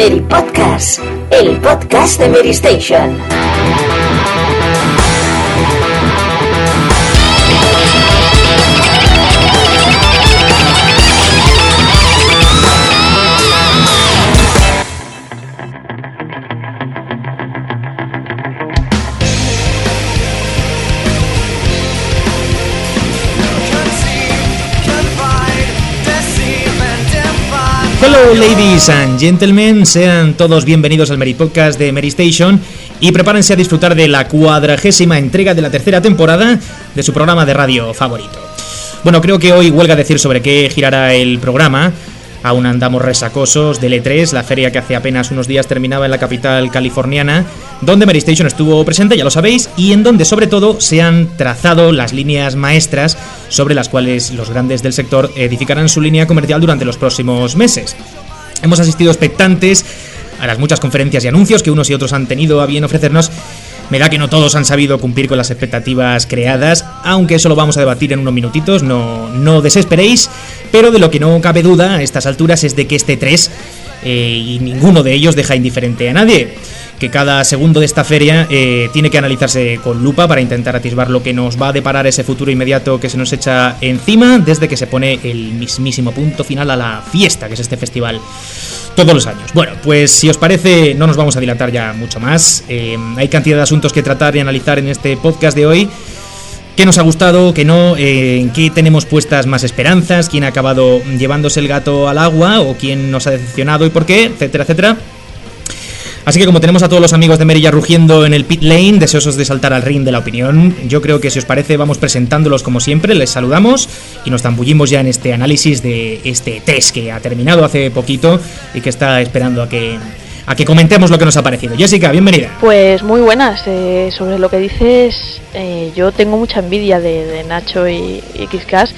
Mary Podcast, el podcast de Mary Station. Hello ladies and gentlemen, sean todos bienvenidos al Mary Podcast de Mary Station y prepárense a disfrutar de la 40ª entrega de la tercera temporada de su programa de radio favorito. Bueno, creo que hoy huelga decir sobre qué girará el programa. Aún andamos resacosos del E3, la feria que hace apenas unos días terminaba en la capital californiana, donde Mary Station estuvo presente, ya lo sabéis, y en donde sobre todo se han trazado las líneas maestras sobre las cuales los grandes del sector edificarán su línea comercial durante los próximos meses. Hemos asistido expectantes a las muchas conferencias y anuncios que unos y otros han tenido a bien ofrecernos. Me da que no todos han sabido cumplir con las expectativas creadas, aunque eso lo vamos a debatir en unos minutitos, no desesperéis, pero de lo que no cabe duda a estas alturas es de que este 3 y ninguno de ellos deja indiferente a nadie, que cada segundo de esta feria tiene que analizarse con lupa para intentar atisbar lo que nos va a deparar ese futuro inmediato que se nos echa encima desde que se pone el mismísimo punto final a la fiesta que es este festival todos los años. Bueno, pues si os parece no nos vamos a dilatar ya mucho más. Hay cantidad de asuntos que tratar y analizar en este podcast de hoy. ¿Qué nos ha gustado? ¿Qué no? ¿En qué tenemos puestas más esperanzas? ¿Quién ha acabado llevándose el gato al agua? ¿O quién nos ha decepcionado y por qué? Etcétera, etcétera. Así que como tenemos a todos los amigos de Mary ya rugiendo en el pit lane, deseosos de saltar al ring de la opinión, yo creo que si os parece vamos presentándolos como siempre, les saludamos y nos zambullimos ya en este análisis de este test que ha terminado hace poquito y que está esperando a que comentemos lo que nos ha parecido. Jessica, bienvenida. Pues muy buenas, sobre lo que dices, yo tengo mucha envidia de Nacho y Xcast,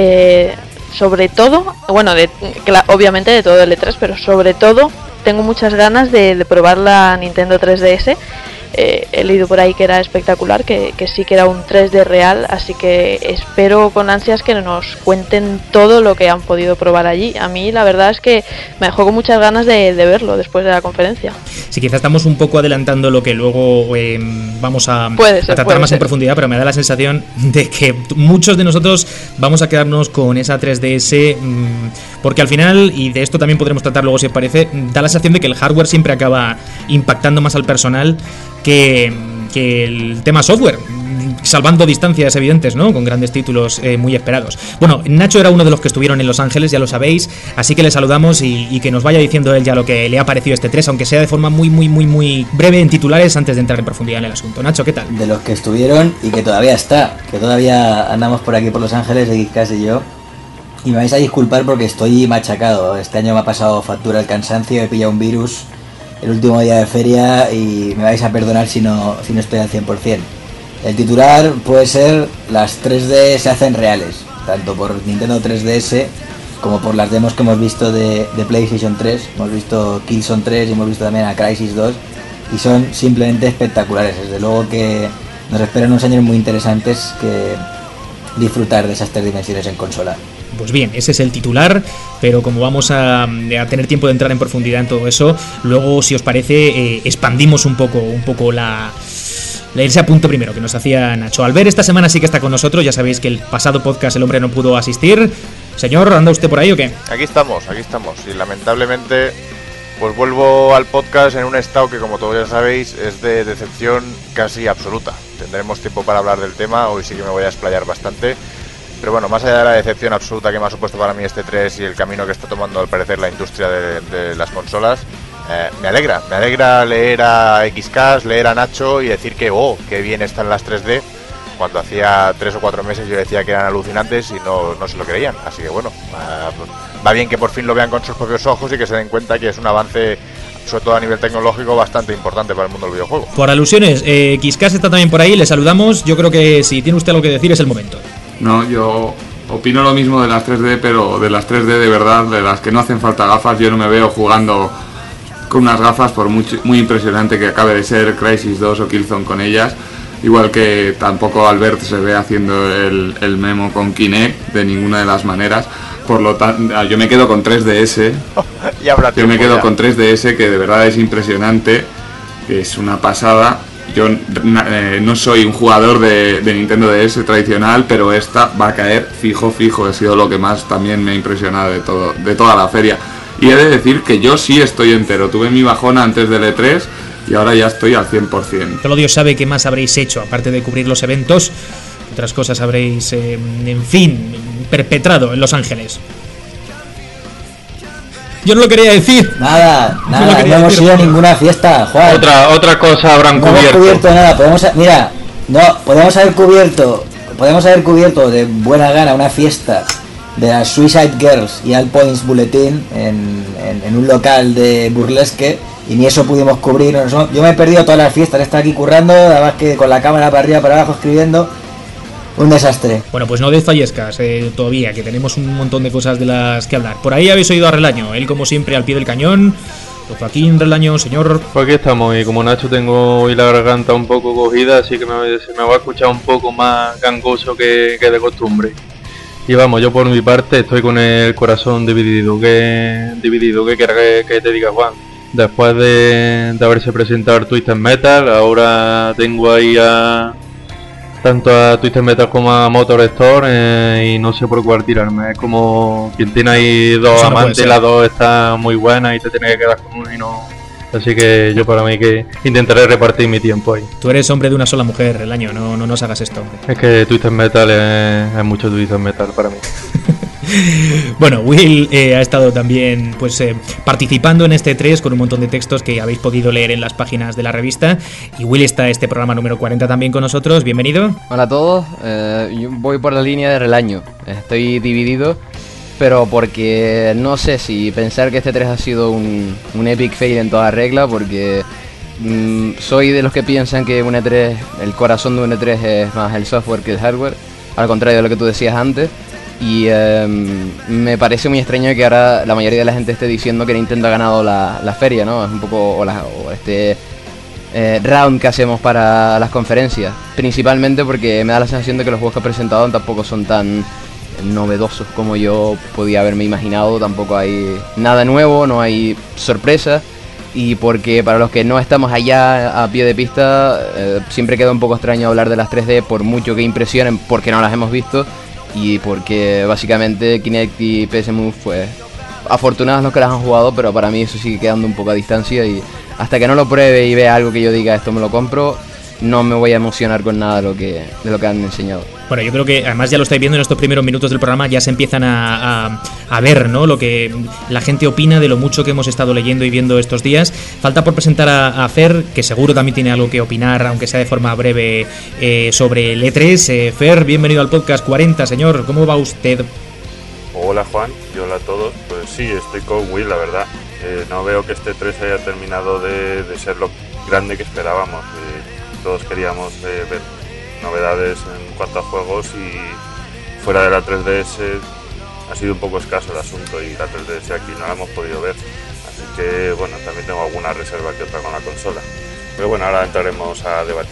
sobre todo, bueno, obviamente de todo el E3, pero sobre todo tengo muchas ganas de probar la Nintendo 3DS. He leído por ahí que era espectacular, que sí que era un 3D real, así que espero con ansias que nos cuenten todo lo que han podido probar allí. A mí la verdad es que me dejó con muchas ganas de verlo después de la conferencia. Sí, quizás estamos un poco adelantando lo que luego vamos a tratar más en profundidad, pero me da la sensación de que muchos de nosotros vamos a quedarnos con esa 3DS, porque al final, y de esto también podremos tratar luego si os parece, da la sensación de que el hardware siempre acaba impactando más al personal que el tema software, salvando distancias evidentes, ¿no? Con grandes títulos muy esperados. Bueno, Nacho era uno de los que estuvieron en Los Ángeles, ya lo sabéis, así que le saludamos y que nos vaya diciendo él ya lo que le ha parecido este 3, aunque sea de forma muy breve en titulares antes de entrar en profundidad en el asunto. Nacho, ¿qué tal? De los que estuvieron y que todavía andamos por aquí por Los Ángeles, Xcast y yo, y me vais a disculpar porque estoy machacado. Este año me ha pasado factura el cansancio, he pillado un virus el último día de feria y me vais a perdonar si no estoy al 100%. El titular puede ser: las 3D se hacen reales, tanto por Nintendo 3DS como por las demos que hemos visto de PlayStation 3. Hemos visto Killzone 3 y hemos visto también a Crysis 2 y son simplemente espectaculares. Desde luego que nos esperan unos años muy interesantes que disfrutar de esas 3 dimensiones en consola. Pues bien, ese es el titular, pero como vamos a tener tiempo de entrar en profundidad en todo eso, luego, si os parece, expandimos un poco ese apunte primero que nos hacía Nacho. Albert esta semana sí que está con nosotros, ya sabéis que el pasado podcast el hombre no pudo asistir. Señor, ¿anda usted por ahí o qué? Aquí estamos, y lamentablemente pues vuelvo al podcast en un estado que, como todos ya sabéis, es de decepción casi absoluta. Tendremos tiempo para hablar del tema, hoy sí que me voy a explayar bastante. Pero bueno, más allá de la decepción absoluta que me ha supuesto para mí este 3 y el camino que está tomando al parecer la industria de las consolas, me alegra leer a Xcast, leer a Nacho y decir que qué bien están las 3D, cuando hacía 3 o 4 meses yo decía que eran alucinantes y no se lo creían. Así que bueno, va bien que por fin lo vean con sus propios ojos y que se den cuenta que es un avance, sobre todo a nivel tecnológico, bastante importante para el mundo del videojuego. Por alusiones, Xcast está también por ahí, le saludamos. Yo creo que si tiene usted algo que decir es el momento. No, yo opino lo mismo de las 3D, pero de las 3D de verdad, de las que no hacen falta gafas. Yo no me veo jugando con unas gafas, por muy impresionante que acabe de ser Crysis 2 o Killzone con ellas. igual que tampoco Albert se ve haciendo el memo con Kinect de ninguna de las maneras. Por lo tanto, yo me quedo con 3DS. Yo me quedo con 3DS, que de verdad es impresionante, que es una pasada. Yo no soy un jugador de Nintendo DS tradicional, pero esta va a caer fijo. Ha sido lo que más también me ha impresionado de toda la feria. Y he de decir que yo sí estoy entero. Tuve mi bajona antes del E3 y ahora ya estoy al 100%. Solo Dios sabe qué más habréis hecho, aparte de cubrir los eventos. Otras cosas habréis, en fin, perpetrado en Los Ángeles. Yo no lo quería decir. Nada, no hemos ido a ninguna fiesta, Juan. Otra cosa habrán cubierto. No hemos cubierto nada, podemos haber cubierto de buena gana una fiesta de las Suicide Girls y All Points Bulletin en un local de burlesque, y ni eso pudimos cubrir. Yo me he perdido todas las fiestas, he estado aquí currando, además que con la cámara para arriba, para abajo, escribiendo. Un desastre. Bueno, pues no desfallezcas todavía, que tenemos un montón de cosas de las que hablar. Por ahí habéis oído a Relaño, él como siempre al pie del cañón. Joaquín Relaño, señor. Pues aquí estamos, y como Nacho tengo hoy la garganta un poco cogida, así que se me va a escuchar un poco más gangoso que de costumbre. Y vamos, yo por mi parte estoy con el corazón dividido. ¿Qué quieres que te diga, Juan? Después de haberse presentado el Twisted Metal, ahora tengo ahí tanto a Twisted Metal como a Motor Store, y no sé por cuál tirarme. Es como quien tiene ahí dos amantes y las dos están muy buenas y te tienes que quedar con uno y no. Así que yo para mí que intentaré repartir mi tiempo ahí. Tú eres hombre de una sola mujer, Relaño, no nos hagas esto, hombre. Es que Twisted Metal es mucho Twisted Metal para mí. Bueno, Will ha estado también participando en este 3 con un montón de textos que habéis podido leer en las páginas de la revista. Y Will está este programa número 40 también con nosotros. Bienvenido. Hola a todos. Yo voy por la línea de Relaño. Estoy dividido, pero porque no sé si pensar que este 3 ha sido un epic fail en toda regla, porque soy de los que piensan que un E3, el corazón de un E3 es más el software que el hardware, al contrario de lo que tú decías antes. Y me parece muy extraño que ahora la mayoría de la gente esté diciendo que Nintendo ha ganado la feria, ¿no? Es un poco o este round que hacemos para las conferencias, principalmente porque me da la sensación de que los juegos que ha presentado tampoco son tan novedosos como yo podía haberme imaginado. Tampoco hay nada nuevo, no hay sorpresas, y porque para los que no estamos allá a pie de pista, siempre queda un poco extraño hablar de las 3D, por mucho que impresionen, porque no las hemos visto. Y porque básicamente Kinect y PS Move, pues afortunados los que las han jugado, pero para mí eso sigue quedando un poco a distancia, y hasta que no lo pruebe y vea algo que yo diga esto me lo compro, no me voy a emocionar con nada de lo que han enseñado. Bueno, yo creo que además ya lo estáis viendo en estos primeros minutos del programa, ya se empiezan a ver, ¿no?, lo que la gente opina de lo mucho que hemos estado leyendo y viendo estos días. Falta por presentar a Fer, que seguro también tiene algo que opinar, aunque sea de forma breve, sobre el E3. Fer, bienvenido al podcast 40, señor. ¿Cómo va usted? Hola Juan, y hola a todos. Pues sí, estoy con Will, la verdad. No veo que este 3 haya terminado de ser lo grande que esperábamos. Todos queríamos ver novedades en cuanto a juegos, y fuera de la 3DS ha sido un poco escaso el asunto, y la 3DS aquí no la hemos podido ver. Así que bueno, también tengo alguna reserva que otra con la consola. Pero bueno, ahora entraremos a debatir.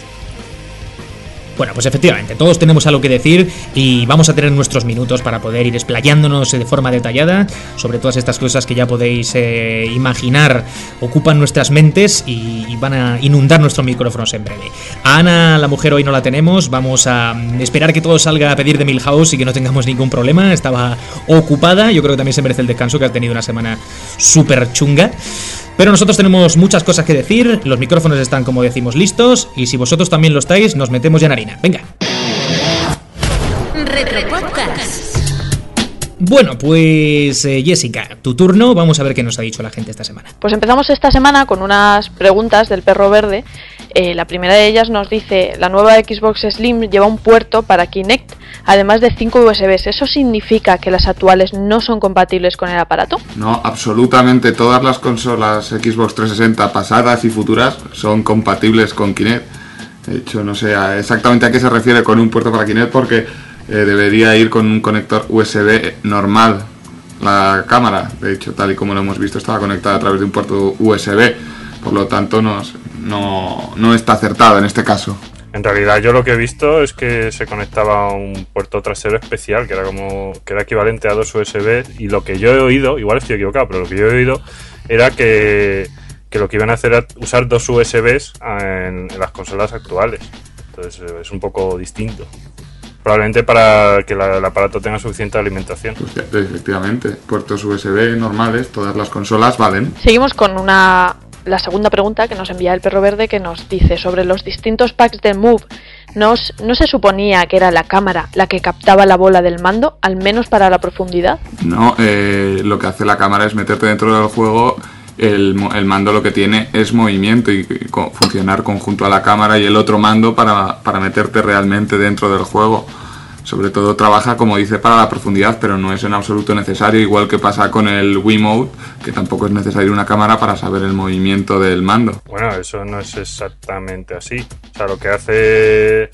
Bueno, pues efectivamente, todos tenemos algo que decir y vamos a tener nuestros minutos para poder ir explayándonos de forma detallada sobre todas estas cosas que ya podéis imaginar ocupan nuestras mentes y van a inundar nuestros micrófonos en breve. A Ana, la mujer, hoy no la tenemos, vamos a esperar que todo salga a pedir de Milhouse y que no tengamos ningún problema. Estaba ocupada, yo creo que también se merece el descanso, que ha tenido una semana súper chunga. Pero nosotros tenemos muchas cosas que decir, los micrófonos están, como decimos, listos, y si vosotros también lo estáis, nos metemos ya en harina. Venga. Retropodcast. Bueno, pues Jessica, tu turno, vamos a ver qué nos ha dicho la gente esta semana. Pues empezamos esta semana con unas preguntas del Perro Verde. La primera de ellas nos dice: la nueva Xbox Slim lleva un puerto para Kinect, además de 5 USBs. ¿Eso significa que las actuales no son compatibles con el aparato? No, absolutamente todas las consolas Xbox 360 pasadas y futuras son compatibles con Kinect. De hecho, no sé exactamente a qué se refiere con un puerto para Kinect, porque debería ir con un conector USB normal la cámara. De hecho, tal y como lo hemos visto, estaba conectada a través de un puerto USB. Por lo tanto, no está acertado en este caso. En realidad yo lo que he visto es que se conectaba a un puerto trasero especial que era equivalente a 2 USB, y lo que yo he oído, igual estoy equivocado, pero lo que yo he oído era que lo que iban a hacer era usar 2 USBs en las consolas actuales. Entonces es un poco distinto. Probablemente para que el aparato tenga suficiente alimentación. Pues efectivamente, puertos USB normales, todas las consolas valen. Seguimos con la segunda pregunta que nos envía el Perro Verde, que nos dice sobre los distintos packs de Move. ¿No se suponía que era la cámara la que captaba la bola del mando, al menos para la profundidad? No, lo que hace la cámara es meterte dentro del juego. El mando lo que tiene es movimiento y funcionar conjunto a la cámara y el otro mando para meterte realmente dentro del juego. Sobre todo trabaja, como dice, para la profundidad, pero no es en absoluto necesario, igual que pasa con el Wiimote, que tampoco es necesario una cámara para saber el movimiento del mando. Bueno, eso no es exactamente así. O sea, lo que hace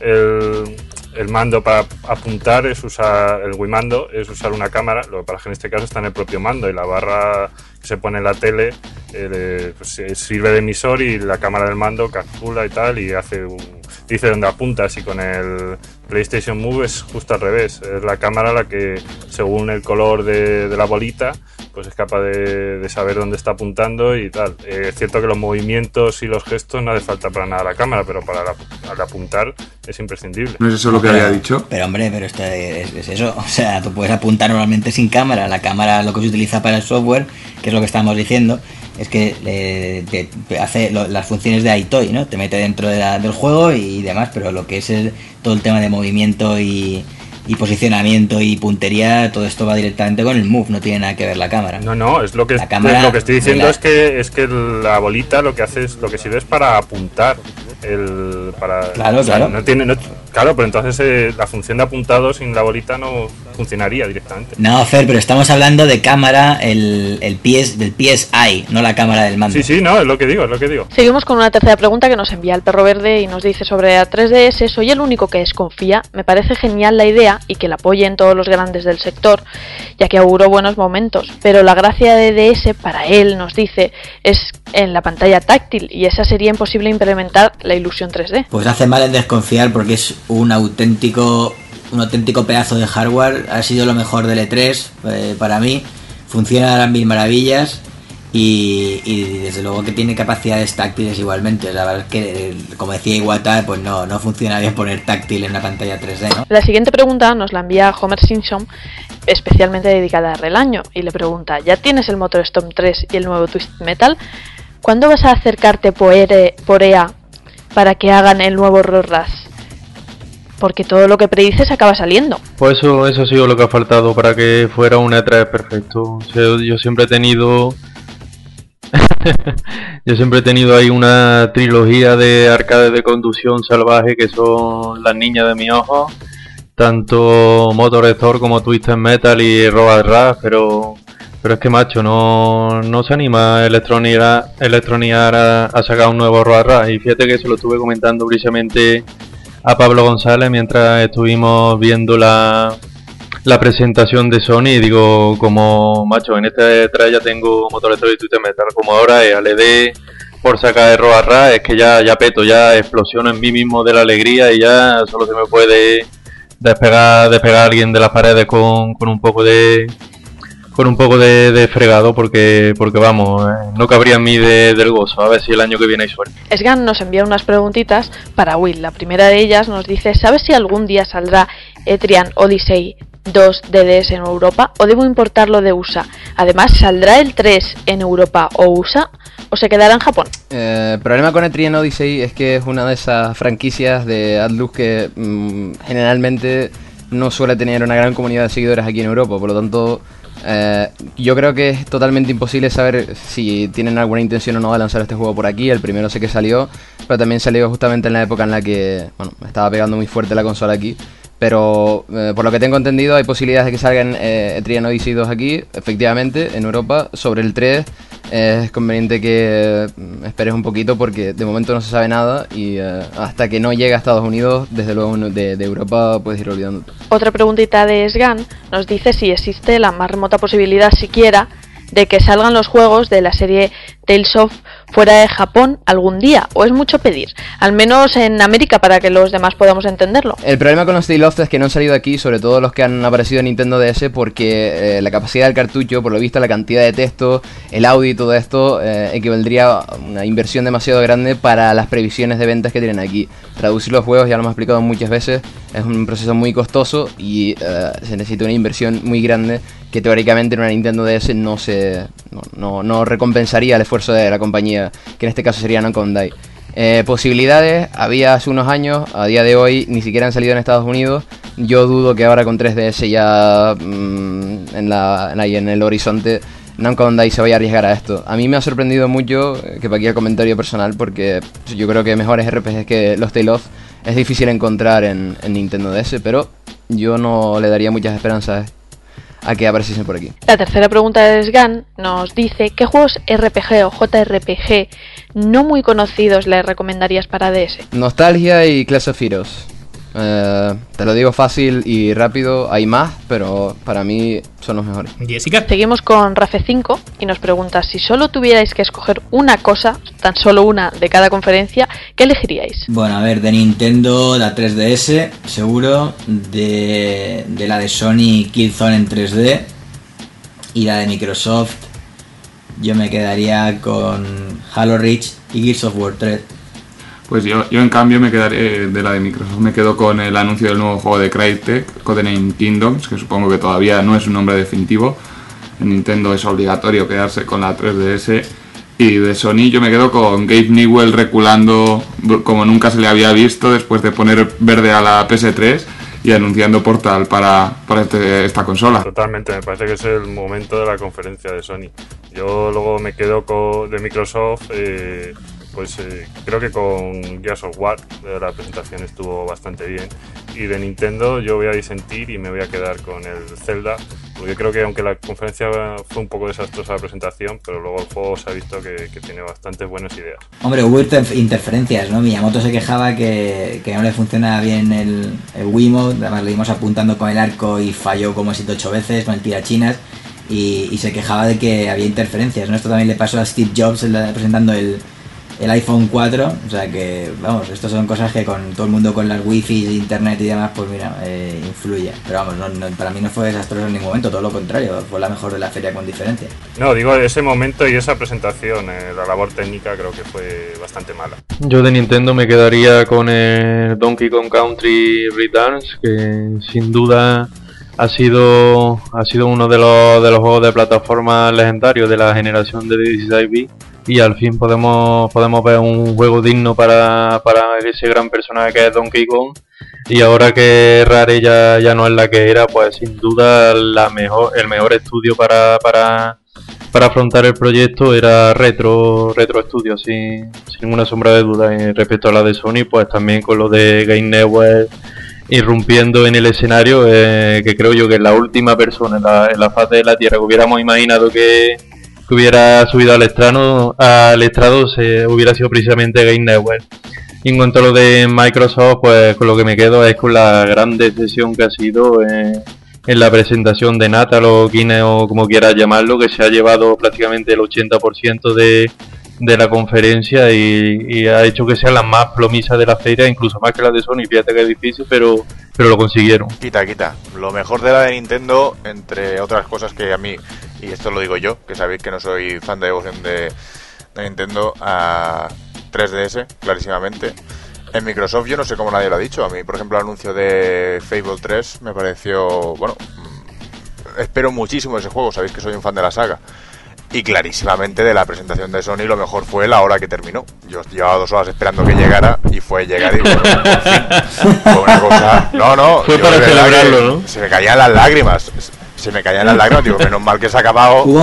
el mando para apuntar es usar el Wiimando, es usar una cámara. Lo que pasa es que en este caso está en el propio mando, y la barra que se pone en la tele pues sirve de emisor, y la cámara del mando calcula y tal, y dice dónde apuntas. Y con el PlayStation Move es justo al revés, es la cámara la que, según el color de la bolita, pues es capaz de saber dónde está apuntando y tal. Es cierto que los movimientos y los gestos no hace falta para nada la cámara, pero al apuntar es imprescindible. ¿No es eso lo que había dicho? Pero hombre, esto es eso. O sea, tú puedes apuntar normalmente sin cámara. La cámara, lo que se utiliza para el software, que es lo que estamos diciendo, es que te hace las funciones de iToy, ¿no? Te mete dentro del juego y demás, pero lo que es todo el tema de movimiento y posicionamiento y puntería, todo esto va directamente con el Move, no tiene nada que ver la cámara. No, es lo que estoy diciendo es que la bolita lo que hace es, lo que sirve es para apuntar. Claro. Claro, pero entonces la función de apuntado sin la bolita no funcionaría directamente. No, Fer, pero estamos hablando de cámara, del PSI, no la cámara del mando. Sí, no, es lo que digo. Seguimos con una tercera pregunta que nos envía el Perro Verde y nos dice sobre la 3DS. Soy el único que desconfía. Me parece genial la idea y que la apoyen todos los grandes del sector, ya que auguró buenos momentos, pero la gracia de DS para él, nos dice, es en la pantalla táctil, y esa sería imposible implementar la ilusión 3D. Pues hace mal en desconfiar, porque es un auténtico pedazo de hardware. Ha sido lo mejor del E3 para mí. Funciona a las mil maravillas y desde luego que tiene capacidades táctiles igualmente. La verdad es que, como decía Iwata, pues no funciona bien poner táctil en una pantalla 3D, ¿no? La siguiente pregunta nos la envía Homer Simpson, especialmente dedicada a Relaño, y le pregunta: ¿ya tienes el Motor Storm 3 y el nuevo Twisted Metal? ¿Cuándo vas a acercarte por EA para que hagan el nuevo Road Rash? Porque todo lo que predices acaba saliendo. Pues eso ha sido lo que ha faltado para que fuera un E3 perfecto. O sea, yo siempre he tenido ahí una trilogía de arcades de conducción salvaje que son las niñas de mi ojo, tanto Motor Storm como Twisted Metal y Road Rash, pero es que, macho, no se anima Electronic Arts a sacar un nuevo Road Rash. Y fíjate que se lo estuve comentando precisamente a Pablo González mientras estuvimos viendo la presentación de Sony, y digo, como, macho, en este traje ya tengo Motor Storm y Twisted Metal, como ahora le dé por sacar el Road Rash, es que ya peto, ya explosiono en mí mismo de la alegría, y ya solo se me puede despegar alguien de las paredes con un poco de fregado, porque vamos, no cabría en mí del gozo. A ver si el año que viene hay suerte. Sgan nos envía unas preguntitas para Will. La primera de ellas nos dice: ¿sabes si algún día saldrá Etrian Odyssey 2 DDS en Europa o debo importarlo de USA? Además, ¿saldrá el 3 en Europa o USA o se quedará en Japón? El problema con Etrian Odyssey es que es una de esas franquicias de Atlus que generalmente no suele tener una gran comunidad de seguidores aquí en Europa, por lo tanto yo creo que es totalmente imposible saber si tienen alguna intención o no de lanzar este juego por aquí. El primero sé que salió, pero también salió justamente en la época en la que, bueno, estaba pegando muy fuerte la consola aquí. Pero por lo que tengo entendido hay posibilidades de que salgan Etrian Odyssey 2 aquí, efectivamente, en Europa. Sobre el 3 es conveniente que esperes un poquito porque de momento no se sabe nada y hasta que no llegue a Estados Unidos, desde luego de Europa puedes ir olvidando. Otra preguntita de Sgan nos dice si existe la más remota posibilidad siquiera de que salgan los juegos de la serie Tales of fuera de Japón algún día, o es mucho pedir, al menos en América, para que los demás podamos entenderlo. El problema con los Tale of es que no han salido aquí, sobre todo los que han aparecido en Nintendo DS, porque la capacidad del cartucho, por lo visto la cantidad de texto, el audio y todo esto, equivaldría a una inversión demasiado grande para las previsiones de ventas que tienen aquí. Traducir los juegos, ya lo hemos explicado muchas veces, es un proceso muy costoso y se necesita una inversión muy grande que teóricamente en una Nintendo DS no recompensaría el esfuerzo de la compañía, que en este caso sería Namco Bandai. Posibilidades había hace unos años, a día de hoy ni siquiera han salido en Estados Unidos. Yo dudo que ahora con 3DS ya en el horizonte Namco Bandai se vaya a arriesgar a esto. A mí me ha sorprendido mucho, que para aquí el comentario personal, porque yo creo que mejores RPGs que los Tale of es difícil encontrar en Nintendo DS, pero yo no le daría muchas esperanzas a que apareciesen por aquí. La tercera pregunta de Sgan nos dice: ¿qué juegos RPG o JRPG no muy conocidos le recomendarías para DS? Nostalgia y Clash of Heroes. Te lo digo fácil y rápido, hay más, pero para mí son los mejores. Jessica. Seguimos con Rafe5 y nos pregunta: si solo tuvierais que escoger una cosa, tan solo una de cada conferencia, ¿qué elegiríais? Bueno, a ver, de Nintendo, la 3DS, seguro, de la de Sony, Killzone en 3D, y la de Microsoft, yo me quedaría con Halo Reach y Gears of War 3. Pues yo en cambio me quedaré de la de Microsoft, me quedo con el anuncio del nuevo juego de Crytek, Codename Kingdoms, que supongo que todavía no es un nombre definitivo. En Nintendo es obligatorio quedarse con la 3DS. Y de Sony yo me quedo con Gabe Newell reculando como nunca se le había visto después de poner verde a la PS3 y anunciando Portal para esta consola. Totalmente, me parece que es el momento de la conferencia de Sony. Yo luego me quedo de Microsoft. Creo que con Gears of War la presentación estuvo bastante bien, y de Nintendo yo voy a disentir y me voy a quedar con el Zelda, porque creo que aunque la conferencia fue un poco desastrosa la presentación, pero luego el juego se ha visto que tiene bastantes buenas ideas. Hombre, hubo interferencias, ¿no? Miyamoto se quejaba que no le funciona bien el Wiimote, además le dimos apuntando con el arco y falló como 7-8 veces con el tirachinas, y se quejaba de que había interferencias, ¿no? Esto también le pasó a Steve Jobs presentando el iPhone 4, o sea que, vamos, estas son cosas que con todo el mundo con las wifi, internet y demás, pues mira, influye. Pero vamos, para mí no fue desastroso en ningún momento, todo lo contrario, fue la mejor de la feria con diferencia. No, digo, ese momento y esa presentación, la labor técnica creo que fue bastante mala. Yo de Nintendo me quedaría con el Donkey Kong Country Returns, que sin duda ha sido uno de los juegos de plataforma legendarios de la generación de 16-bit. Y al fin podemos ver un juego digno para ese gran personaje que es Donkey Kong. Y ahora que Rare ya no es la que era, pues sin duda el mejor estudio para afrontar el proyecto era Retro Studios, sin ninguna sombra de duda. Y respecto a la de Sony, pues también con lo de Game Network irrumpiendo en el escenario, que creo yo que es la última persona en la faz de la Tierra que hubiéramos imaginado que hubiera subido al estrado hubiera sido precisamente Game Network. Y en cuanto a lo de Microsoft, pues con lo que me quedo es con la gran decepción que ha sido en la presentación de Natal o Kine o como quieras llamarlo, que se ha llevado prácticamente el 80% de la conferencia y ha hecho que sean las más plomizas de la feria, incluso más que las de Sony. Fíjate que es difícil, pero lo consiguieron. Quita. Lo mejor de la de Nintendo, entre otras cosas que a mí, y esto lo digo yo, que sabéis que no soy fan de devoción de Nintendo, a 3DS, clarísimamente. En Microsoft yo no sé cómo nadie lo ha dicho. A mí, por ejemplo, el anuncio de Fable 3 me pareció... Bueno, espero muchísimo ese juego, sabéis que soy un fan de la saga. Y clarísimamente de la presentación de Sony lo mejor fue la hora que terminó. Yo llevaba 2 horas esperando que llegara y fue llegar y bueno, por fin. Fue una cosa... No, fue para celebrarlo, ¿no? Se me caían las lágrimas. Digo, menos mal que se ha acabado. Hubo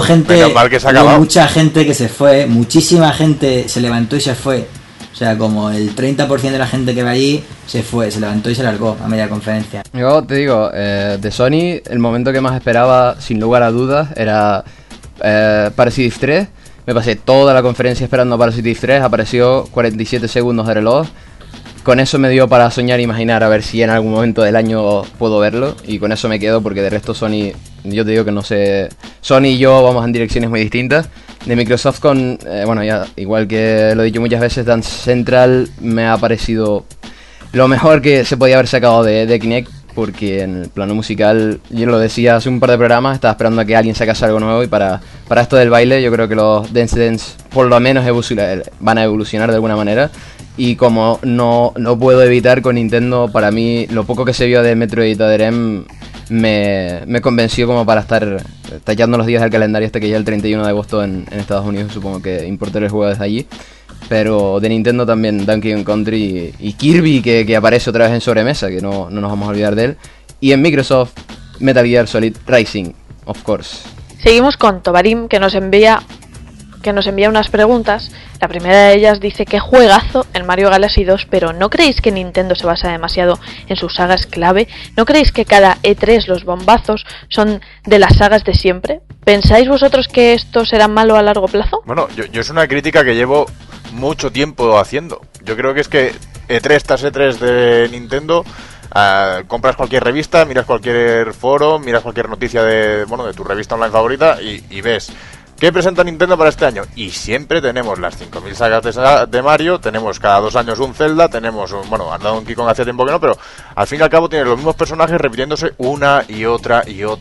mucha gente que se fue, muchísima gente se levantó y se fue. O sea, como el 30% de la gente que va allí se levantó y se largó a media conferencia. Yo te digo, de Sony, el momento que más esperaba, sin lugar a dudas, era Parasite 3. Me pasé toda la conferencia esperando Parasite 3, apareció 47 segundos de reloj. con eso me dio para soñar e imaginar a ver si en algún momento del año puedo verlo, y con eso me quedo, porque de resto Sony, yo te digo que no sé, Sony y yo vamos en direcciones muy distintas. De Microsoft bueno, ya igual que lo he dicho muchas veces, Dance Central me ha parecido lo mejor que se podía haber sacado de Kinect, porque en el plano musical, yo lo decía hace un par de programas, estaba esperando a que alguien sacase algo nuevo, y para esto del baile yo creo que los Dance Dance por lo menos van a evolucionar de alguna manera. Y como no puedo evitar con Nintendo, para mí lo poco que se vio de Metroid Other M me convenció como para estar tachando los días del calendario hasta que ya el 31 de agosto en Estados Unidos. Supongo que importaré el juego desde allí. Pero de Nintendo también Donkey Kong Country y Kirby, que aparece otra vez en sobremesa, que no nos vamos a olvidar de él. Y en Microsoft, Metal Gear Solid Rising, of course. Seguimos con Tobarim, que nos envía unas preguntas. La primera de ellas dice que juegazo el Mario Galaxy 2, pero ¿no creéis que Nintendo se basa demasiado en sus sagas clave? ¿No creéis que cada E3 los bombazos son de las sagas de siempre? ¿Pensáis vosotros que esto será malo a largo plazo? Bueno, yo es una crítica que llevo mucho tiempo haciendo. Yo creo que es que E3 tras E3 de Nintendo, compras cualquier revista, miras cualquier foro, miras cualquier noticia de tu revista online favorita y ves ¿qué presenta Nintendo para este año? Y siempre tenemos las 5000 sagas de Mario, tenemos cada 2 años un Zelda, tenemos han dado un Donkey Kong hace tiempo que no, pero al fin y al cabo tienen los mismos personajes repitiéndose una y otra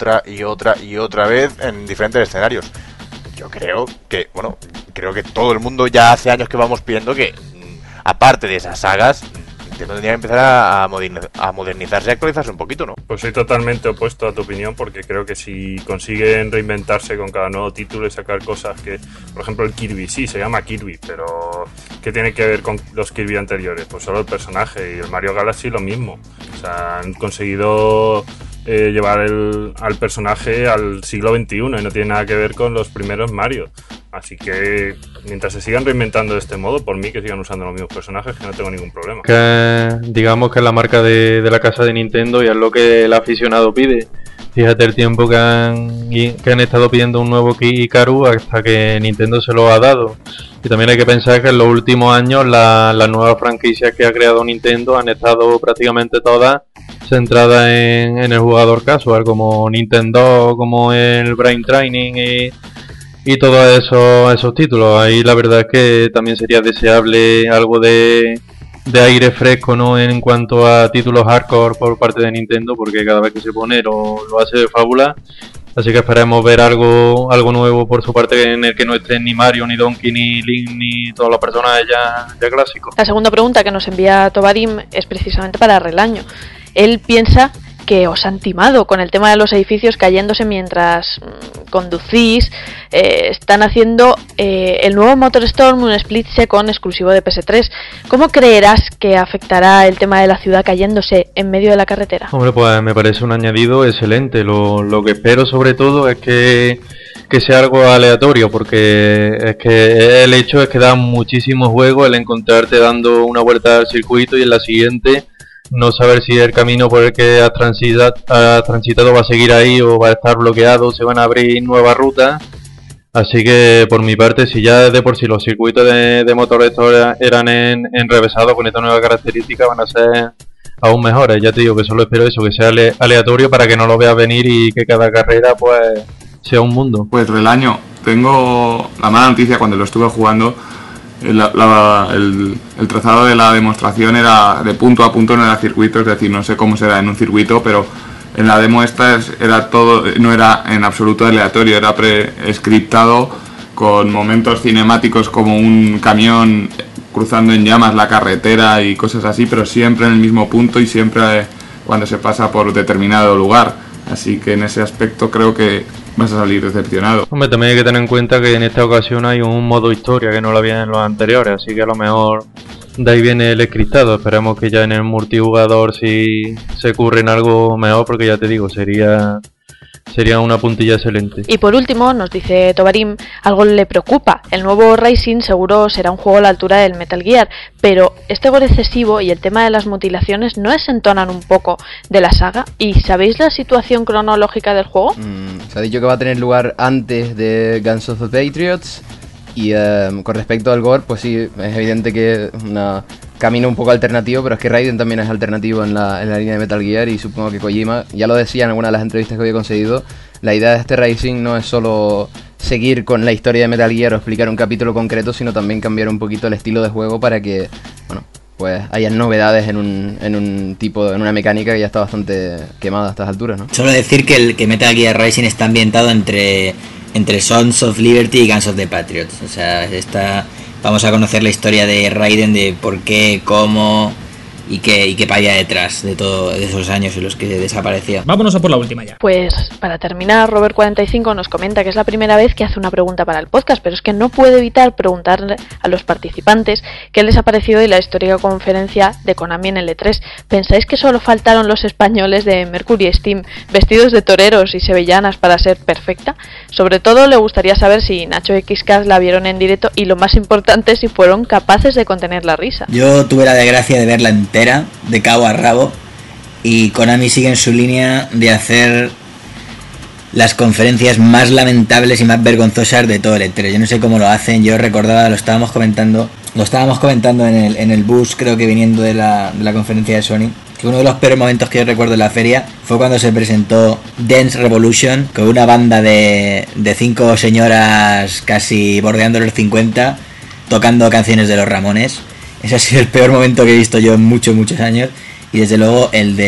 vez en diferentes escenarios. Yo creo que, todo el mundo ya hace años que vamos pidiendo que, aparte de esas sagas, Nintendo tendría que empezar a modernizarse y actualizarse un poquito, ¿no? Pues soy totalmente opuesto a tu opinión, porque creo que si consiguen reinventarse con cada nuevo título y sacar cosas que, por ejemplo, el Kirby, sí, se llama Kirby, pero ¿qué tiene que ver con los Kirby anteriores? Pues solo el personaje, y el Mario Galaxy lo mismo. O sea, han conseguido llevar al personaje al siglo XXI y no tiene nada que ver con los primeros Mario. Así que mientras se sigan reinventando de este modo, por mí que sigan usando los mismos personajes, que no tengo ningún problema. Digamos que es la marca de la casa de Nintendo y es lo que el aficionado pide. Fíjate el tiempo que han estado pidiendo un nuevo Ikaru hasta que Nintendo se lo ha dado. Y también hay que pensar que en los últimos años las nuevas franquicias que ha creado Nintendo han estado prácticamente todas centradas en el jugador casual, como Nintendo, como el Brain Training y todos esos títulos. Ahí la verdad es que también sería deseable algo de aire fresco, ¿no?, en cuanto a títulos hardcore por parte de Nintendo, porque cada vez que se pone lo hace de fábula. Así que esperemos ver algo nuevo por su parte, en el que no estén ni Mario, ni Donkey, ni Link, ni todos los personajes ya clásicos. La segunda pregunta que nos envía Tobarim es precisamente para Relaño. Él piensa que os han timado con el tema de los edificios cayéndose mientras conducís. Están haciendo el nuevo MotorStorm, un split second exclusivo de PS3. ¿Cómo creerás que afectará el tema de la ciudad cayéndose en medio de la carretera? Hombre, pues me parece un añadido excelente. Lo que espero sobre todo es que sea algo aleatorio, porque es que el hecho es que da muchísimo juego el encontrarte dando una vuelta al circuito y en la siguiente no saber si el camino por el que has transitado va a seguir ahí o va a estar bloqueado, se van a abrir nuevas rutas. Así que por mi parte, si ya de por sí los circuitos de MotorStorm eran enrevesados, con esta nueva característica van a ser aún mejores. Ya te digo que solo espero eso, que sea aleatorio para que no lo veas venir y que cada carrera pues sea un mundo. Pues Relaño, tengo la mala noticia. Cuando lo estuve jugando, el trazado de la demostración era de punto a punto, no era circuito, es decir, no sé cómo será en un circuito, pero en la demo esta era todo, no era en absoluto aleatorio, era prescriptado con momentos cinemáticos como un camión cruzando en llamas la carretera y cosas así, pero siempre en el mismo punto y siempre cuando se pasa por determinado lugar. Así que en ese aspecto creo que vas a salir decepcionado. Hombre, también hay que tener en cuenta que en esta ocasión hay un modo historia que no lo había en los anteriores, así que a lo mejor de ahí viene el encriptado. Esperemos que ya en el multijugador sí se curren algo mejor, porque ya te digo, sería una puntilla excelente. Y por último, nos dice Tobarim, algo le preocupa. El nuevo Rising seguro será un juego a la altura del Metal Gear, pero este gore excesivo y el tema de las mutilaciones no desentonan un poco de la saga. ¿Y sabéis la situación cronológica del juego? Se ha dicho que va a tener lugar antes de Guns of the Patriots. Y con respecto al gore, pues sí, es evidente que una camino un poco alternativo, pero es que Raiden también es alternativo en la línea de Metal Gear, y supongo que Kojima, ya lo decía en alguna de las entrevistas que había conseguido, la idea de este Rising no es solo seguir con la historia de Metal Gear o explicar un capítulo concreto, sino también cambiar un poquito el estilo de juego para que, bueno, pues haya novedades en una mecánica que ya está bastante quemada a estas alturas, ¿no? Solo decir que Metal Gear Rising está ambientado entre Sons of Liberty y Guns of the Patriots. O sea, vamos a conocer la historia de Raiden, de por qué, cómo y qué paya detrás de todos esos años en los que desapareció. Vámonos a por la última ya. Pues para terminar, Robert45 nos comenta que es la primera vez que hace una pregunta para el podcast, pero es que no puede evitar preguntarle a los participantes qué les ha parecido de la histórica conferencia de Konami en el E3. ¿Pensáis que solo faltaron los españoles de Mercury Steam vestidos de toreros y sevillanas para ser perfecta? Sobre todo le gustaría saber si Nacho y XCast la vieron en directo, y lo más importante, si fueron capaces de contener la risa. Yo tuve la desgracia de verla entera, de cabo a rabo, y Konami sigue en su línea de hacer las conferencias más lamentables y más vergonzosas de todo el E3. Yo no sé cómo lo hacen. Yo recordaba, lo estábamos comentando en el bus, creo que viniendo de la conferencia de Sony, que uno de los peores momentos que yo recuerdo en la feria fue cuando se presentó Dance Revolution, con una banda de 5 señoras casi bordeando los 50 tocando canciones de los Ramones. Ese ha sido el peor momento que he visto yo en muchos años, y desde luego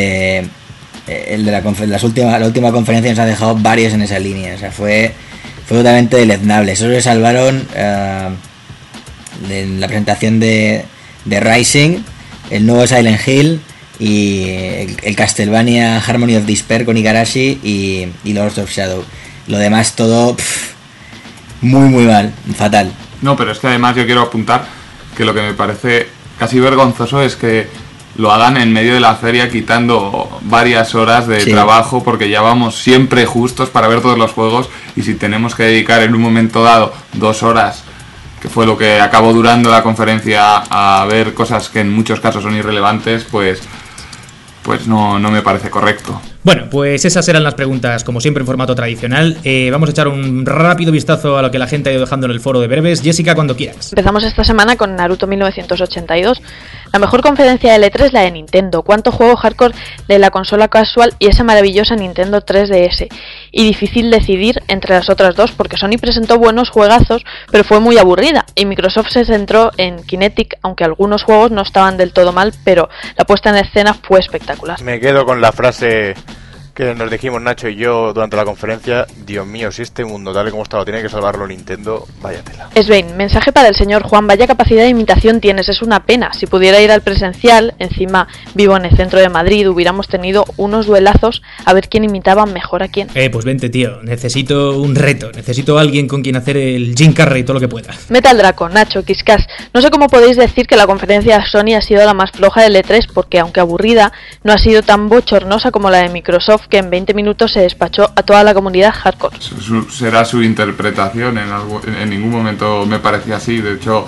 la última conferencia nos ha dejado varios en esa línea. O sea, fue totalmente deleznable. Eso se salvaron en la presentación de Rising, el nuevo Silent Hill y el Castlevania Harmony of Despair con Igarashi y Lords of Shadow. Lo demás todo muy mal, fatal. No, pero es que además yo quiero apuntar que lo que me parece casi vergonzoso es que lo hagan en medio de la feria, quitando varias horas de trabajo, porque ya vamos siempre justos para ver todos los juegos, y si tenemos que dedicar en un momento dado 2 horas, que fue lo que acabó durando la conferencia, a ver cosas que en muchos casos son irrelevantes, pues no me parece correcto. Bueno, pues esas eran las preguntas, como siempre, en formato tradicional. Vamos a echar un rápido vistazo a lo que la gente ha ido dejando en el foro de breves. Jessica, cuando quieras. Empezamos esta semana con Naruto 1982. La mejor conferencia de L3, la de Nintendo. Cuánto juego hardcore de la consola casual y esa maravillosa Nintendo 3DS. Y difícil decidir entre las otras dos, porque Sony presentó buenos juegazos, pero fue muy aburrida. Y Microsoft se centró en Kinetic, aunque algunos juegos no estaban del todo mal, pero la puesta en escena fue espectacular. Me quedo con la frase que nos dijimos Nacho y yo durante la conferencia: Dios mío, si este mundo tal y como está lo tiene que salvarlo Nintendo, váyatela. Svein, mensaje para el señor Juan: vaya capacidad de imitación tienes, es una pena. Si pudiera ir al presencial, encima vivo en el centro de Madrid, hubiéramos tenido unos duelazos a ver quién imitaba mejor a quién. Pues vente, tío, necesito un reto, necesito a alguien con quien hacer el Jim Carrey todo lo que pueda. Metal Draco, Nacho, XCast, no sé cómo podéis decir que la conferencia de Sony ha sido la más floja del E3, porque aunque aburrida, no ha sido tan bochornosa como la de Microsoft, que en 20 minutos se despachó a toda la comunidad hardcore. Será su interpretación, en ningún momento me parecía así. De hecho,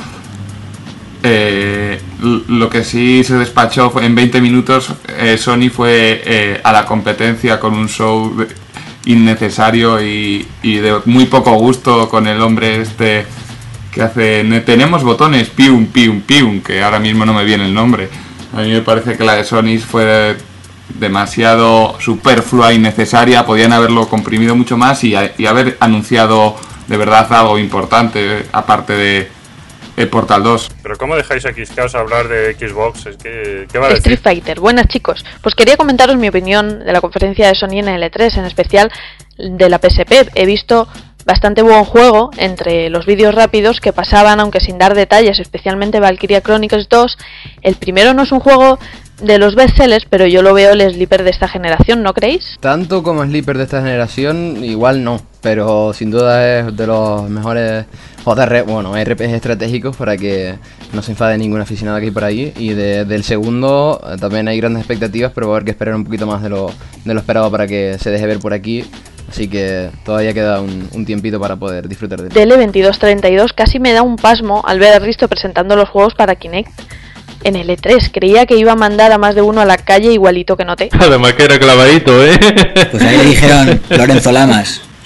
lo que sí se despachó fue en 20 minutos. Sony fue a la competencia con un show innecesario y de muy poco gusto, con el hombre este que hace tenemos botones, pium, que ahora mismo no me viene el nombre. A mí me parece que la de Sony fue demasiado superflua y necesaria. Podían haberlo comprimido mucho más y haber anunciado de verdad algo importante, aparte de Portal 2. Pero ¿cómo dejáis a XCast hablar de Xbox? Es que, ¿qué va a decir? Street Fighter, buenas chicos. Pues quería comentaros mi opinión de la conferencia de Sony en el E3, en especial de la PSP. He visto bastante buen juego entre los vídeos rápidos que pasaban, aunque sin dar detalles, especialmente Valkyria Chronicles 2. El primero no es un juego de los bestsellers, pero yo lo veo el sleeper de esta generación, ¿no creéis? Tanto como sleeper de esta generación, igual no, pero sin duda es de los mejores RPGs estratégicos, para que no se enfade ningún aficionado aquí por ahí. Y del segundo también hay grandes expectativas, pero va a haber que esperar un poquito más de lo esperado para que se deje ver por aquí. Así que todavía queda un tiempito para poder disfrutar de él. DL2232 casi me da un pasmo al ver a Risto presentando los juegos para Kinect en el E3. Creía que iba a mandar a más de uno a la calle, igualito que noté. Además que era clavadito, Pues ahí le dijeron Lorenzo Lamas,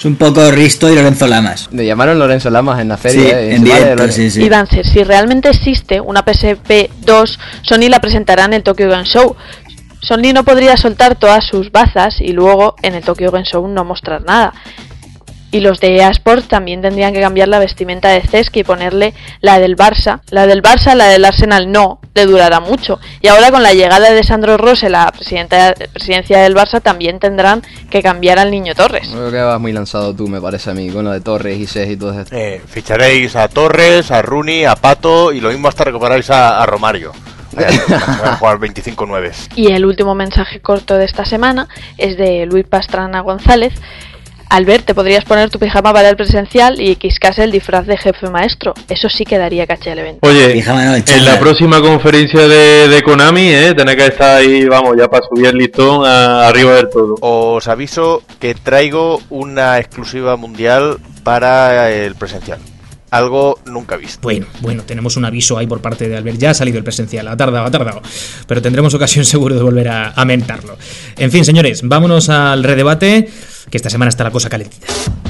Es un poco Risto y Lorenzo Lamas. Le llamaron Lorenzo Lamas en la feria. Sí, en directo, sí. Y Dancer, si realmente existe una PSP 2, Sony la presentará en el Tokyo Game Show. Sony no podría soltar todas sus bazas y luego en el Tokyo Game Show no mostrar nada. Y los de EA Sports también tendrían que cambiar la vestimenta de Cesc y ponerle la del Barça. La del Arsenal no, le durará mucho. Y ahora con la llegada de Sandro Rossi, la presidencia del Barça, también tendrán que cambiar al Niño Torres. Creo que vas muy lanzado tú, me parece a mí, con lo de Torres y Cesc y todo esto. Ficharéis a Torres, a Rooney, a Pato y lo mismo hasta recuperáis a Romario. Van a jugar 25-9. Y el último mensaje corto de esta semana es de Luis Pastrana González. Albert, te podrías poner tu pijama para el presencial y Xcast el disfraz de jefe maestro. Eso sí que daría caché al evento. Oye, en la próxima conferencia de Konami, tenés que estar ahí, vamos, ya para subir el listón arriba del todo. Os aviso que traigo una exclusiva mundial para el presencial. Algo nunca visto. Bueno, tenemos un aviso ahí por parte de Albert. Ya ha salido el presencial, ha tardado. Pero tendremos ocasión seguro de volver a mentarlo. En fin, señores, vámonos al redebate, que esta semana está la cosa calentita.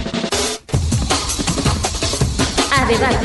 A debate.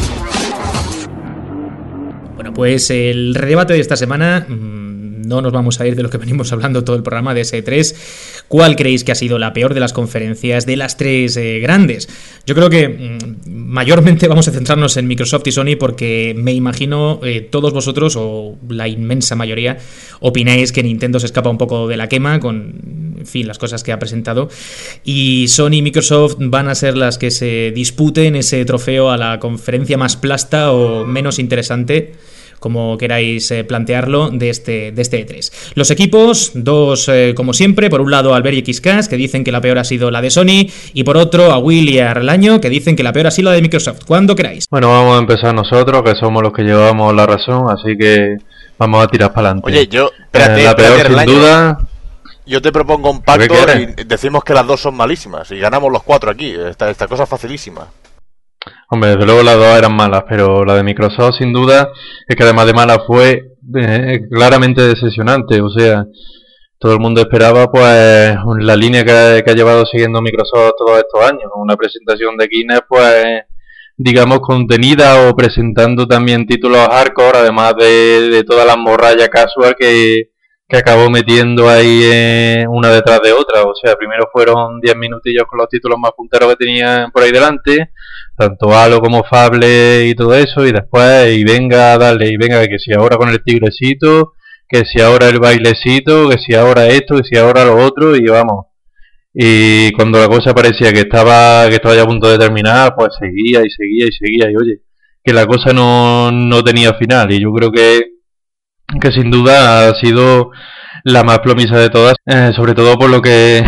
Bueno, pues el redebate de esta semana... No nos vamos a ir de lo que venimos hablando todo el programa de ese E3. ¿Cuál creéis que ha sido la peor de las conferencias de las tres grandes? Yo creo que mayormente vamos a centrarnos en Microsoft y Sony porque me imagino todos vosotros, o la inmensa mayoría, opináis que Nintendo se escapa un poco de la quema con, en fin, las cosas que ha presentado. Y Sony y Microsoft van a ser las que se disputen ese trofeo a la conferencia más plasta o menos interesante, como queráis plantearlo, de este E3. Los equipos, dos como siempre, por un lado Albert y Xcast, que dicen que la peor ha sido la de Sony, y por otro a Will y a Relaño, que dicen que la peor ha sido la de Microsoft. Cuando queráis. Bueno, vamos a empezar nosotros, que somos los que llevamos la razón, así que vamos a tirar para adelante. Oye, la peor sin Relaño, duda... Yo te propongo un pacto y decimos que las dos son malísimas, y ganamos los cuatro aquí. Esta cosa es facilísima. Hombre, desde luego las dos eran malas, pero la de Microsoft sin duda es que además de mala fue claramente decepcionante. O sea, todo el mundo esperaba pues la línea que ha llevado siguiendo Microsoft todos estos años, una presentación de Kinect pues digamos contenida o presentando también títulos hardcore, además de todas las morrallas casual que acabó metiendo ahí una detrás de otra. O sea, primero fueron 10 minutillos con los títulos más punteros que tenían por ahí delante, tanto Halo como Fable y todo eso, y después, y venga, dale, y venga, que si ahora con el tigrecito, que si ahora el bailecito, que si ahora esto, que si ahora lo otro, y vamos. Y cuando la cosa parecía que estaba ya a punto de terminar, pues seguía, y oye, que la cosa no tenía final, y yo creo que sin duda ha sido la más plomiza de todas, sobre todo por lo que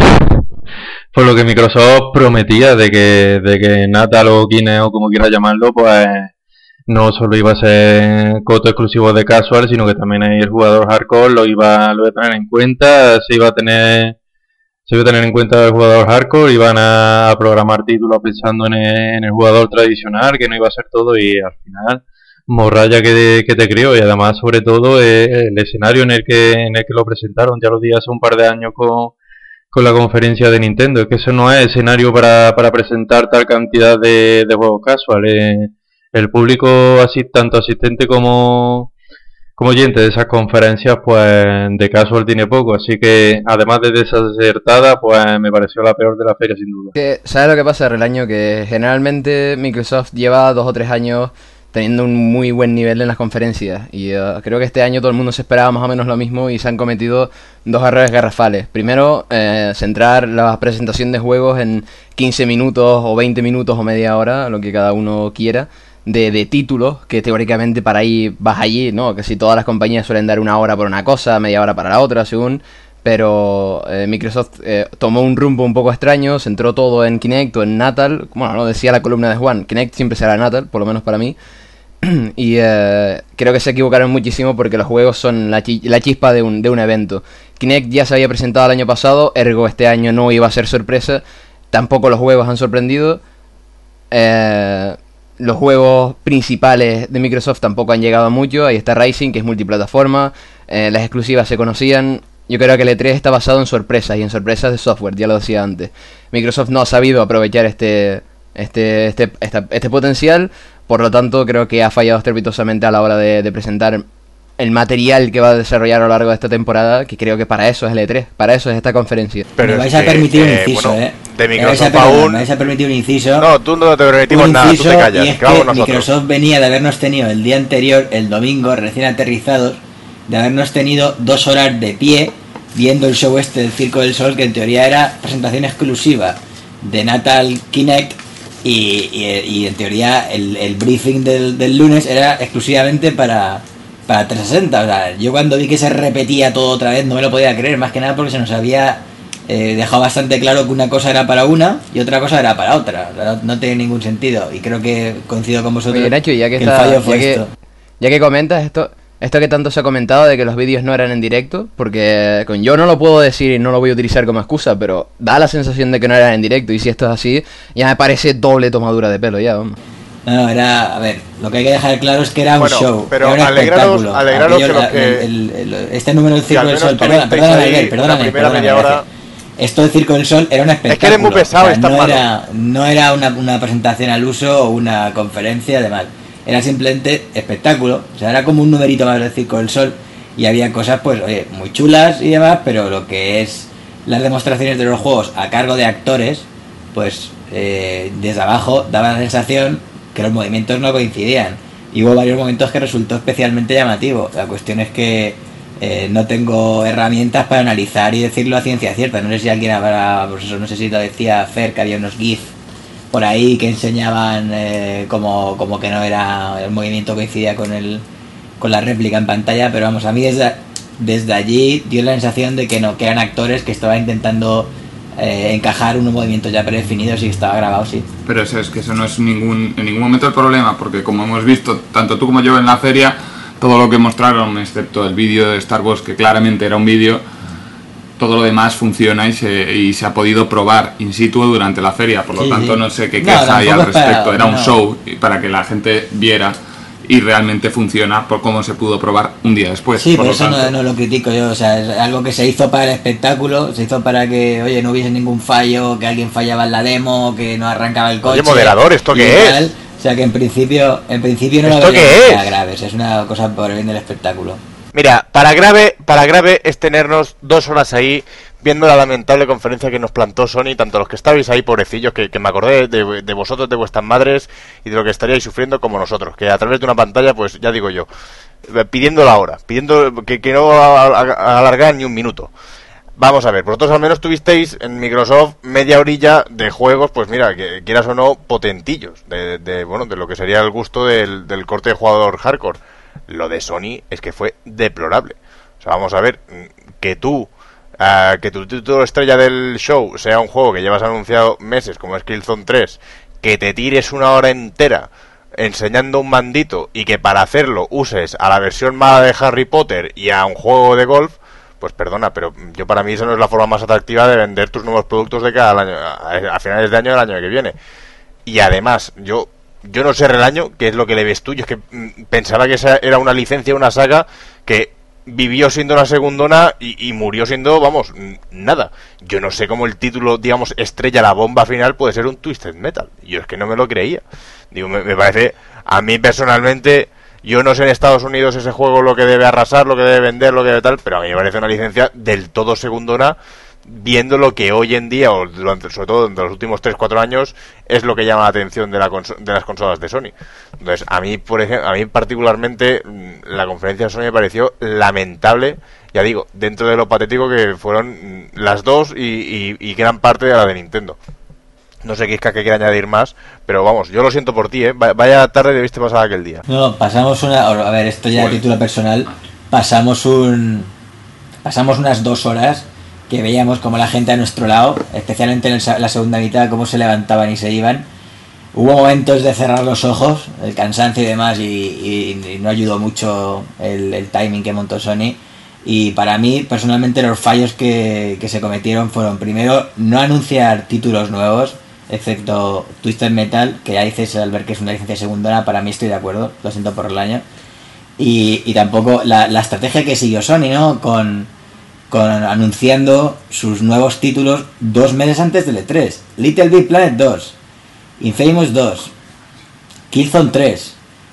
Microsoft prometía de que Natal o Kinect o como quieras llamarlo, pues no solo iba a ser coto exclusivo de casual, sino que también el jugador hardcore lo iba a tener en cuenta, se iba a tener en cuenta el jugador hardcore, iban a programar títulos pensando en el jugador tradicional, que no iba a ser todo, y al final morralla que te crió. Y además sobre todo el escenario en el que lo presentaron, ya lo dije hace un par de años con la conferencia de Nintendo, es que eso no es escenario para presentar tal cantidad de juegos casual. El público tanto asistente como oyente de esas conferencias pues de casual tiene poco, así que además de desacertada pues me pareció la peor de la feria sin duda. ¿Sabes lo que pasa, Relaño? Que generalmente Microsoft lleva 2 o 3 años teniendo un muy buen nivel en las conferencias, y creo que este año todo el mundo se esperaba más o menos lo mismo y se han cometido 2 errores garrafales. Primero, centrar la presentación de juegos en 15 minutos o 20 minutos o media hora, lo que cada uno quiera, de títulos, que teóricamente para ahí vas allí, ¿no? Que si todas las compañías suelen dar 1 hora por una cosa, media hora para la otra, según... Pero Microsoft tomó un rumbo un poco extraño, centró todo en Kinect o en Natal. Bueno, no decía la columna de Juan, Kinect siempre será Natal, por lo menos para mí. Y creo que se equivocaron muchísimo porque los juegos son la chispa de un evento. Kinect ya se había presentado el año pasado, ergo este año no iba a ser sorpresa. Tampoco los juegos han sorprendido. Los juegos principales de Microsoft tampoco han llegado mucho. Ahí está Rising, que es multiplataforma. Las exclusivas se conocían. yo creo que el E3 está basado en sorpresas y en sorpresas de software, ya lo decía antes. Microsoft no ha sabido aprovechar este potencial, por lo tanto creo que ha fallado estrepitosamente a la hora de presentar el material que va a desarrollar a lo largo de esta temporada, que creo que para eso es el E3, para eso es esta conferencia. Pero me vais a permitir un inciso, de Microsoft aún... Me vais a permitir un inciso. No, tú no te permitimos nada, tú te callas. Y es que Microsoft venía de habernos tenido el día anterior, el domingo, recién aterrizados, de habernos tenido 2 horas de pie viendo el show del Circo del Sol, que en teoría era presentación exclusiva de Natal Kinect, y en teoría el briefing del lunes era exclusivamente para 360. O sea, yo cuando vi que se repetía todo otra vez no me lo podía creer, más que nada porque se nos había dejado bastante claro que una cosa era para una y otra cosa era para otra. O sea, no tiene ningún sentido, y creo que coincido con vosotros. Oye, Nacho, ya que el fallo fue esto. Ya que comentas esto que tanto se ha comentado de que los vídeos no eran en directo, porque yo no lo puedo decir y no lo voy a utilizar como excusa, pero da la sensación de que no eran en directo, y si esto es así, ya me parece doble tomadura de pelo ya, vamos. No, era, a ver, lo que hay que dejar claro es que era un show, pero era un alegraros que este número del Circo del Sol, perdóname, esto del Circo del Sol era un espectáculo. Es que eres muy pesado, o sea, no era una presentación al uso o una conferencia, además. Era simplemente espectáculo, o sea, era como un numerito más del Circo del Sol, y había cosas, pues, oye, muy chulas y demás, pero lo que es las demostraciones de los juegos a cargo de actores, pues, desde abajo daba la sensación que los movimientos no coincidían, y hubo varios momentos que resultó especialmente llamativo. La cuestión es que no tengo herramientas para analizar y decirlo a ciencia cierta. No sé si alguien habrá, pues eso, no sé si lo decía Fer, que había unos GIF por ahí que enseñaban como que no era, el movimiento coincidía con la réplica en pantalla, pero vamos, a mí desde allí dio la sensación de que eran actores que estaban intentando encajar unos movimientos ya predefinidos, y estaba grabado, sí. Pero eso no es en ningún momento el problema, porque como hemos visto tanto tú como yo en la feria, todo lo que mostraron, excepto el vídeo de Star Wars, que claramente era un vídeo, todo lo demás funciona y se ha podido probar in situ durante la feria, por lo tanto no sé qué queja hay al respecto. Era un show para que la gente viera, y realmente funciona por cómo se pudo probar un día después. Sí, por eso no lo critico yo, o sea, es algo que se hizo para el espectáculo, se hizo para que, oye, no hubiese ningún fallo, que alguien fallaba en la demo, que no arrancaba el coche. Oye, moderador, ¿esto qué es? O sea, que en principio no lo vería grave, o sea, es una cosa por el bien del espectáculo. Mira, para grave es tenernos 2 horas ahí viendo la lamentable conferencia que nos plantó Sony, tanto los que estabais ahí, pobrecillos, que me acordé de vosotros, de vuestras madres, y de lo que estaríais sufriendo como nosotros, que a través de una pantalla, pues ya digo yo, pidiendo la hora, pidiendo que no alargar ni un minuto. Vamos a ver, vosotros al menos tuvisteis en Microsoft media horilla de juegos, pues mira, que quieras o no, potentillos, de lo que sería el gusto del corte de jugador hardcore. Lo de Sony es que fue deplorable. O sea, vamos a ver, que tu título estrella del show sea un juego que llevas anunciado meses, como es Killzone 3, que te tires 1 hora entera enseñando un mandito, y que para hacerlo uses a la versión mala de Harry Potter y a un juego de golf, pues perdona, pero para mí esa no es la forma más atractiva de vender tus nuevos productos de cada año, a finales de año del año que viene. Y además, yo no sé Relaño qué es lo que le ves tú. Yo es que pensaba que esa era una licencia, una saga que vivió siendo una segundona y murió siendo, vamos, nada. Yo no sé cómo el título, digamos, estrella, la bomba final, puede ser un Twisted Metal. Yo es que no me lo creía. Digo, me parece, a mí personalmente, yo no sé en Estados Unidos ese juego lo que debe arrasar, lo que debe vender, lo que debe tal, pero a mí me parece una licencia del todo segundona, viendo lo que hoy en día, o sobre todo en los últimos 3-4 años, es lo que llama la atención de las consolas de Sony. Entonces, a mí particularmente, la conferencia de Sony me pareció lamentable, ya digo, dentro de lo patético que fueron las dos y gran parte de la de Nintendo. No sé qué quiere añadir más, pero vamos, yo lo siento por ti, vaya tarde debiste pasar aquel día. No, pasamos a ver, esto ya a título personal, pasamos unas 2 horas que veíamos como la gente a nuestro lado, especialmente en la segunda mitad, cómo se levantaban y se iban. Hubo momentos de cerrar los ojos, el cansancio y demás, y no ayudó mucho el timing que montó Sony. Y para mí, personalmente, los fallos que se cometieron fueron, primero, no anunciar títulos nuevos, excepto Twisted Metal, que ya dices, al ver que es una licencia segundona, para mí estoy de acuerdo, lo siento por el año. Y tampoco la estrategia que siguió Sony, ¿no? Con anunciando sus nuevos títulos 2 meses antes del E3. Little Big Planet 2, Infamous 2, Killzone 3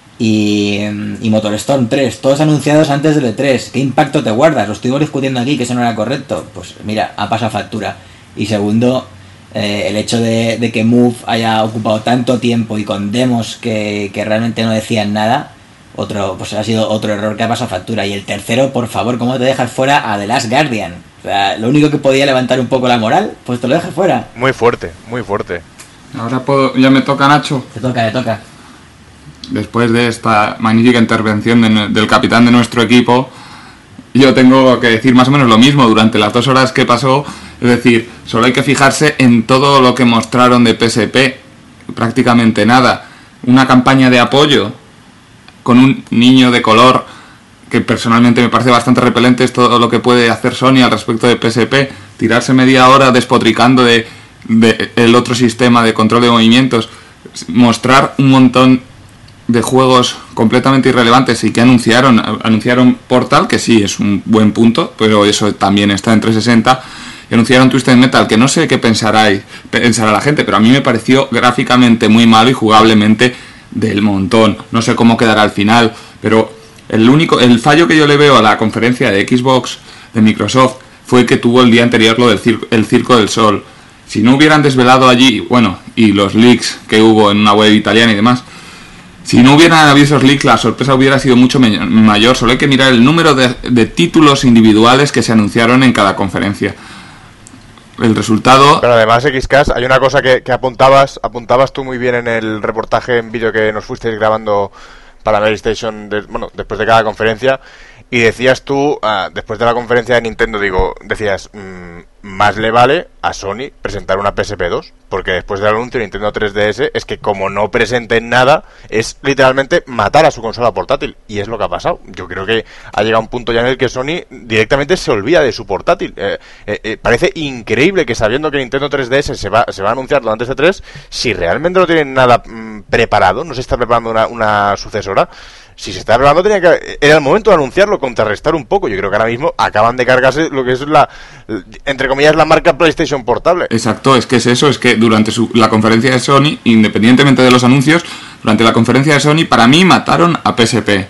y Motorstorm 3, todos anunciados antes del E3. ¿Qué impacto te guardas? Lo estuvimos discutiendo aquí, que eso no era correcto. Pues mira, ha pasado factura. Y segundo, el hecho de que Move haya ocupado tanto tiempo y con demos que realmente no decían nada, pues ha sido otro error que ha pasado factura. Y el tercero, por favor, ¿cómo te dejas fuera a The Last Guardian? O sea, lo único que podía levantar un poco la moral, pues te lo dejas fuera. Muy fuerte, muy fuerte. Ahora ya me toca, Nacho. Te toca. Después de esta magnífica intervención del capitán de nuestro equipo, yo tengo que decir más o menos lo mismo durante las 2 horas que pasó. Es decir, solo hay que fijarse en todo lo que mostraron de PSP. Prácticamente nada. Una campaña de apoyo con un niño de color que personalmente me parece bastante repelente. Es todo lo que puede hacer Sony al respecto de PSP. Tirarse media hora despotricando de el otro sistema de control de movimientos. Mostrar un montón de juegos completamente irrelevantes y que anunciaron Portal, que sí es un buen punto, pero eso también está en 360. Y anunciaron Twisted Metal, que no sé qué pensará la gente, pero a mí me pareció gráficamente muy malo y jugablemente del montón. No sé cómo quedará al final, pero el fallo que yo le veo a la conferencia de Xbox de Microsoft fue que tuvo el día anterior lo del Circo del Sol. Si no hubieran desvelado allí, bueno, y los leaks que hubo en una web italiana y demás, si no hubieran habido esos leaks, la sorpresa hubiera sido mucho mayor. Solo hay que mirar el número de títulos individuales que se anunciaron en cada conferencia. El resultado... Pero además, XCast, hay una cosa que apuntabas tú muy bien en el reportaje en vídeo que nos fuisteis grabando para PlayStation, después de cada conferencia, y decías tú, después de la conferencia de Nintendo, decías, más le vale a Sony presentar una PSP 2, porque después del anuncio de Nintendo 3DS es que como no presenten nada, es literalmente matar a su consola portátil, y es lo que ha pasado. Yo creo que ha llegado un punto ya en el que Sony directamente se olvida de su portátil. Parece increíble que sabiendo que Nintendo 3DS se va a anunciar durante este 3, si realmente no tienen nada preparado, no se está preparando una sucesora. Si se está preparando, era el momento de anunciarlo, contrarrestar un poco. Yo creo que ahora mismo acaban de cargarse lo que es entre comillas, la marca PlayStation Portable. Exacto, es que durante la conferencia de Sony, independientemente de los anuncios, durante la conferencia de Sony, para mí mataron a PSP.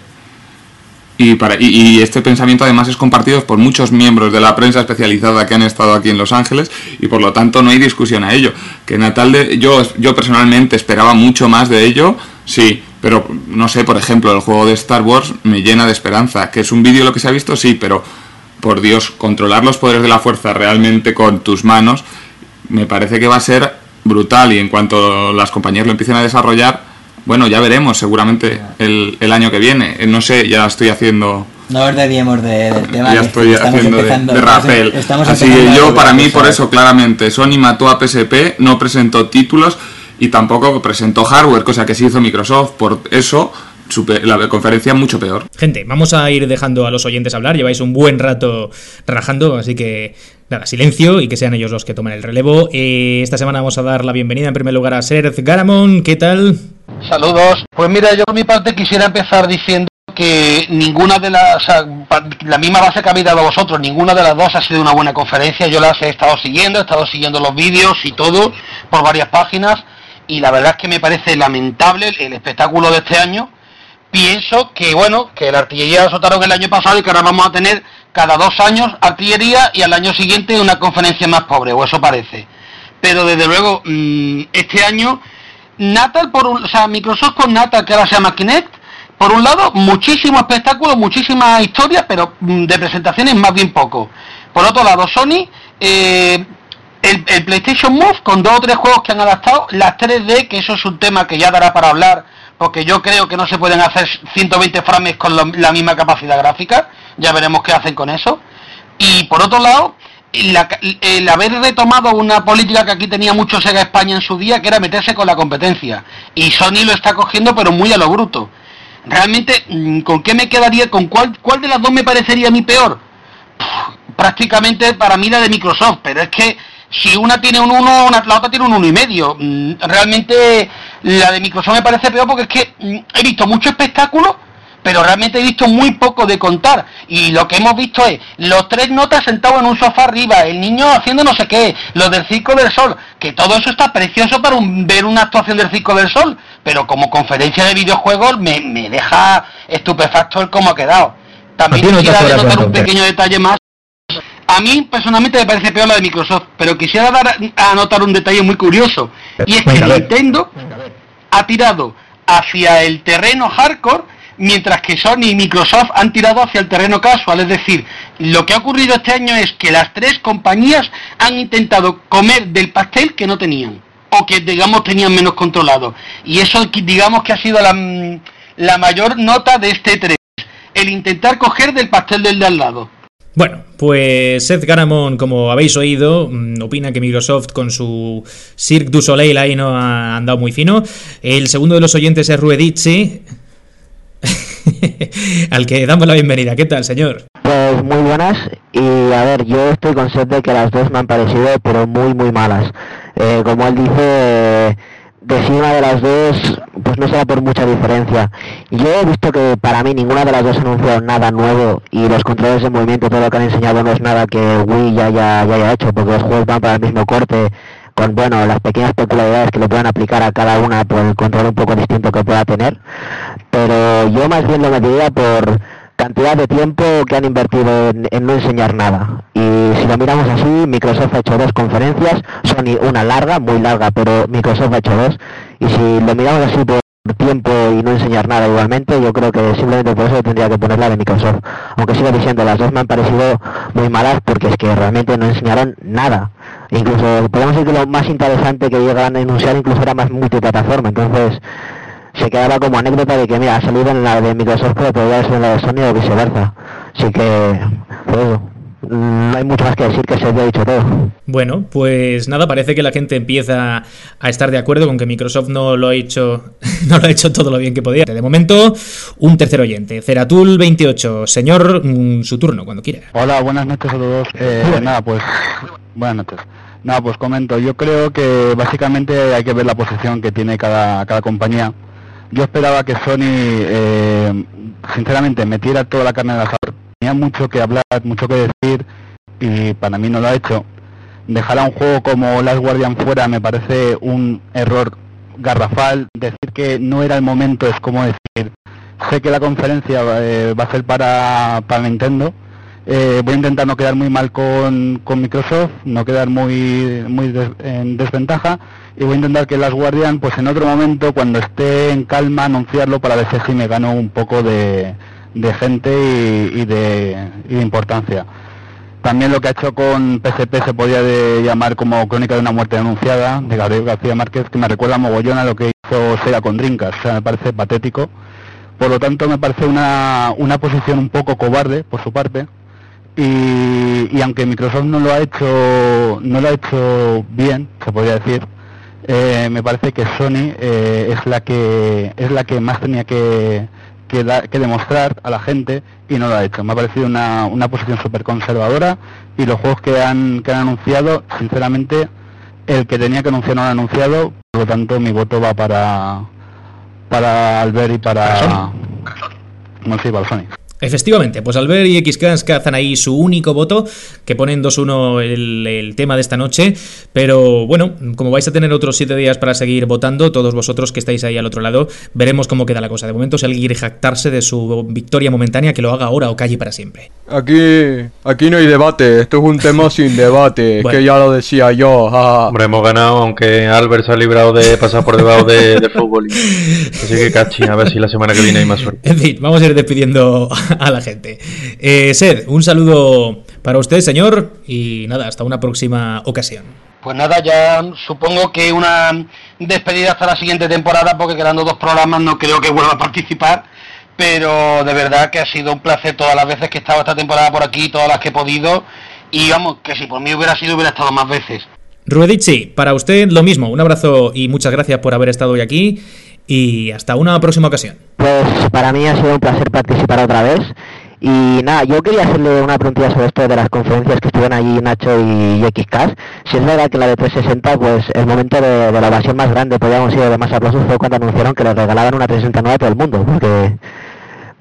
Y este pensamiento además es compartido por muchos miembros de la prensa especializada que han estado aquí en Los Ángeles, y por lo tanto no hay discusión a ello. Que yo personalmente esperaba mucho más de ello, sí, pero no sé, por ejemplo, el juego de Star Wars me llena de esperanza. Que es un vídeo lo que se ha visto, sí, pero por Dios, controlar los poderes de la fuerza realmente con tus manos me parece que va a ser brutal, y en cuanto las compañías lo empiecen a desarrollar, bueno, ya veremos seguramente el año que viene. No sé, ya estoy haciendo... No os desviemos del tema. Ya estoy haciendo de rapel. Así que yo, para mí, por eso, claramente, Sony mató a PSP, no presentó títulos y tampoco presentó hardware, cosa que sí hizo Microsoft. Por eso, la conferencia mucho peor. Gente, vamos a ir dejando a los oyentes hablar. Lleváis un buen rato rajando, así que nada, silencio y que sean ellos los que tomen el relevo. Esta semana vamos a dar la bienvenida en primer lugar a Serz Garamond. ¿Qué tal? Saludos. Pues mira, yo por mi parte quisiera empezar diciendo que ninguna de las... la misma base que habéis dado vosotros, ninguna de las dos ha sido una buena conferencia. Yo las he estado siguiendo los vídeos y todo por varias páginas, y la verdad es que me parece lamentable el espectáculo de este año. Pienso que, que la artillería la soltaron el año pasado y que ahora vamos a tener cada 2 años artillería y al año siguiente una conferencia más pobre, o eso parece. Pero desde luego, este año, Natal, Microsoft con Natal, que ahora se llama Kinect, por un lado, muchísimo espectáculo, muchísima historia, pero de presentaciones más bien poco. Por otro lado, Sony, el PlayStation Move, con 2 o 3 juegos que han adaptado, las 3D, que eso es un tema que ya dará para hablar, porque yo creo que no se pueden hacer 120 frames con la misma capacidad gráfica. Ya veremos qué hacen con eso. Y por otro lado, el haber retomado una política que aquí tenía mucho Sega España en su día, que era meterse con la competencia. Y Sony lo está cogiendo, pero muy a lo bruto. Realmente, ¿con qué me quedaría? ¿Con cuál de las dos me parecería a mí peor? Prácticamente para mí la de Microsoft, pero es que si una tiene un 1, la otra tiene un 1,5. Realmente la de Microsoft me parece peor, porque es que he visto mucho espectáculo, pero realmente he visto muy poco de contar, y lo que hemos visto es los 3 notas sentados en un sofá arriba, el niño haciendo no sé qué, lo del Circo del Sol, que todo eso está precioso para ver una actuación del Circo del Sol, pero como conferencia de videojuegos me deja estupefacto el cómo ha quedado. También quisiera anotar un pequeño detalle más. A mí personalmente me parece peor la de Microsoft, pero quisiera anotar un detalle muy curioso, y es que Nintendo ha tirado hacia el terreno hardcore, mientras que Sony y Microsoft han tirado hacia el terreno casual. Es decir, lo que ha ocurrido este año es que las 3 compañías han intentado comer del pastel que no tenían, o que digamos tenían menos controlado, y eso digamos que ha sido la mayor nota de este 3, el intentar coger del pastel del de al lado. Bueno, pues Seth Garamond, como habéis oído, opina que Microsoft con su Cirque du Soleil ahí no ha andado muy fino. El segundo de los oyentes es Ruedici, al que damos la bienvenida. ¿Qué tal, señor? Pues muy buenas, y a ver, yo estoy con Seth de que las dos me han parecido pero muy malas. Como él dice, de si una de las dos pues no será por mucha diferencia. Yo he visto que para mí ninguna de las dos ha anunciado nada nuevo, y los controles de movimiento, todo lo que han enseñado no es nada que Wii ya haya hecho, porque los juegos van para el mismo corte, con bueno, las pequeñas peculiaridades que le puedan aplicar a cada una por el control un poco distinto que pueda tener. Pero yo más bien lo mediría por cantidad de tiempo que han invertido en no enseñar nada. Y si lo miramos así, Microsoft ha hecho 2 conferencias, Sony una larga, muy larga, pero Microsoft ha hecho 2, y si lo miramos así por tiempo y no enseñar nada igualmente, yo creo que simplemente por eso tendría que poner la de Microsoft, aunque sigo diciendo, las dos me han parecido muy malas, porque es que realmente no enseñaron nada. Incluso podemos decir que lo más interesante que llegaban a anunciar incluso era más multiplataforma, entonces se quedaba como anécdota de que mira, ha salido en la de Microsoft pero podría ser en la de Sony o viceversa. Así que pues eso, no hay mucho más que decir, que se había dicho todo. Bueno, pues nada, parece que la gente empieza a estar de acuerdo con que Microsoft no lo ha hecho todo lo bien que podía. De momento, un tercer oyente, Ceratul28. Señor, su turno, cuando quiera. Hola, buenas noches a todos. Buenas noches. Nada, pues comento, yo creo que básicamente hay que ver la posición que tiene cada compañía. Yo esperaba que Sony, sinceramente, metiera toda la carne en el asador. Tenía mucho que hablar, mucho que decir, y para mí no lo ha hecho. Dejar a un juego como Last Guardian fuera me parece un error garrafal. Decir que no era el momento es como decir, sé que la conferencia va a ser para Nintendo. Voy a intentar no quedar muy mal con Microsoft, no quedar muy en desventaja, y voy a intentar que Last Guardian, pues en otro momento, cuando esté en calma, anunciarlo para ver si me gano un poco de gente y de importancia. También lo que ha hecho con PSP se podía llamar como Crónica de una muerte anunciada, de Gabriel García Márquez, que me recuerda mogollón a lo que hizo Sega con Dreamcast. O sea, me parece patético. Por lo tanto, me parece una posición un poco cobarde por su parte. Y aunque Microsoft no lo ha hecho bien, se podría decir, me parece que Sony es la que más tenía que demostrar a la gente, y no lo ha hecho. Me ha parecido una posición súper conservadora, y los juegos que han anunciado, sinceramente, el que tenía que anunciar no lo ha anunciado. Por lo tanto, mi voto va para Albert y para Sony. Efectivamente, pues Albert y XCast cazan ahí su único voto, que ponen 2-1 el tema de esta noche. Pero bueno, como vais a tener otros 7 días para seguir votando, todos vosotros que estáis ahí al otro lado, veremos cómo queda la cosa. De momento, si alguien quiere jactarse de su victoria momentánea, que lo haga ahora o calle para siempre. Aquí no hay debate, esto es un tema sin debate, bueno. Que ya lo decía yo. Hombre, hemos ganado, aunque Albert se ha librado de pasar por debajo de fútbol. Así que cachi, a ver si la semana que viene hay más suerte. En fin, vamos a ir despidiendo a la gente. Sed, un saludo para usted, señor, y nada, hasta una próxima ocasión. Pues nada, ya supongo que una despedida hasta la siguiente temporada, porque quedando 2 programas no creo que vuelva a participar, pero de verdad que ha sido un placer todas las veces que he estado esta temporada por aquí, todas las que he podido, y vamos, que si por mí hubiera estado más veces. Ruedici, para usted lo mismo, un abrazo y muchas gracias por haber estado hoy aquí, y hasta una próxima ocasión. Pues para mí ha sido un placer participar otra vez. Y nada, yo quería hacerle una preguntilla sobre esto de las conferencias que estuvieron allí Nacho y XCast. Si es verdad que la de 360, pues el momento de la evasión más grande, podríamos ir de más aplausos, fue cuando anunciaron que le regalaban una 360 nueva a todo el mundo, porque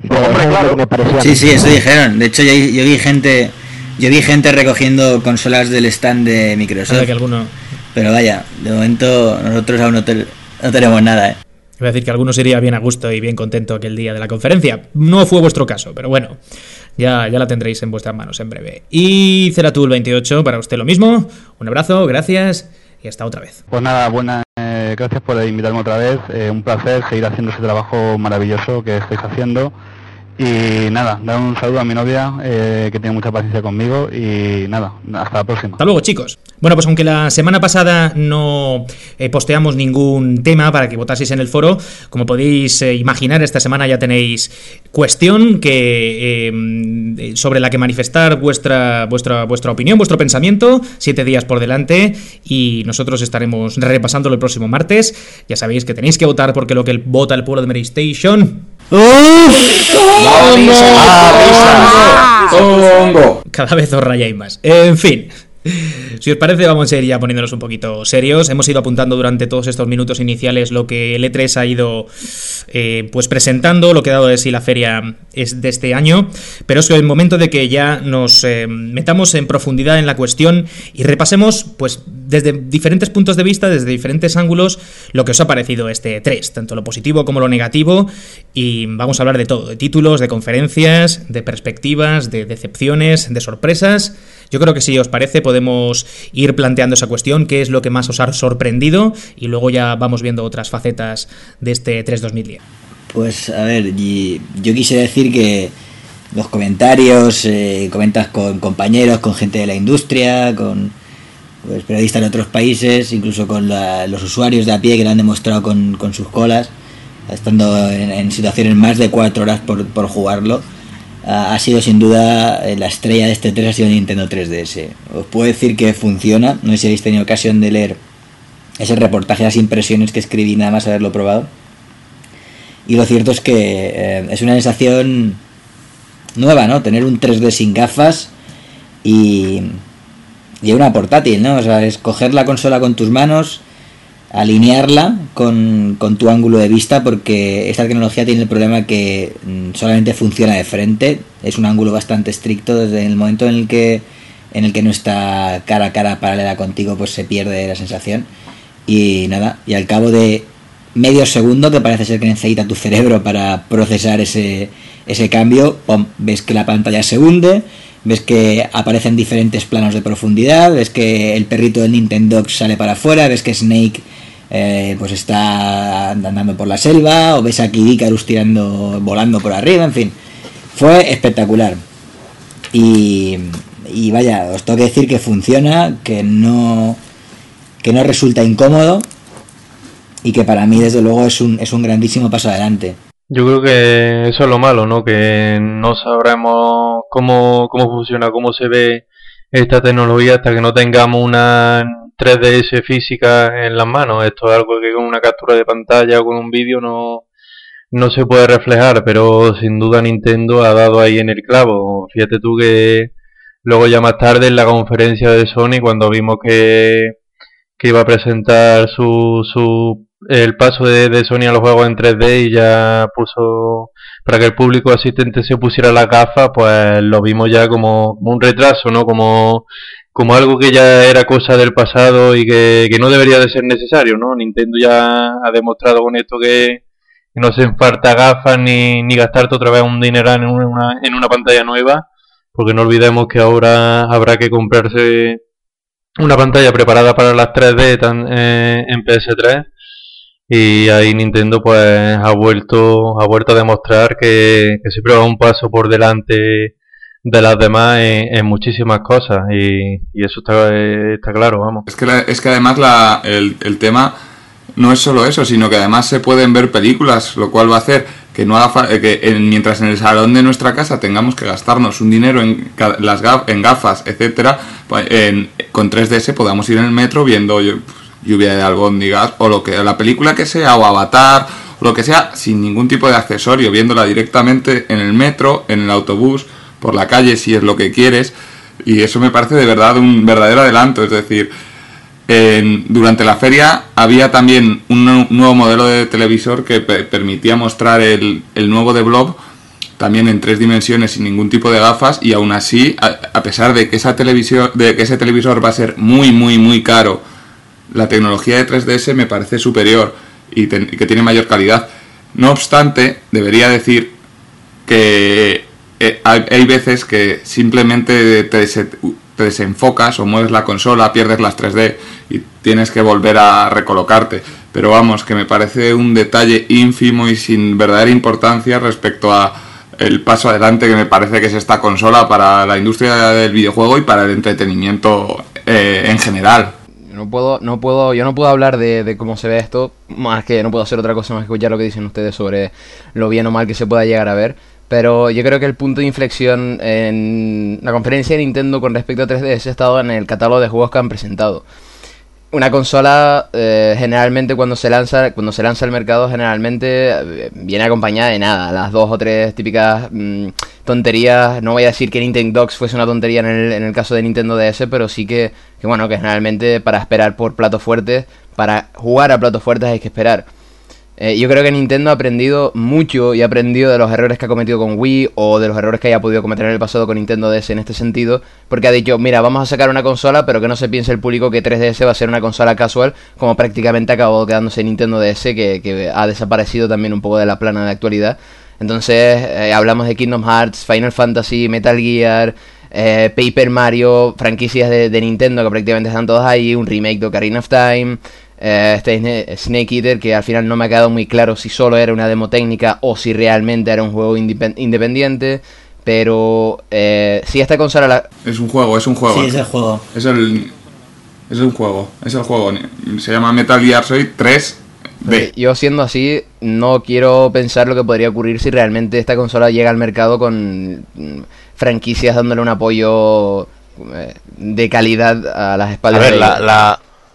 Hombre, claro. Sí, eso dijeron. De hecho, yo vi gente recogiendo consolas del stand de Microsoft. Que alguno... Pero vaya, de momento nosotros aún no tenemos nada, Voy a decir que algunos iría bien a gusto y bien contento aquel día de la conferencia. No fue vuestro caso, pero bueno, ya la tendréis en vuestras manos en breve. Y Ceratul28, para usted lo mismo. Un abrazo, gracias y hasta otra vez. Pues nada, gracias por invitarme otra vez. Un placer seguir haciendo ese trabajo maravilloso que estáis haciendo. Y nada, dar un saludo a mi novia, que tiene mucha paciencia conmigo. Y nada, hasta la próxima. Hasta luego, chicos. Bueno, pues aunque la semana pasada no posteamos ningún tema para que votaseis en el foro, como podéis imaginar, esta semana ya tenéis cuestión sobre la que manifestar vuestra opinión, vuestro pensamiento. 7 días por delante y nosotros estaremos repasándolo el próximo martes. Ya sabéis que tenéis que votar porque lo que vota el pueblo de Mary Station... Cada vez os rayáis más. En fin, si os parece vamos a ir ya poniéndonos un poquito serios. Hemos ido apuntando durante todos estos minutos iniciales lo que el E3 ha ido pues presentando, lo que ha dado de sí la feria es de este año, pero es el momento de que ya nos metamos en profundidad en la cuestión y repasemos pues desde diferentes puntos de vista, desde diferentes ángulos, lo que os ha parecido este E3, tanto lo positivo como lo negativo, y vamos a hablar de todo, de títulos, de conferencias, de perspectivas, de decepciones, de sorpresas. Yo creo que si os parece podemos ir planteando esa cuestión, qué es lo que más os ha sorprendido, y luego ya vamos viendo otras facetas de este E3 2010. Pues a ver, yo quisiera decir que los comentarios, comentas con compañeros, con gente de la industria, con pues, periodistas de otros países, incluso con los usuarios de a pie que lo han demostrado con sus colas, estando en situaciones más de 4 horas por jugarlo. Ha sido sin duda la estrella de este 3 ha sido Nintendo 3DS. Os puedo decir que funciona. No sé si habéis tenido ocasión de leer ese reportaje, las impresiones que escribí nada más haberlo probado. Y lo cierto es que es una sensación nueva, ¿no? Tener un 3D sin gafas y una portátil, ¿no? O sea, es coger la consola con tus manos, alinearla con tu ángulo de vista, porque esta tecnología tiene el problema que solamente funciona de frente. Es un ángulo bastante estricto. Desde el momento en el que no está cara a cara paralela contigo, pues se pierde la sensación. Y nada, y al cabo de medio segundo, que parece ser que necesita tu cerebro para procesar ese cambio, ¡pum!, ves que la pantalla se hunde, ves que aparecen diferentes planos de profundidad, ves que el perrito del Nintendo sale para afuera, ves que Snake pues está andando por la selva, o ves a Kid Icarus volando por arriba, en fin, fue espectacular. Y vaya, os tengo que decir que funciona, que no resulta incómodo, y que para mí desde luego es un grandísimo paso adelante. Yo creo que eso es lo malo, ¿no? Que no sabremos cómo funciona, cómo se ve esta tecnología hasta que no tengamos una 3DS física en las manos. Esto es algo que con una captura de pantalla o con un vídeo no se puede reflejar, pero sin duda Nintendo ha dado ahí en el clavo. Fíjate tú que luego ya más tarde en la conferencia de Sony, cuando vimos que iba a presentar el paso de Sony a los juegos en 3D y ya puso para que el público asistente se pusiera las gafas, pues lo vimos ya como un retraso, ¿no? Como algo que ya era cosa del pasado y que no debería de ser necesario, ¿no? Nintendo ya ha demostrado con esto que no hacen falta gafas ni gastarte otra vez un dineral en una pantalla nueva, porque no olvidemos que ahora habrá que comprarse una pantalla preparada para las 3D en PS3, y ahí Nintendo pues ha vuelto a demostrar que siempre va un paso por delante de las demás en muchísimas cosas, y eso está claro, vamos. Es que además el tema no es solo eso, sino que además se pueden ver películas, lo cual va a hacer que no haga mientras en el salón de nuestra casa tengamos que gastarnos un dinero en gafas, etcétera, pues con 3DS podamos ir en el metro viendo Lluvia de albóndigas o la película que sea, o Avatar, o lo que sea, sin ningún tipo de accesorio, viéndola directamente en el metro, en el autobús, por la calle, si es lo que quieres. Y eso me parece de verdad un verdadero adelanto. Es decir, durante la feria había también un nuevo modelo de televisor que permitía mostrar el nuevo de Blob también en 3 dimensiones sin ningún tipo de gafas, y aún así, a pesar de que ese televisor va a ser muy, muy, muy caro, la tecnología de 3DS me parece superior y que tiene mayor calidad. No obstante, debería decir que hay veces que simplemente te desenfocas o mueves la consola, pierdes las 3D y tienes que volver a recolocarte. Pero vamos, que me parece un detalle ínfimo y sin verdadera importancia respecto a el paso adelante que me parece que es esta consola para la industria del videojuego y para el entretenimiento en general. Yo no puedo hablar de cómo se ve esto, más que no puedo hacer otra cosa más que escuchar lo que dicen ustedes sobre lo bien o mal que se pueda llegar a ver. Pero yo creo que el punto de inflexión en la conferencia de Nintendo con respecto a 3DS ha estado en el catálogo de juegos que han presentado. Una consola generalmente cuando se lanza al mercado generalmente viene acompañada de nada, las 2 o 3 típicas tonterías. No voy a decir que Nintendo Docs fuese una tontería en el caso de Nintendo DS, pero sí que bueno, que generalmente para esperar por platos fuertes, para jugar a platos fuertes hay que esperar. Yo creo que Nintendo ha aprendido mucho y ha aprendido de los errores que ha cometido con Wii o de los errores que haya podido cometer en el pasado con Nintendo DS en este sentido, porque ha dicho, mira, vamos a sacar una consola, pero que no se piense el público que 3DS va a ser una consola casual, como prácticamente acabó quedándose Nintendo DS, que ha desaparecido también un poco de la plana de actualidad. Entonces, hablamos de Kingdom Hearts, Final Fantasy, Metal Gear, Paper Mario, franquicias de Nintendo que prácticamente están todas ahí, un remake de Ocarina of Time, Snake Eater, que al final no me ha quedado muy claro si solo era una demo técnica o si realmente era un juego independiente, pero si esta consola es un juego. Sí, es el juego. Es el juego. Se llama Metal Gear Solid 3D. Yo siendo así, no quiero pensar lo que podría ocurrir si realmente esta consola llega al mercado con franquicias dándole un apoyo de calidad a las espaldas. A ver,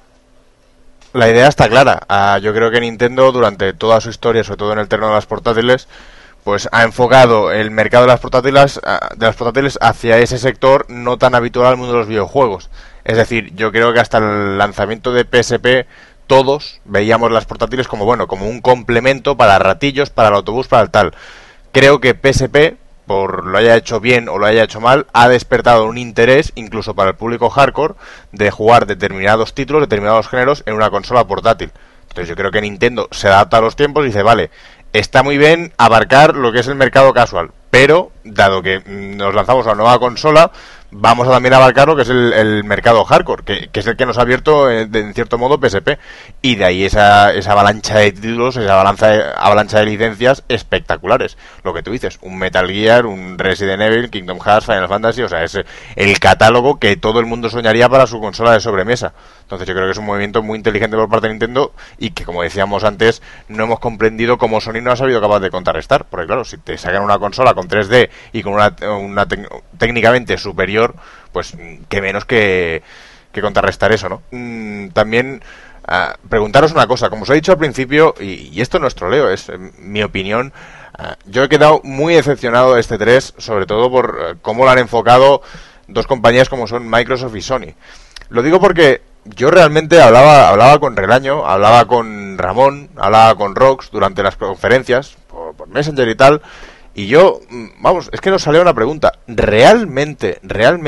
la idea está clara. Yo creo que Nintendo durante toda su historia, sobre todo en el terreno de las portátiles, pues ha enfocado el mercado de las portátiles hacia ese sector no tan habitual al mundo de los videojuegos. Es decir, yo creo que hasta el lanzamiento de PSP todos veíamos las portátiles como un complemento para ratillos, para el autobús, para el tal. Creo que PSP, por lo haya hecho bien o lo haya hecho mal, ha despertado un interés, incluso para el público hardcore, de jugar determinados títulos, determinados géneros en una consola portátil. Entonces yo creo que Nintendo se adapta a los tiempos y dice, vale, está muy bien abarcar lo que es el mercado casual, pero dado que nos lanzamos a una nueva consola, vamos a también abarcar lo que es el mercado hardcore, que es el que nos ha abierto en cierto modo PSP, y de ahí esa avalancha de títulos, esa avalancha de licencias espectaculares. Lo que tú dices, un Metal Gear, un Resident Evil, Kingdom Hearts, Final Fantasy, o sea, es el catálogo que todo el mundo soñaría para su consola de sobremesa. Entonces yo creo que es un movimiento muy inteligente por parte de Nintendo y que, como decíamos antes, no hemos comprendido cómo Sony no ha sabido capaz de contrarrestar, porque claro, si te sacan una consola con 3D y con una técnicamente superior, pues qué menos que contrarrestar eso, ¿no? También preguntaros una cosa, como os he dicho al principio, y esto no es troleo, es mi opinión, yo he quedado muy decepcionado de este 3, sobre todo por cómo lo han enfocado dos compañías como son Microsoft y Sony. Lo digo porque yo realmente hablaba con Relaño, hablaba con Ramón, hablaba con Rox durante las conferencias, por Messenger y tal, y yo, es que nos salió una pregunta, ¿realmente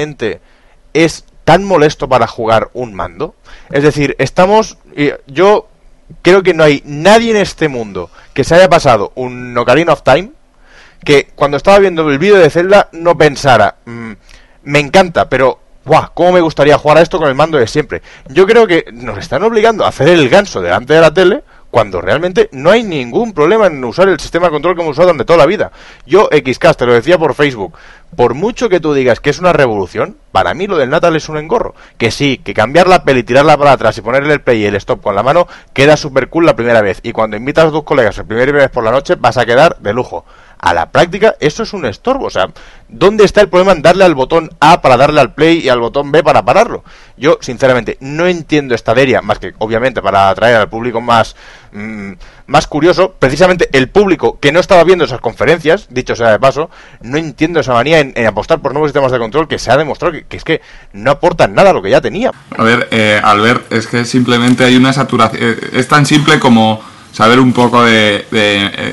es tan molesto para jugar un mando? Es decir, yo creo que no hay nadie en este mundo que se haya pasado un Ocarina of Time que cuando estaba viendo el vídeo de Zelda no pensara, me encanta, pero ¡guau! ¿Cómo me gustaría jugar a esto con el mando de siempre? Yo creo que nos están obligando a hacer el ganso delante de la tele cuando realmente no hay ningún problema en usar el sistema de control que hemos usado durante toda la vida. Yo, XCast, te lo decía por Facebook, por mucho que tú digas que es una revolución, para mí lo del Natal es un engorro. Que sí, que cambiar la peli, tirarla para atrás y ponerle el play y el stop con la mano queda súper cool la primera vez. Y cuando invitas a tus colegas el primer vez por la noche vas a quedar de lujo. A la práctica eso es un estorbo, o sea, ¿dónde está el problema en darle al botón A para darle al play y al botón B para pararlo? Yo, sinceramente, no entiendo esta deria, más que, obviamente, para atraer al público más curioso, precisamente el público que no estaba viendo esas conferencias, dicho sea de paso, no entiendo esa manía en apostar por nuevos sistemas de control que se ha demostrado que es que no aportan nada a lo que ya tenía. A ver, Albert, es que simplemente hay una saturación, es tan simple como saber un poco de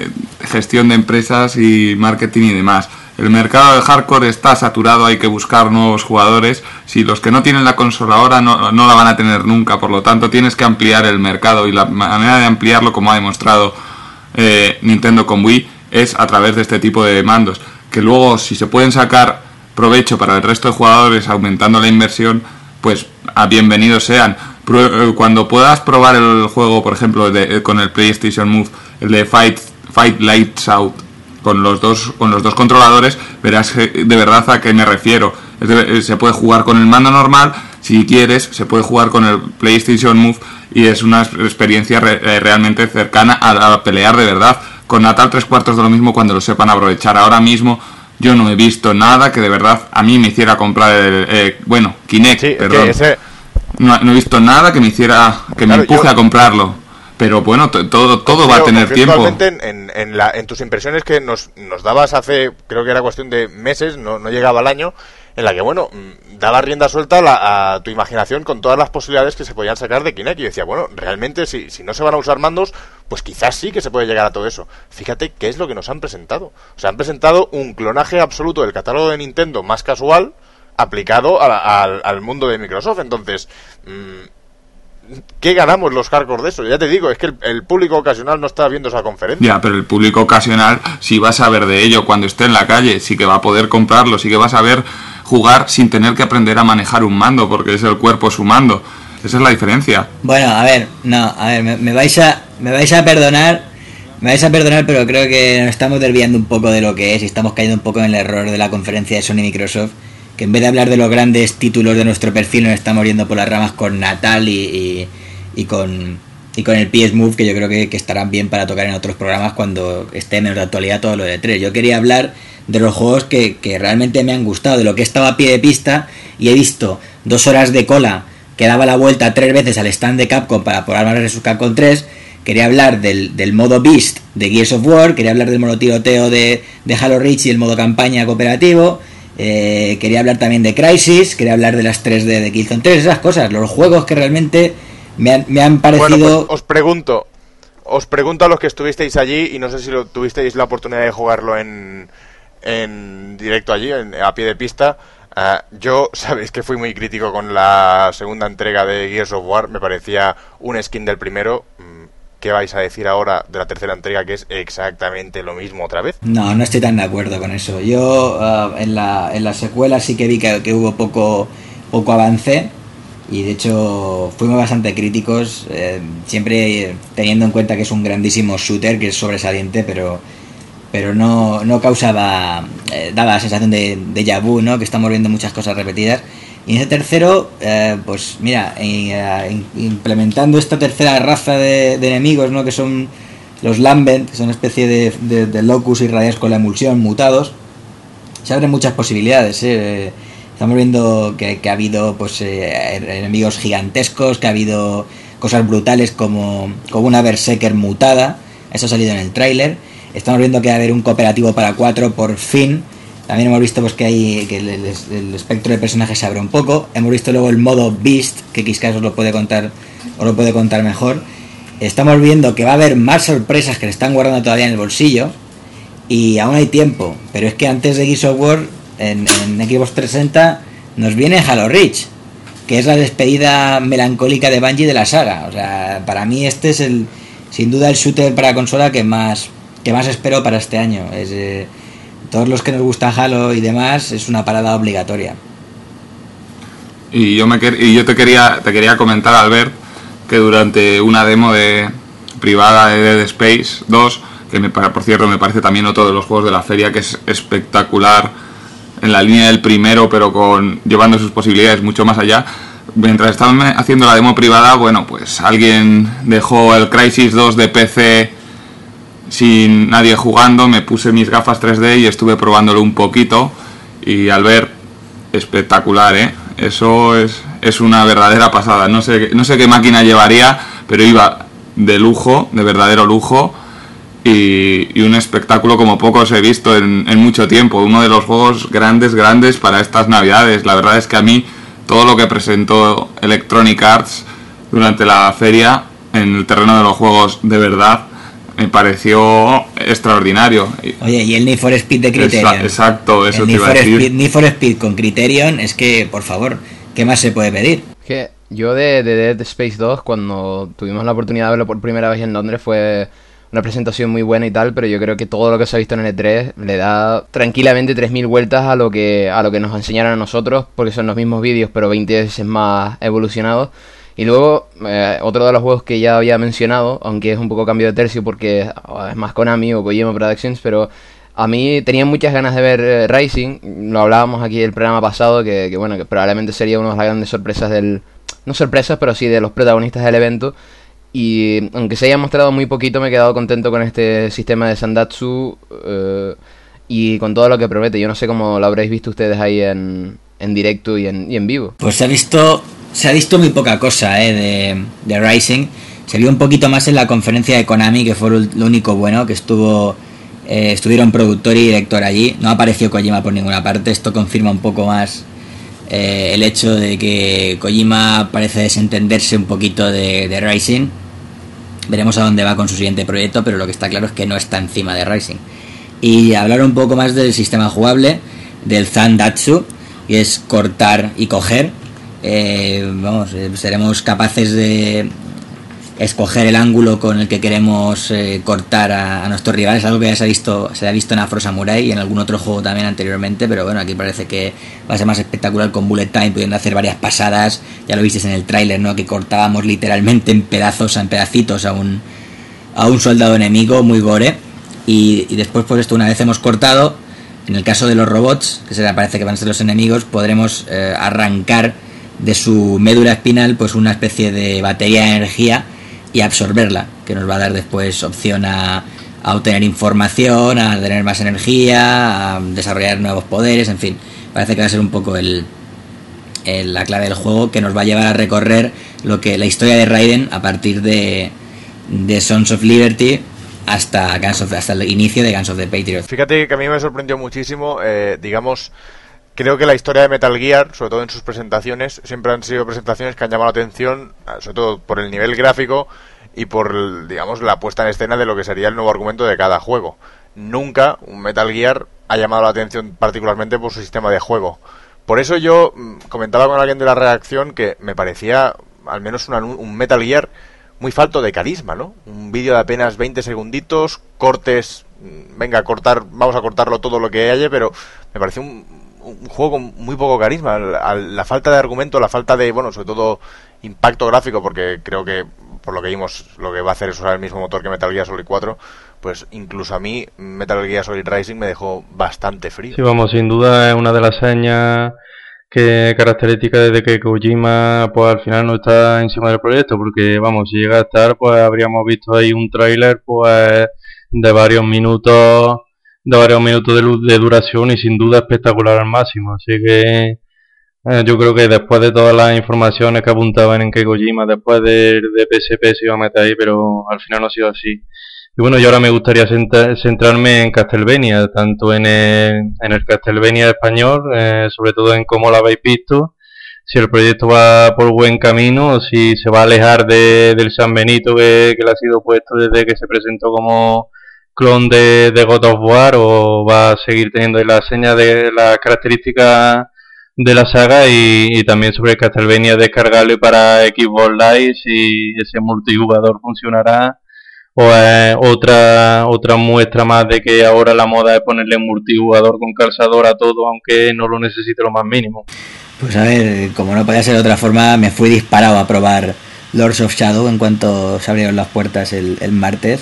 gestión de empresas y marketing y demás. El mercado del hardcore está saturado, hay que buscar nuevos jugadores. Si los que no tienen la consola ahora no la van a tener nunca, por lo tanto tienes que ampliar el mercado, y la manera de ampliarlo, como ha demostrado Nintendo con Wii, es a través de este tipo de mandos, que luego si se pueden sacar provecho para el resto de jugadores aumentando la inversión, pues bienvenidos sean. Cuando puedas probar el juego, por ejemplo, con el PlayStation Move, el de Fight Lights Out, con los dos controladores, verás de verdad a qué me refiero. Se puede jugar con el mando normal, si quieres, se puede jugar con el PlayStation Move, y es una experiencia realmente cercana a pelear de verdad. Con Natal 3/4 de lo mismo cuando lo sepan aprovechar. Ahora mismo yo no he visto nada que de verdad a mí me hiciera comprar Kinect, sí, perdón. No he visto nada que me empuje a comprarlo. Pero bueno, todo va a tener tiempo. En tus impresiones que nos dabas hace, creo que era cuestión de meses, no llegaba al año, en la que, bueno, daba rienda suelta a tu imaginación con todas las posibilidades que se podían sacar de Kinect. Y decía, bueno, realmente si no se van a usar mandos, pues quizás sí que se puede llegar a todo eso. Fíjate qué es lo que nos han presentado. O sea, han presentado un clonaje absoluto del catálogo de Nintendo más casual aplicado al mundo de Microsoft. Entonces, ¿qué ganamos los hardcore de eso? Ya te digo, es que el público ocasional no está viendo esa conferencia. Ya, pero el público ocasional sí va a saber de ello cuando esté en la calle, sí que va a poder comprarlo, sí que va a saber jugar sin tener que aprender a manejar un mando, porque es el cuerpo su mando. Esa es la diferencia. Bueno, me vais a perdonar, pero creo que nos estamos desviando un poco de lo que es y estamos cayendo un poco en el error de la conferencia de Sony y Microsoft, que en vez de hablar de los grandes títulos de nuestro perfil nos estamos yendo por las ramas con Natal y con el PS Move, que yo creo que estarán bien para tocar en otros programas cuando esté menos de actualidad todo lo de 3. Yo quería hablar de los juegos que realmente me han gustado, de lo que he estado a pie de pista y he visto 2 horas de cola que daba la vuelta 3 veces al stand de Capcom para probar Marvel vs. Capcom 3. Quería hablar del modo Beast de Gears of War, quería hablar del modo tiroteo de Halo Reach y el modo campaña cooperativo. Quería hablar también de Crysis, quería hablar de las 3D de Killzone 3, esas cosas, los juegos que realmente me han parecido... Bueno, pues os pregunto a los que estuvisteis allí, y no sé si tuvisteis la oportunidad de jugarlo en directo allí, a pie de pista. Yo, sabéis que fui muy crítico con la segunda entrega de Gears of War, me parecía un skin del primero. ¿Qué vais a decir ahora de la tercera entrega, que es exactamente lo mismo otra vez? No estoy tan de acuerdo con eso. Yo en la secuela sí que vi que hubo poco avance, y de hecho fuimos bastante críticos, siempre teniendo en cuenta que es un grandísimo shooter, que es sobresaliente, pero no causaba, daba la sensación de déjà vu, ¿no? Que estamos viendo muchas cosas repetidas. Y en ese tercero, pues mira, implementando esta tercera raza de enemigos, ¿no? Que son los Lambent, que son una especie de locus irradiados con la emulsión, mutados, se abren muchas posibilidades. Estamos viendo que ha habido pues enemigos gigantescos, que ha habido cosas brutales como una Berserker mutada. Eso ha salido en el tráiler. Estamos viendo que va a haber un cooperativo para 4 por fin. También hemos visto pues que el espectro de personajes se abre un poco. Hemos visto luego el modo Beast, que quizás os lo puede contar mejor. Estamos viendo que va a haber más sorpresas que le están guardando todavía en el bolsillo, y aún hay tiempo. Pero es que antes de Gears of War, en Xbox 360 nos viene Halo Reach, que es la despedida melancólica de Bungie de la saga. O sea, para mí este es sin duda el shooter para consola que más espero para este año. Todos los que nos gusta Halo y demás, es una parada obligatoria. Y yo te quería comentar, Albert, que durante una demo privada de Dead Space 2, que por cierto me parece también otro de los juegos de la feria que es espectacular, en la línea del primero, pero llevando sus posibilidades mucho más allá. Mientras estaban haciendo la demo privada, bueno, pues alguien dejó el Crysis 2 de PC sin nadie jugando, me puse mis gafas 3D y estuve probándolo un poquito, y al ver, espectacular, eso es una verdadera pasada. No sé qué máquina llevaría, pero iba de lujo, de verdadero lujo, y un espectáculo como pocos he visto en mucho tiempo. Uno de los juegos grandes para estas navidades. La verdad es que a mí todo lo que presentó Electronic Arts durante la feria en el terreno de los juegos de verdad me pareció extraordinario. Oye, y el Need for Speed de Criterion. Exacto, eso te iba a decir. Need for Speed con Criterion, es que, por favor, ¿qué más se puede pedir? Que yo de Dead Space 2, cuando tuvimos la oportunidad de verlo por primera vez en Londres, fue una presentación muy buena y tal, pero yo creo que todo lo que se ha visto en el E3 le da tranquilamente 3000 vueltas a lo que nos enseñaron a nosotros, porque son los mismos vídeos pero 20 veces más evolucionados. Y luego, otro de los juegos que ya había mencionado, aunque es un poco cambio de tercio porque es más Konami o Kojima Productions, pero a mí tenía muchas ganas de ver Rising. Lo hablábamos aquí el programa pasado, que bueno, que probablemente sería una de las grandes sorpresas no sorpresas, pero sí de los protagonistas del evento. Y aunque se haya mostrado muy poquito, me he quedado contento con este sistema de Sandatsu y con todo lo que promete. Yo no sé cómo lo habréis visto ustedes ahí en directo y en vivo. Pues se ha visto muy poca cosa de Rising. Se vio un poquito más en la conferencia de Konami, que fue lo único bueno, que estuvieron productor y director allí. No apareció Kojima por ninguna parte. Esto confirma un poco más el hecho de que Kojima parece desentenderse un poquito de Rising. Veremos a dónde va con su siguiente proyecto, pero lo que está claro es que no está encima de Rising. Y hablar un poco más del sistema jugable, del Zandatsu, que es cortar y coger. Seremos capaces de escoger el ángulo con el que queremos cortar a nuestros rivales, algo que ya se ha visto en Afro Samurai y en algún otro juego también anteriormente, pero bueno, aquí parece que va a ser más espectacular con Bullet Time, pudiendo hacer varias pasadas. Ya lo visteis en el tráiler, ¿no? Que cortábamos literalmente en pedacitos a un soldado enemigo, muy gore. Y después, pues esto, una vez hemos cortado, en el caso de los robots, que parece que van a ser los enemigos, podremos arrancar de su médula espinal pues una especie de batería de energía y absorberla, que nos va a dar después opción a obtener información, a tener más energía, a desarrollar nuevos poderes, en fin. Parece que va a ser un poco la clave del juego, que nos va a llevar a recorrer la historia de Raiden a partir de Sons of Liberty hasta el inicio de Guns of the Patriot. Fíjate que a mí me sorprendió muchísimo, creo que la historia de Metal Gear, sobre todo en sus presentaciones, siempre han sido presentaciones que han llamado la atención, sobre todo por el nivel gráfico y por, digamos, la puesta en escena de lo que sería el nuevo argumento de cada juego. Nunca un Metal Gear ha llamado la atención particularmente por su sistema de juego. Por eso yo comentaba con alguien de la redacción que me parecía al menos un Metal Gear muy falto de carisma, ¿no? Un vídeo de apenas 20 segunditos, cortes, vamos a cortarlo todo lo que haya, pero me pareció un juego con muy poco carisma. La falta de argumento, la falta de, bueno, sobre todo impacto gráfico, porque creo que por lo que vimos lo que va a hacer es usar el mismo motor que Metal Gear Solid 4, pues incluso a mí Metal Gear Solid Rising me dejó bastante frío. Sí, vamos, sin duda es una de las señas característica de que Kojima pues al final no está encima del proyecto, porque vamos, si llega a estar pues habríamos visto ahí un tráiler pues de varios minutos de duración y sin duda espectacular al máximo. Así que yo creo que después de todas las informaciones que apuntaban en que Kojima después de PSP se iba a meter ahí, pero al final no ha sido así. Y bueno, yo ahora me gustaría centrarme en Castlevania, tanto en el Castlevania español, sobre todo en cómo lo habéis visto, si el proyecto va por buen camino o si se va a alejar del San Benito que le ha sido puesto desde que se presentó como clon de God of War, o va a seguir teniendo las señas de las características de la saga, y también sobre el Castlevania descargable para Xbox Live, si ese multijugador funcionará, o es otra muestra más de que ahora la moda es ponerle multijugador con calzador a todo, aunque no lo necesite lo más mínimo. Pues a ver, como no podía ser de otra forma, me fui disparado a probar Lords of Shadow en cuanto se abrieron las puertas el martes,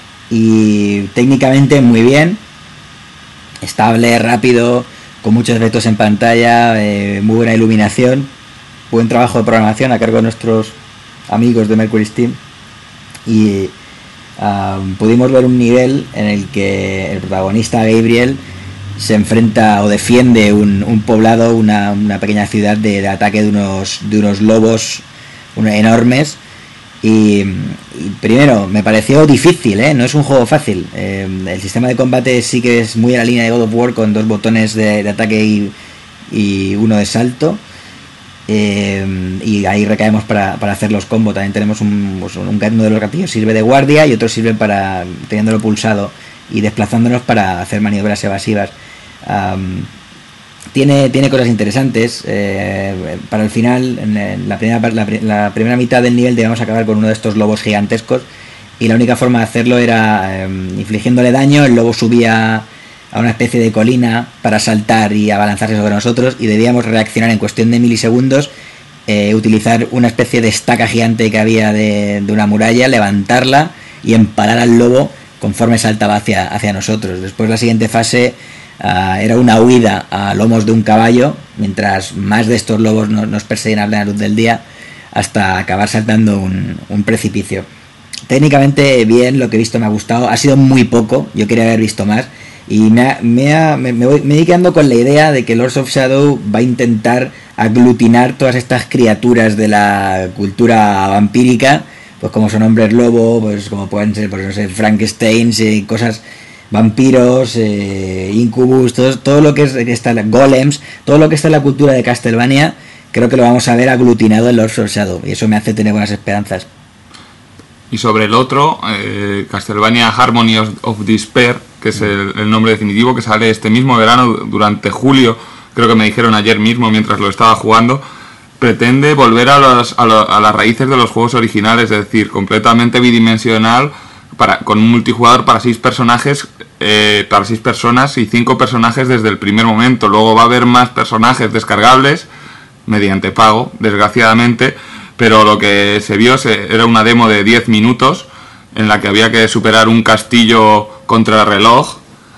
y técnicamente muy bien, estable, rápido, con muchos efectos en pantalla, muy buena iluminación, buen trabajo de programación a cargo de nuestros amigos de Mercury Steam, y pudimos ver un nivel en el que el protagonista Gabriel se enfrenta o defiende un poblado, una pequeña ciudad de ataque de unos lobos enormes, y primero me pareció difícil, no es un juego fácil. El sistema de combate sí que es muy a la línea de God of War, con 2 botones de ataque y uno de salto, y ahí recaemos para hacer los combos. También tenemos uno de los gatillos sirve de guardia y otro sirve para, teniéndolo pulsado y desplazándonos, para hacer maniobras evasivas. Tiene cosas interesantes. Para el final, en la primera mitad del nivel, debemos acabar con uno de estos lobos gigantescos, y la única forma de hacerlo era infligiéndole daño. El lobo subía a una especie de colina para saltar y abalanzarse sobre nosotros, y debíamos reaccionar en cuestión de milisegundos, utilizar una especie de estaca gigante que había de una muralla, levantarla y empalar al lobo conforme saltaba hacia nosotros. Después, la siguiente fase era una huida a lomos de un caballo, mientras más de estos lobos nos persiguen a plena luz del día, hasta acabar saltando un precipicio. Técnicamente bien, lo que he visto me ha gustado. Ha sido muy poco, yo quería haber visto más, y me voy quedando con la idea de que Lords of Shadow va a intentar aglutinar todas estas criaturas de la cultura vampírica, pues como son hombres lobo, pues como pueden ser, pues no sé, Frankensteins y cosas, vampiros, incubus, todo lo que está, golems, todo lo que está en la cultura de Castlevania. Creo que lo vamos a ver aglutinado en Lords of Shadow, y eso me hace tener buenas esperanzas. Y sobre el otro, Castlevania Harmony of Despair, que es el nombre definitivo, que sale este mismo verano durante julio, creo que me dijeron ayer mismo mientras lo estaba jugando, pretende volver a las raíces de los juegos originales, es decir, completamente bidimensional, con un multijugador para 6 personajes, para 6 personas y 5 personajes desde el primer momento. Luego va a haber más personajes descargables mediante pago, desgraciadamente, pero lo que se vio era una demo de 10 minutos en la que había que superar un castillo contra reloj.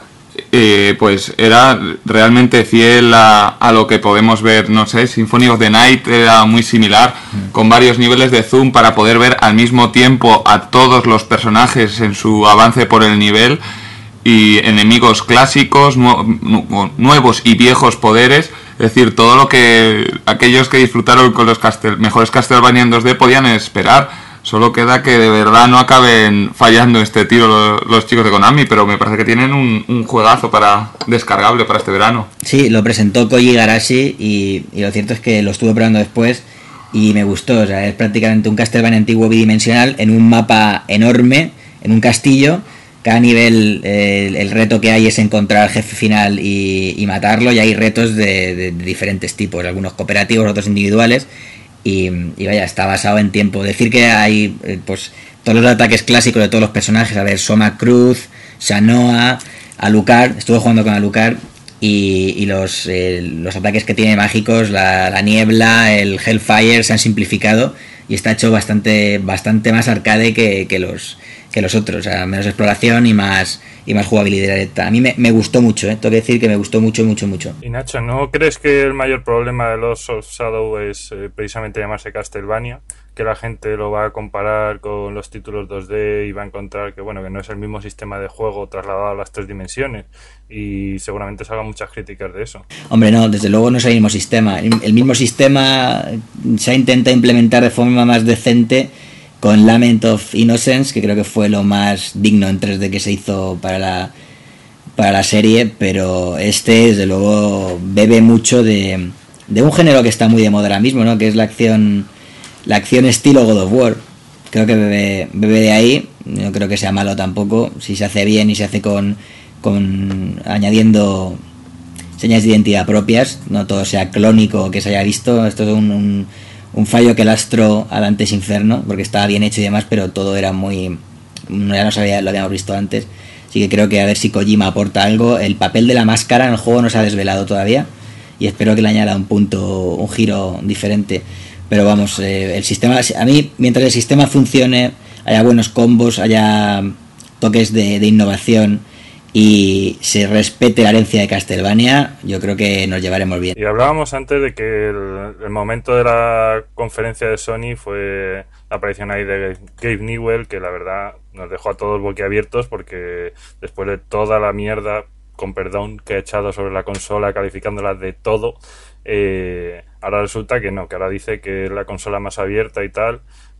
Pues era realmente fiel a lo que podemos ver, no sé, Symphony of the Night era muy similar, con varios niveles de zoom para poder ver al mismo tiempo a todos los personajes en su avance por el nivel, y enemigos clásicos, nuevos y viejos poderes. Es decir, todo lo que aquellos que disfrutaron con los mejores Castlevania en 2D podían esperar. Solo queda que de verdad no acaben fallando este tiro los chicos de Konami, pero me parece que tienen un juegazo descargable para este verano. Sí, lo presentó Koji Igarashi y lo cierto es que lo estuve probando después y me gustó. O sea, es prácticamente un Castlevania antiguo bidimensional en un mapa enorme, en un castillo. Cada nivel, el reto que hay es encontrar al jefe final y matarlo, y hay retos de diferentes tipos, algunos cooperativos, otros individuales, y vaya, está basado en tiempo. Decir que hay pues todos los ataques clásicos de todos los personajes, a ver, Soma Cruz, Shanoa, Alucard, estuve jugando con Alucard, y los ataques que tiene mágicos, la niebla, el Hellfire, se han simplificado y está hecho bastante más arcade que los otros, o sea, menos exploración y más jugabilidad directa. A mí me gustó mucho, tengo que decir que me gustó mucho. Y Nacho, ¿no crees que el mayor problema de Lords of Shadow es precisamente llamarse Castlevania? Que la gente lo va a comparar con los títulos 2D y va a encontrar que bueno, que no es el mismo sistema de juego trasladado a las 3 dimensiones, y seguramente salgan muchas críticas de eso. Hombre, no, desde luego no es el mismo sistema. El mismo sistema se ha intentado implementar de forma más decente con Lament of Innocence, que creo que fue lo más digno en 3D que se hizo para la serie, pero desde luego bebe mucho de un género que está muy de moda ahora mismo, ¿no? Que es la acción estilo God of War. Creo que bebe de ahí. No creo que sea malo tampoco, si se hace bien y se hace con añadiendo señas de identidad propias, no todo sea clónico que se haya visto. Esto es un fallo que lastró a Dante's Inferno, porque estaba bien hecho y demás, pero todo era muy... ya lo habíamos visto antes. Así que creo que a ver si Kojima aporta algo. El papel de la máscara en el juego no se ha desvelado todavía, y espero que le añada un giro diferente. Pero vamos, el sistema, a mí, mientras el sistema funcione, haya buenos combos, haya toques de innovación y se respete la herencia de Castlevania, yo creo que nos llevaremos bien. Y hablábamos antes de que el momento de la conferencia de Sony fue la aparición ahí de Gabe Newell, que la verdad nos dejó a todos boquiabiertos, porque después de toda la mierda, con perdón, que ha echado sobre la consola calificándola de todo, ahora resulta que no, que ahora dice que es la consola más abierta y tal,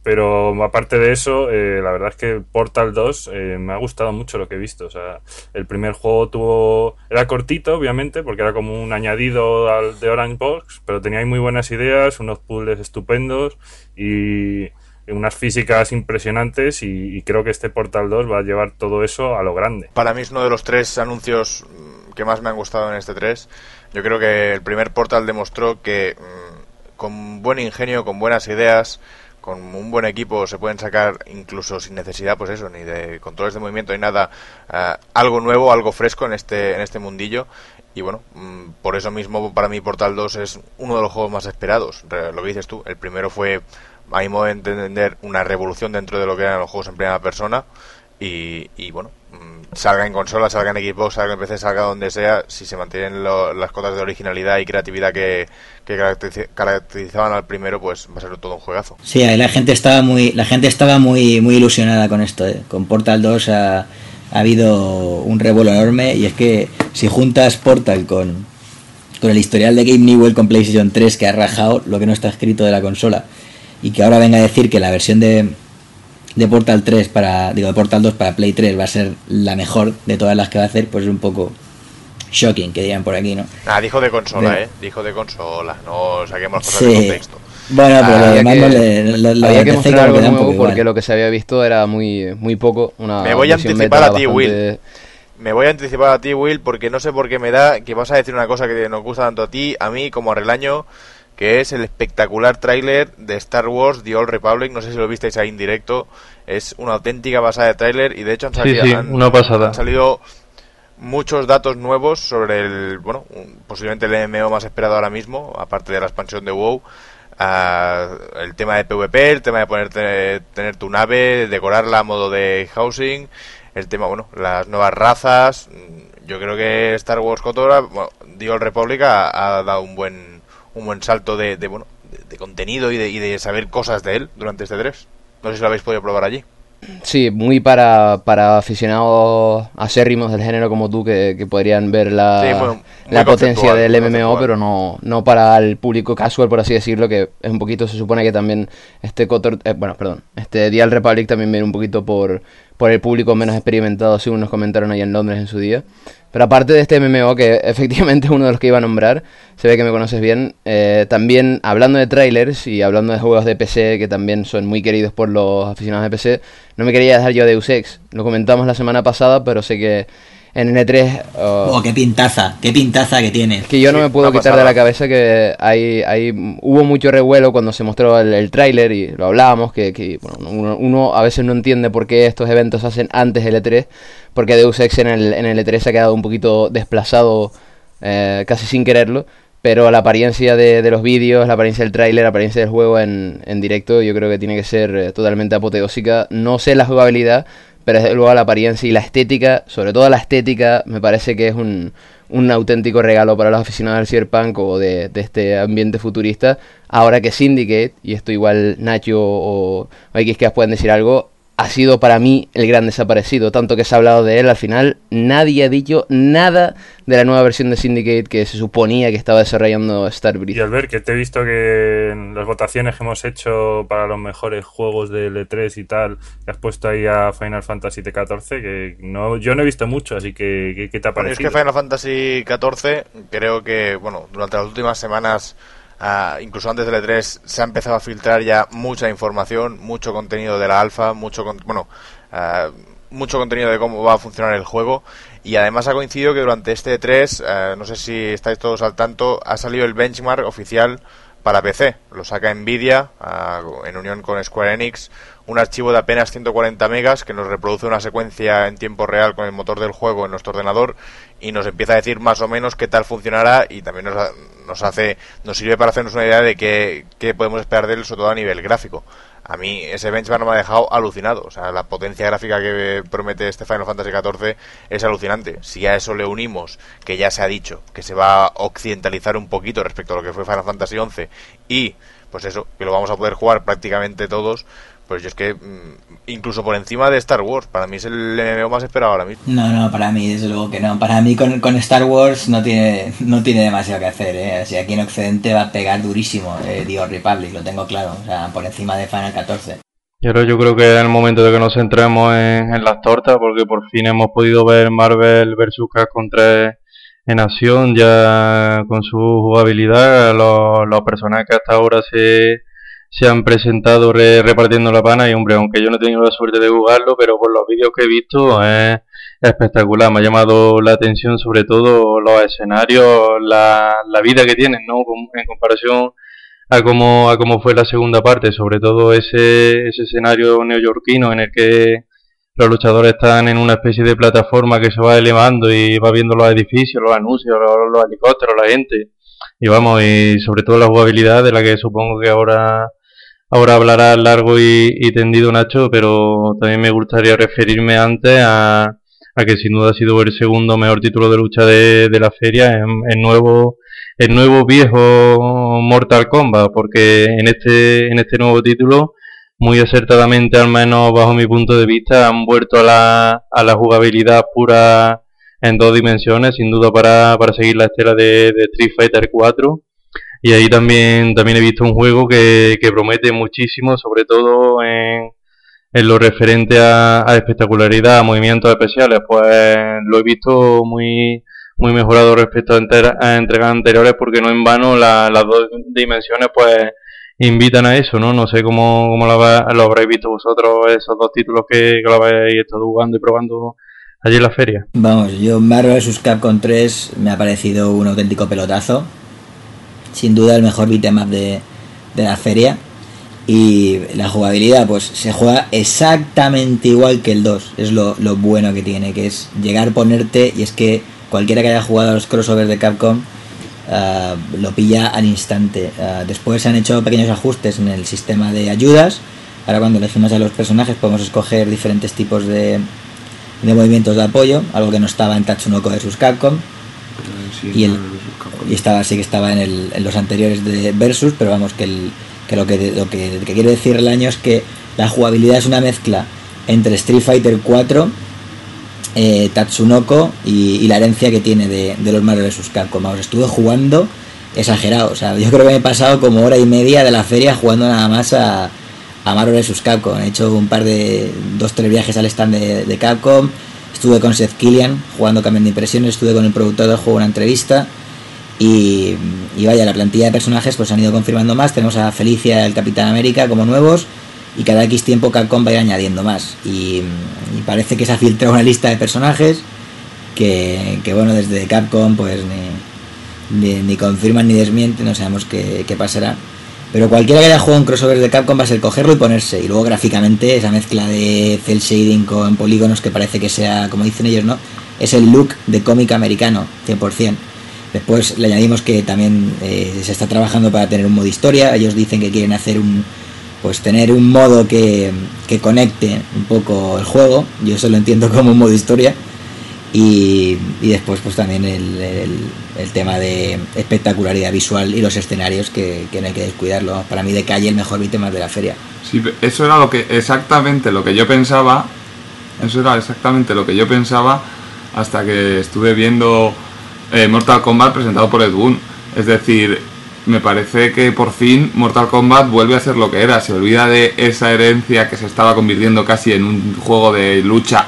Pero aparte de eso, la verdad es que Portal 2 me ha gustado mucho lo que he visto. O sea, el primer juego era cortito, obviamente, porque era como un añadido de Orange Box, pero tenía ahí muy buenas ideas, unos puzzles estupendos y unas físicas impresionantes, y creo que este Portal 2 va a llevar todo eso a lo grande. Para mí es uno de los 3 anuncios que más me han gustado en este 3. Yo creo que el primer Portal demostró que con buen ingenio, con buenas ideas, con un buen equipo se pueden sacar, incluso sin necesidad, pues eso, ni de controles de movimiento ni nada, algo nuevo, algo fresco en este mundillo. Y bueno, por eso mismo para mí Portal 2 es uno de los juegos más esperados. Lo que dices tú, el primero fue, a mi modo de entender, una revolución dentro de lo que eran los juegos en primera persona. Y bueno, salga en consola, salga en Xbox, salga en PC, salga donde sea, si se mantienen las cotas de originalidad y creatividad que caracterizaban al primero, pues va a ser todo un juegazo. Sí, la gente estaba muy ilusionada con esto, Con Portal 2 ha habido un revuelo enorme, y es que si juntas Portal con el historial de Gabe Newell con PlayStation 3, que ha rajado lo que no está escrito de la consola, y que ahora venga a decir que la versión de Portal 3 de Portal 2 para Play 3 va a ser la mejor de todas las que va a hacer, pues es un poco shocking, que digan por aquí, ¿no? Dijo de consola, dijo de consola, no saquemos cosas de contexto. Bueno, pero lo demás había que mostrar algo nuevo, porque lo que se había visto era muy poco. Me voy a anticipar a ti, Will. Me voy a anticipar a ti, Will, porque no sé por qué me da que vas a decir una cosa que nos gusta tanto a ti, a mí como a Relaño, que es el espectacular tráiler de Star Wars The Old Republic. No sé si lo visteis ahí en directo. Es una auténtica pasada de tráiler, y de hecho han salido muchos datos nuevos sobre posiblemente el MMO más esperado ahora mismo, aparte de la expansión de WoW. El tema de PvP, el tema de tener tu nave, decorarla a modo de housing, el tema, las nuevas razas. Yo creo que Star Wars KOTOR, The Old Republic ha dado un buen salto de contenido y de saber cosas de él durante este 3. No sé si lo habéis podido probar allí. Sí, muy para aficionados acérrimos del género como tú, que podrían ver la potencia del MMO, pero no para el público casual, por así decirlo, que es un poquito, se supone que también este The Old Republic también viene un poquito por el público menos experimentado, según nos comentaron ahí en Londres en su día. Pero aparte de este MMO, que efectivamente es uno de los que iba a nombrar, se ve que me conoces bien, también hablando de trailers y hablando de juegos de PC que también son muy queridos por los aficionados de PC, no me quería dejar yo de Deus Ex. Lo comentamos la semana pasada, pero sé que en N3... qué pintaza que tiene. Que yo no me puedo quitar de la cabeza que hubo mucho revuelo cuando se mostró el tráiler, y lo hablábamos, que uno a veces no entiende por qué estos eventos se hacen antes del E3, porque Deus Ex en el E3 se ha quedado un poquito desplazado casi sin quererlo, pero la apariencia de los vídeos, la apariencia del tráiler, la apariencia del juego en directo, yo creo que tiene que ser totalmente apoteósica. No sé la jugabilidad, pero desde luego la apariencia y la estética, sobre todo la estética, me parece que es un auténtico regalo para los aficionados del Cyberpunk o de este ambiente futurista. Ahora que Syndicate, y esto igual Nacho o XKS pueden decir algo, ha sido para mí el gran desaparecido, tanto que se ha hablado de él, al final nadie ha dicho nada de la nueva versión de Syndicate que se suponía que estaba desarrollando Starbreeze. Y Albert, que te he visto que en las votaciones que hemos hecho para los mejores juegos de E3 y tal, que has puesto ahí a Final Fantasy XIV, que yo no he visto mucho, así que ¿qué te ha parecido? Es que Final Fantasy XIV, creo que, durante las últimas semanas, incluso antes del E3, se ha empezado a filtrar ya mucha información, mucho contenido de la alfa, mucho contenido de cómo va a funcionar el juego, y además ha coincidido que durante este E3, no sé si estáis todos al tanto, ha salido el benchmark oficial para PC. Lo saca Nvidia en unión con Square Enix, un archivo de apenas 140 megas que nos reproduce una secuencia en tiempo real con el motor del juego en nuestro ordenador, y nos empieza a decir más o menos qué tal funcionará, y también nos sirve para hacernos una idea de qué podemos esperar de él, sobre todo a nivel gráfico. A mí ese benchmark me ha dejado alucinado. O sea, la potencia gráfica que promete este Final Fantasy XIV es alucinante. Si a eso le unimos que ya se ha dicho que se va a occidentalizar un poquito respecto a lo que fue Final Fantasy XI, y pues eso, que lo vamos a poder jugar prácticamente todos, pues yo es que incluso por encima de Star Wars, para mí es el MMO más esperado ahora mismo. No, para mí desde luego que no. Para mí con Star Wars no tiene demasiado que hacer, O sea, aquí en Occidente va a pegar durísimo The Old Republic, lo tengo claro. O sea, por encima de Final 14. Y ahora yo creo que es el momento de que nos centremos en las tortas, porque por fin hemos podido ver Marvel vs. Capcom 3 en acción, ya con su jugabilidad. Los personajes que hasta ahora se han presentado repartiendo la pana, y hombre, aunque yo no he tenido la suerte de jugarlo, pero por los vídeos que he visto es espectacular. Me ha llamado la atención sobre todo los escenarios, la vida que tienen, ¿no? En comparación a cómo fue la segunda parte, sobre todo ese escenario neoyorquino en el que los luchadores están en una especie de plataforma que se va elevando y va viendo los edificios, los anuncios, los helicópteros, la gente, y vamos, y sobre todo la jugabilidad, de la que supongo que ahora hablará largo y tendido Nacho, pero también me gustaría referirme antes a que sin duda ha sido el segundo mejor título de lucha de la feria, el nuevo viejo Mortal Kombat, porque en este nuevo título, muy acertadamente, al menos bajo mi punto de vista, han vuelto a la jugabilidad pura en 2 dimensiones, sin duda para seguir la estela de Street Fighter 4. Y ahí también he visto un juego que promete muchísimo, sobre todo en lo referente a espectacularidad, a movimientos especiales. Pues lo he visto muy mejorado respecto a entregas anteriores, porque no en vano las 2 dimensiones pues invitan a eso, ¿no? No sé cómo lo habréis visto vosotros, esos 2 títulos que lo habéis estado jugando y probando allí en la feria. Vamos, yo Marvel vs. Capcom 3 me ha parecido un auténtico pelotazo, sin duda el mejor beat'em up de la feria, y la jugabilidad pues se juega exactamente igual que el 2, es lo bueno que tiene, que es llegar, ponerte, y es que cualquiera que haya jugado a los crossovers de Capcom lo pilla al instante. Después se han hecho pequeños ajustes en el sistema de ayudas. Ahora cuando elegimos a los personajes podemos escoger diferentes tipos de movimientos de apoyo, algo que no estaba en Tatsunoko vs. Capcom, y estaba en los anteriores de Versus, pero vamos, que lo que quiere decir el año es que la jugabilidad es una mezcla entre Street Fighter 4, Tatsunoko y la herencia que tiene de los Marvel vs. Capcom. Vamos, estuve jugando exagerado, o sea, yo creo que me he pasado como 1 hora y media de la feria jugando nada más a Marvel vs. Capcom. He hecho un par de 2-3 viajes al stand de Capcom, estuve con Seth Killian jugando Cambio de Impresiones, estuve con el productor del juego, una entrevista, y vaya, la plantilla de personajes pues han ido confirmando más. Tenemos a Felicia, el Capitán América, como nuevos, y cada X tiempo Capcom va a ir añadiendo más, y parece que se ha filtrado una lista de personajes que bueno, desde Capcom pues ni confirman ni desmienten, no sabemos qué pasará, pero cualquiera que haya jugado en crossovers de Capcom va a ser cogerlo y ponerse, y luego gráficamente esa mezcla de cel shading con polígonos que parece que sea, como dicen ellos, ¿no? Es el look de cómic americano 100%. Después le añadimos que también se está trabajando para tener un modo historia. Ellos dicen que quieren hacer tener un modo que conecte un poco el juego. Yo eso lo entiendo como un modo historia. Y después pues también el tema de espectacularidad visual y los escenarios, que no hay que descuidarlo. Para mí, de calle, el mejor beat'em up de la feria. Sí, eso era exactamente lo que yo pensaba. Eso era exactamente lo que yo pensaba hasta que estuve viendo Mortal Kombat presentado por Ed Boon. Es decir, me parece que por fin Mortal Kombat vuelve a ser lo que era. Se olvida de esa herencia que se estaba convirtiendo casi en un juego de lucha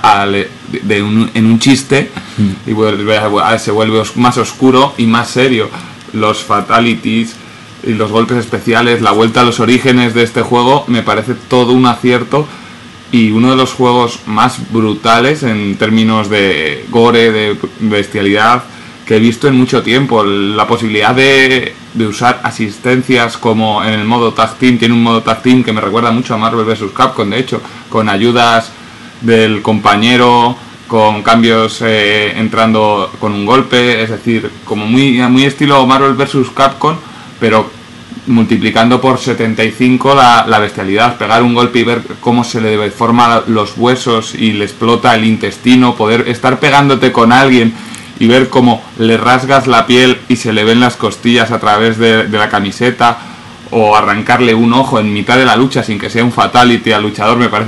en un chiste, y se vuelve más oscuro y más serio. Los fatalities y los golpes especiales, la vuelta a los orígenes de este juego, me parece todo un acierto, y uno de los juegos más brutales en términos de gore, de bestialidad, que he visto en mucho tiempo. La posibilidad de usar asistencias, como en el modo Tag Team, tiene un modo Tag Team que me recuerda mucho a Marvel vs. Capcom, de hecho, con ayudas del compañero, con cambios entrando con un golpe, es decir, como muy estilo Marvel vs. Capcom, pero multiplicando por 75 la bestialidad, pegar un golpe y ver cómo se le deforman los huesos y le explota el intestino, poder estar pegándote con alguien y ver cómo le rasgas la piel y se le ven las costillas a través de la camiseta, o arrancarle un ojo en mitad de la lucha sin que sea un fatality al luchador, me parece que es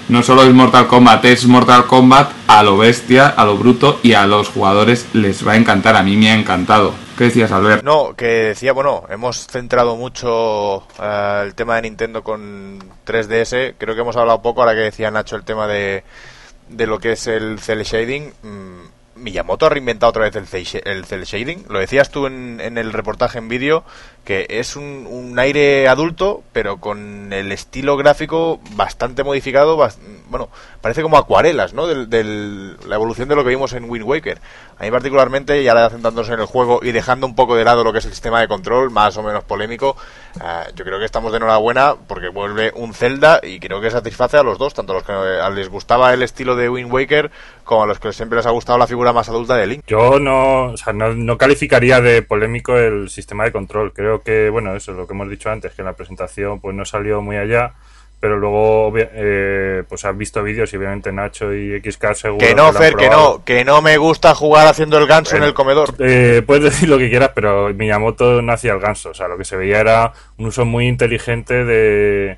no solo es Mortal Kombat a lo bestia, a lo bruto, y a los jugadores les va a encantar. A mí me ha encantado. ¿Qué decías, Albert? No, que decía, bueno, hemos centrado mucho el tema de Nintendo con 3DS. Creo que hemos hablado poco, ahora que decía Nacho, el tema de lo que es el cel shading. Miyamoto ha reinventado otra vez el cel shading. Lo decías tú en el reportaje en vídeo, que es un aire adulto, pero con el estilo gráfico bastante modificado. Bueno, parece como acuarelas, ¿no? La evolución de lo que vimos en Wind Waker. A mí particularmente, y ahora centrándose en el juego y dejando un poco de lado lo que es el sistema de control, más o menos polémico, yo creo que estamos de enhorabuena porque vuelve un Zelda y creo que satisface a los dos, tanto a los que les gustaba el estilo de Wind Waker como a los que siempre les ha gustado la figura más adulta de Link. Yo no calificaría de polémico el sistema de control. Creo que, bueno, eso es lo que hemos dicho antes, que en la presentación pues no salió muy allá. Pero luego pues has visto vídeos y obviamente Nacho y XK seguro que no, Fer, que no me gusta jugar haciendo el ganso en el comedor. Puedes decir lo que quieras, pero Miyamoto no hacía el ganso. O sea, lo que se veía era un uso muy inteligente de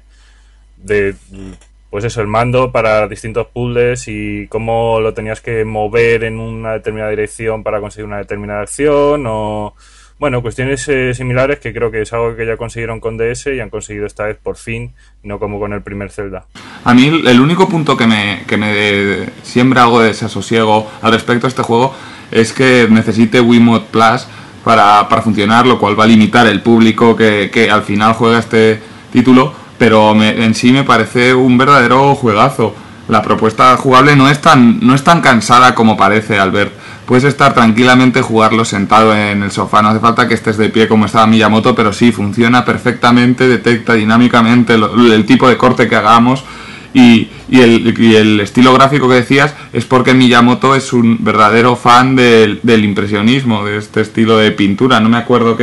pues eso, el mando para distintos puzzles y cómo lo tenías que mover en una determinada dirección para conseguir una determinada acción o... Bueno, cuestiones similares que creo que es algo que ya consiguieron con DS y han conseguido esta vez por fin, no como con el primer Zelda. A mí el único punto que me siembra algo de desasosiego al respecto a este juego es que necesite Wiimote Plus para funcionar, lo cual va a limitar el público que al final juega este título, pero en sí me parece un verdadero juegazo. La propuesta jugable no es tan cansada como parece, Albert. Puedes estar tranquilamente, jugarlo sentado en el sofá, no hace falta que estés de pie como estaba Miyamoto, pero sí, funciona perfectamente, detecta dinámicamente el tipo de corte que hagamos y el estilo gráfico que decías es porque Miyamoto es un verdadero fan del impresionismo, de este estilo de pintura. No me acuerdo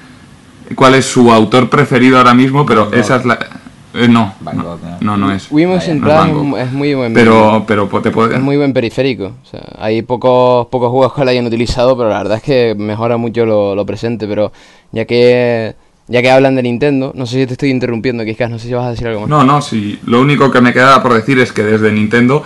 cuál es su autor preferido ahora mismo, pero esa es la... No es. Wiimotion Plus es muy buen, pero te puede... es muy buen periférico. O sea, hay pocos juegos que lo hayan utilizado, pero la verdad es que mejora mucho lo presente. Pero ya que hablan de Nintendo, no sé si te estoy interrumpiendo, Kiskas, no sé si vas a decir algo más. No, sí. Lo único que me queda por decir es que desde Nintendo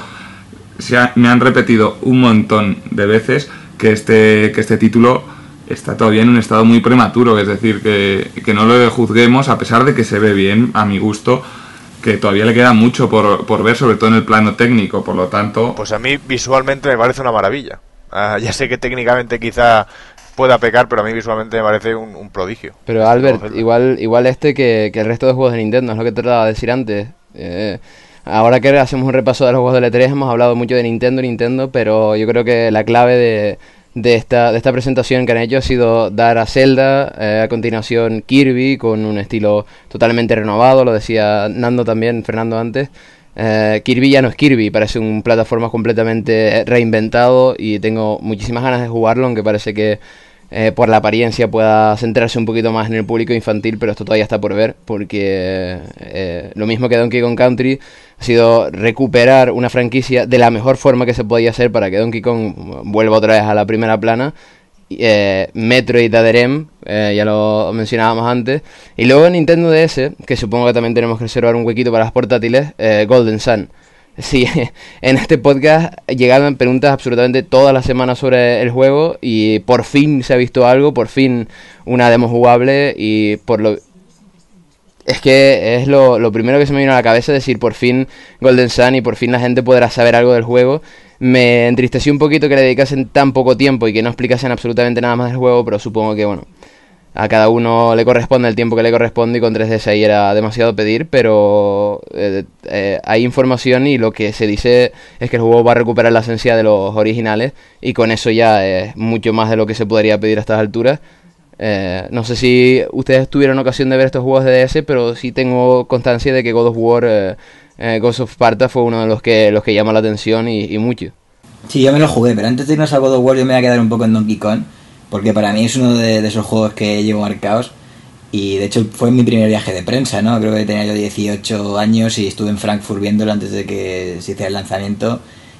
me han repetido un montón de veces que este título está todavía en un estado muy prematuro, es decir, que no lo juzguemos a pesar de que se ve bien, a mi gusto, que todavía le queda mucho por ver, sobre todo en el plano técnico, por lo tanto... Pues a mí visualmente me parece una maravilla. Ya sé que técnicamente quizá pueda pecar, pero a mí visualmente me parece un prodigio. Pero Albert, igual que el resto de juegos de Nintendo, es lo que trataba de decir antes. Ahora que hacemos un repaso de los juegos de E3, hemos hablado mucho de Nintendo, pero yo creo que la clave de esta presentación que han hecho ha sido dar a Zelda, a continuación Kirby con un estilo totalmente renovado, lo decía Fernando antes. Kirby ya no es Kirby, parece un plataforma completamente reinventado y tengo muchísimas ganas de jugarlo, aunque parece que por la apariencia pueda centrarse un poquito más en el público infantil, pero esto todavía está por ver, porque lo mismo que Donkey Kong Country ha sido recuperar una franquicia de la mejor forma que se podía hacer para que Donkey Kong vuelva otra vez a la primera plana. Metroid Other M, ya lo mencionábamos antes, y luego Nintendo DS, que supongo que también tenemos que reservar un huequito para las portátiles, Golden Sun. Sí, en este podcast llegaban preguntas absolutamente todas las semanas sobre el juego y por fin se ha visto algo, por fin una demo jugable y es que es lo primero que se me vino a la cabeza, decir por fin Golden Sun y por fin la gente podrá saber algo del juego. Me entristeció un poquito que le dedicasen tan poco tiempo y que no explicasen absolutamente nada más del juego, pero supongo que bueno, a cada uno le corresponde el tiempo que le corresponde y con 3DS ahí era demasiado pedir, pero hay información y lo que se dice es que el juego va a recuperar la esencia de los originales y con eso ya es mucho más de lo que se podría pedir a estas alturas. No sé si ustedes tuvieron ocasión de ver estos juegos de DS, pero sí tengo constancia de que God of War, Ghost of Sparta fue uno de los que llama la atención y mucho. Sí, yo me lo jugué, pero antes de irnos a God of War yo me voy a quedar un poco en Donkey Kong, porque para mí es uno de esos juegos que llevo marcados y de hecho fue mi primer viaje de prensa, ¿no? Creo que tenía yo 18 años y estuve en Frankfurt viéndolo antes de que se hiciera el lanzamiento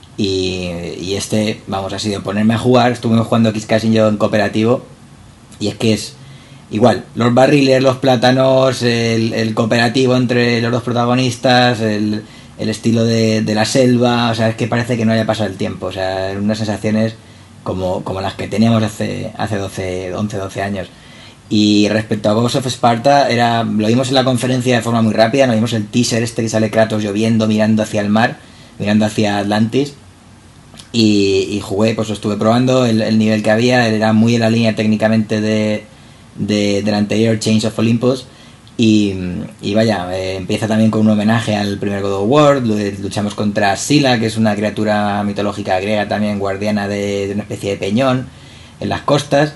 y ha sido ponerme a jugar. Estuve jugando Kiss Casting yo en cooperativo y es que es igual, los barriles, los plátanos, el cooperativo entre los dos protagonistas, el estilo de la selva, o sea, es que parece que no haya pasado el tiempo, o sea, unas sensaciones como las que teníamos hace 11-12 años. Y respecto a Ghost of Sparta, lo vimos en la conferencia de forma muy rápida, nos vimos el teaser que sale Kratos lloviendo, mirando hacia el mar, mirando hacia Atlantis, y jugué, pues lo estuve probando, el nivel que había era muy en la línea técnicamente del anterior Chains of Olympus, y vaya, empieza también con un homenaje al primer God of War, luchamos contra Scylla, que es una criatura mitológica griega también, guardiana de una especie de peñón en las costas,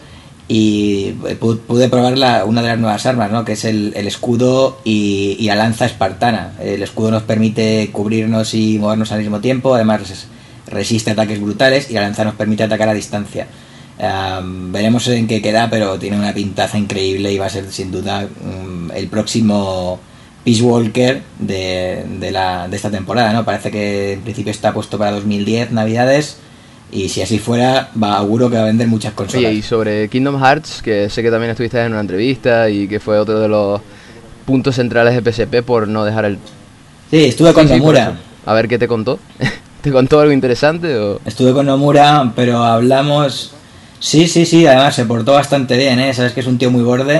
y pude probar una de las nuevas armas, ¿no? Que es el escudo y la lanza espartana. El escudo nos permite cubrirnos y movernos al mismo tiempo, además resiste ataques brutales, y la lanza nos permite atacar a distancia. Veremos en qué queda, pero tiene una pintaza increíble y va a ser sin duda el próximo Peace Walker de esta temporada, ¿no? Parece que en principio está puesto para 2010, Navidades. Y si así fuera, auguro que va a vender muchas consolas. Oye, y sobre Kingdom Hearts, que sé que también estuviste en una entrevista y que fue otro de los puntos centrales de PSP por no dejar el... Sí, estuve con Nomura. A ver, ¿qué te contó? ¿Te contó algo interesante o...? Estuve con Nomura, pero hablamos... Sí, además se portó bastante bien, ¿eh? Sabes que es un tío muy borde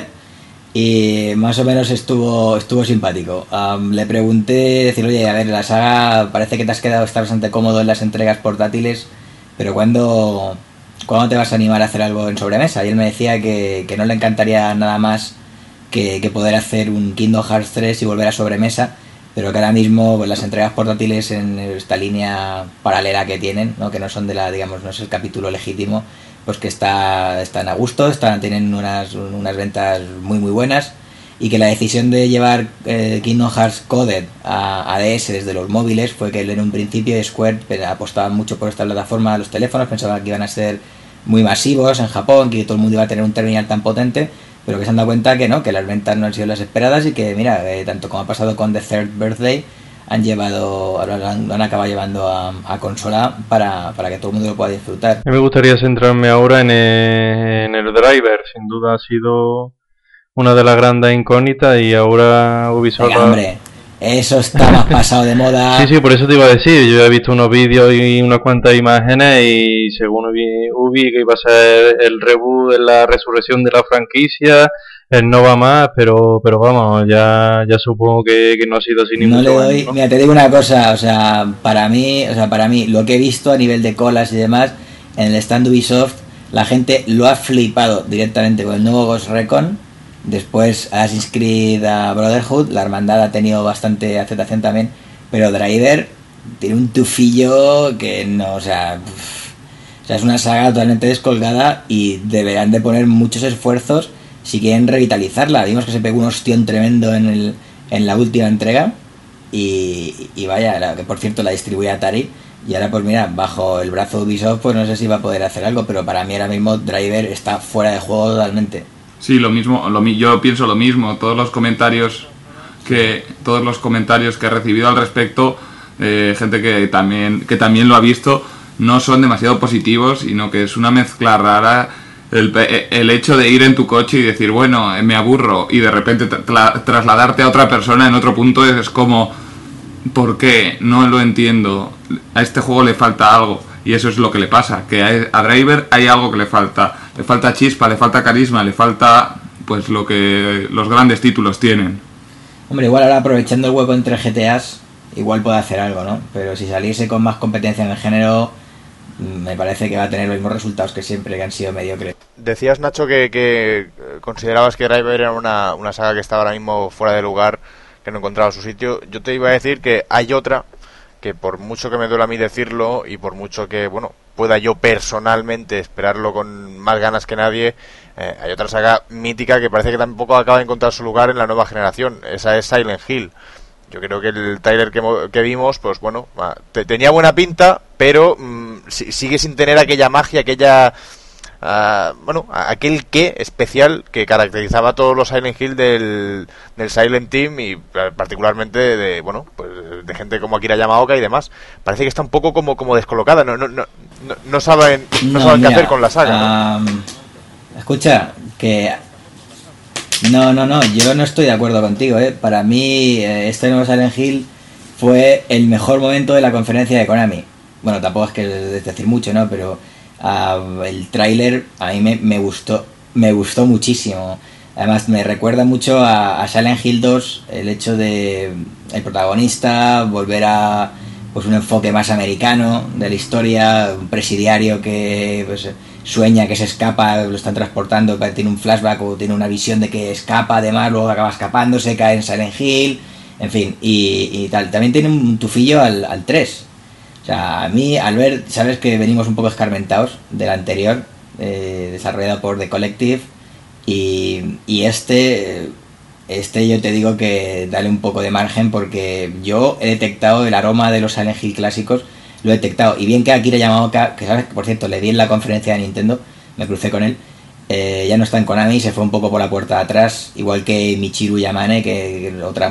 y más o menos estuvo simpático. Le pregunté, decir, oye, a ver, la saga parece que te has quedado, está bastante cómodo en las entregas portátiles, pero ¿cuándo te vas a animar a hacer algo en sobremesa? Y él me decía que no le encantaría nada más que poder hacer un Kingdom Hearts 3 y volver a sobremesa, pero que ahora mismo pues, las entregas portátiles en esta línea paralela que tienen, ¿no? Que no son no es el capítulo legítimo, pues que están a gusto, tienen unas ventas muy muy buenas, y que la decisión de llevar Kingdom Hearts Coded a DS desde los móviles fue que en un principio Square apostaba mucho por esta plataforma de los teléfonos, pensaban que iban a ser muy masivos en Japón, que todo el mundo iba a tener un terminal tan potente, pero que se han dado cuenta que no, que las ventas no han sido las esperadas, y que mira, tanto como ha pasado con The Third Birthday, han acabado llevando a consola para que todo el mundo lo pueda disfrutar. A mí me gustaría centrarme ahora en el driver. Sin duda ha sido una de las grandes incógnitas, y ahora Ubisoft... Venga, hombre, eso está más pasado de moda. Sí, por eso te iba a decir, yo he visto unos vídeos y unas cuantas imágenes, y según Ubi que iba a ser el reboot de la resurrección de la franquicia, él no va más, pero vamos, ya supongo que no ha sido así ni no mucho le doy, menos, ¿no? Mira, te digo una cosa, para mí lo que he visto a nivel de colas y demás en el stand Ubisoft, la gente lo ha flipado directamente con el nuevo Ghost Recon. Después Assassin's Creed Brotherhood, la hermandad ha tenido bastante aceptación también, pero Driver tiene un tufillo que no, o sea, es una saga totalmente descolgada, y deberán de poner muchos esfuerzos si quieren revitalizarla. Vimos que se pegó un ostión tremendo en la última entrega, y vaya, que por cierto la distribuye Atari, y ahora pues mira, bajo el brazo de Ubisoft, pues no sé si va a poder hacer algo, pero para mí ahora mismo Driver está fuera de juego totalmente. Sí, lo mismo, yo pienso lo mismo. Todos los comentarios que he recibido al respecto, gente que también lo ha visto, no son demasiado positivos, sino que es una mezcla rara. El hecho de ir en tu coche y decir, bueno, me aburro, y de repente trasladarte a otra persona en otro punto es como, ¿por qué? No lo entiendo. A este juego le falta algo. Y eso es lo que le pasa, que a Driver hay algo que le falta chispa, le falta carisma, le falta pues lo que los grandes títulos tienen. Hombre, igual ahora aprovechando el hueco entre GTAs, igual puede hacer algo, ¿no? Pero si saliese con más competencia en el género, me parece que va a tener los mismos resultados que siempre, que han sido mediocres. Decías, Nacho, que considerabas que Driver era una saga que estaba ahora mismo fuera de lugar, que no encontraba su sitio. Yo te iba a decir que hay otra que, por mucho que me duele a mí decirlo, y por mucho que pueda yo personalmente esperarlo con más ganas que nadie, hay otra saga mítica que parece que tampoco acaba de encontrar su lugar en la nueva generación. Esa es Silent Hill. Yo creo que el trailer que vimos, pues tenía buena pinta, pero sigue sin tener aquella magia, aquel qué especial que caracterizaba a todos los Silent Hill del Silent Team, y particularmente de gente como Akira Yamaoka y demás. Parece que está un poco como descolocada, no saben qué hacer con la saga, ¿no? Escucha, que no, yo no estoy de acuerdo contigo, Para mí este nuevo Silent Hill fue el mejor momento de la conferencia de Konami. Bueno, tampoco es que es decir mucho, ¿no? Pero el tráiler a mí me gustó muchísimo. Además me recuerda mucho a Silent Hill 2, el hecho de el protagonista volver a pues un enfoque más americano de la historia, un presidiario que pues, sueña que se escapa, lo están transportando, tiene un flashback o tiene una visión de que escapa, además luego acaba escapándose, cae en Silent Hill, en fin, y tal. También tiene un tufillo al 3. O sea, a mí, al ver, sabes que venimos un poco escarmentados del anterior, desarrollado por The Collective, y este yo te digo que dale un poco de margen, porque yo he detectado el aroma de los Silent Hill clásicos, lo he detectado, y bien que Akira Yamaoka, que sabes que por cierto le vi en la conferencia de Nintendo, me crucé con él, ya no está en Konami, se fue un poco por la puerta de atrás, igual que Michiru Yamane, que otra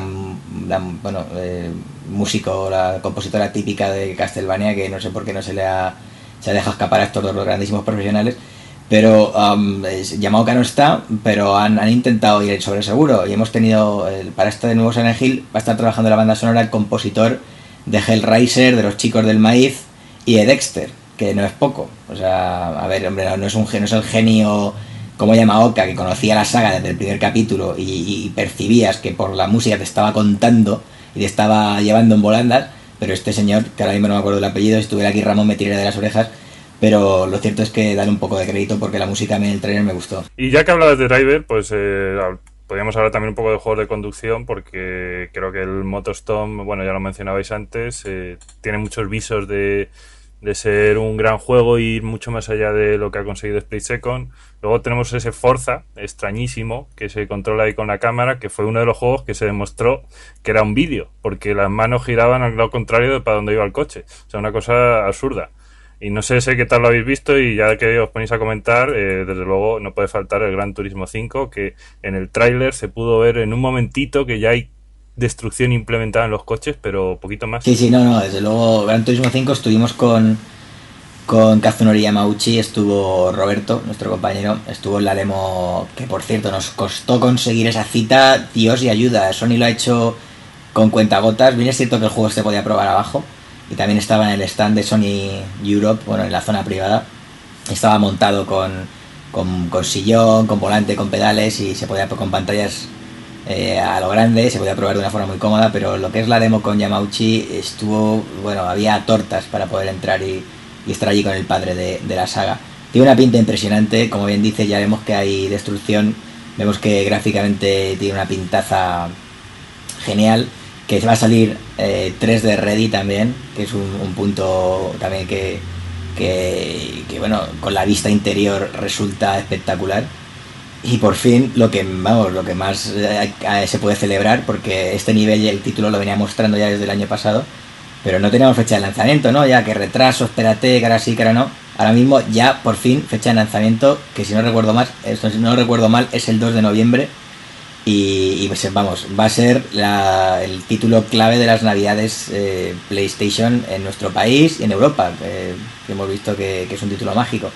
músico, la compositora típica de Castlevania, que no sé por qué no se ha dejado escapar a estos dos grandísimos profesionales. Pero Yamaoka no está, pero han intentado ir sobre seguro, y hemos tenido para este nuevo Silent Hill va a estar trabajando la banda sonora el compositor de Hellraiser, de Los Chicos del Maíz y de Dexter, que no es poco. O sea, a ver, hombre, no es el genio como Yamaoka, que conocía la saga desde el primer capítulo y percibías que por la música te estaba contando y te estaba llevando en volandas, pero este señor, que ahora mismo no me acuerdo el apellido, si estuviera aquí Ramón me tiraría de las orejas. Pero lo cierto es que darle un poco de crédito, porque la música a mí en el trailer me gustó. Y ya que hablabas de Driver, pues podríamos hablar también un poco de juegos de conducción, porque creo que el MotoStorm, bueno, ya lo mencionabais antes, tiene muchos visos de ser un gran juego y ir mucho más allá de lo que ha conseguido Split Second. Luego tenemos ese Forza extrañísimo que se controla ahí con la cámara, que fue uno de los juegos que se demostró que era un vídeo, porque las manos giraban al lado contrario de para donde iba el coche. O sea, una cosa absurda. Y no sé qué tal lo habéis visto, y ya que os ponéis a comentar, desde luego no puede faltar el Gran Turismo 5, que en el tráiler se pudo ver en un momentito que ya hay destrucción implementada en los coches, pero poquito más. Sí, no, desde luego Gran Turismo 5 estuvimos con Kazunori Yamauchi, estuvo Roberto, nuestro compañero, estuvo en la demo, que por cierto nos costó conseguir esa cita, Dios y ayuda. Sony lo ha hecho con cuentagotas. Bien es cierto que el juego se podía probar abajo, y también estaba en el stand de Sony Europe, bueno, en la zona privada. Estaba montado con sillón, con volante, con pedales, y se podía, con pantallas a lo grande, se podía probar de una forma muy cómoda. Pero lo que es la demo con Yamauchi estuvo, bueno, había tortas para poder entrar y estar allí con el padre de la saga. Tiene una pinta impresionante, como bien dice, ya vemos que hay destrucción, vemos que gráficamente tiene una pintaza genial, que va a salir 3D Ready también, que es un punto también que bueno, con la vista interior resulta espectacular. Y por fin lo que más se puede celebrar, porque este nivel y el título lo venía mostrando ya desde el año pasado, pero no teníamos fecha de lanzamiento, ¿no? Ya que retraso, espérate, que ahora sí, que ahora no. Ahora mismo ya por fin fecha de lanzamiento, que si no recuerdo mal es el 2 de noviembre. Y pues vamos, va a ser el título clave de las navidades PlayStation en nuestro país y en Europa, que hemos visto que es un título mágico.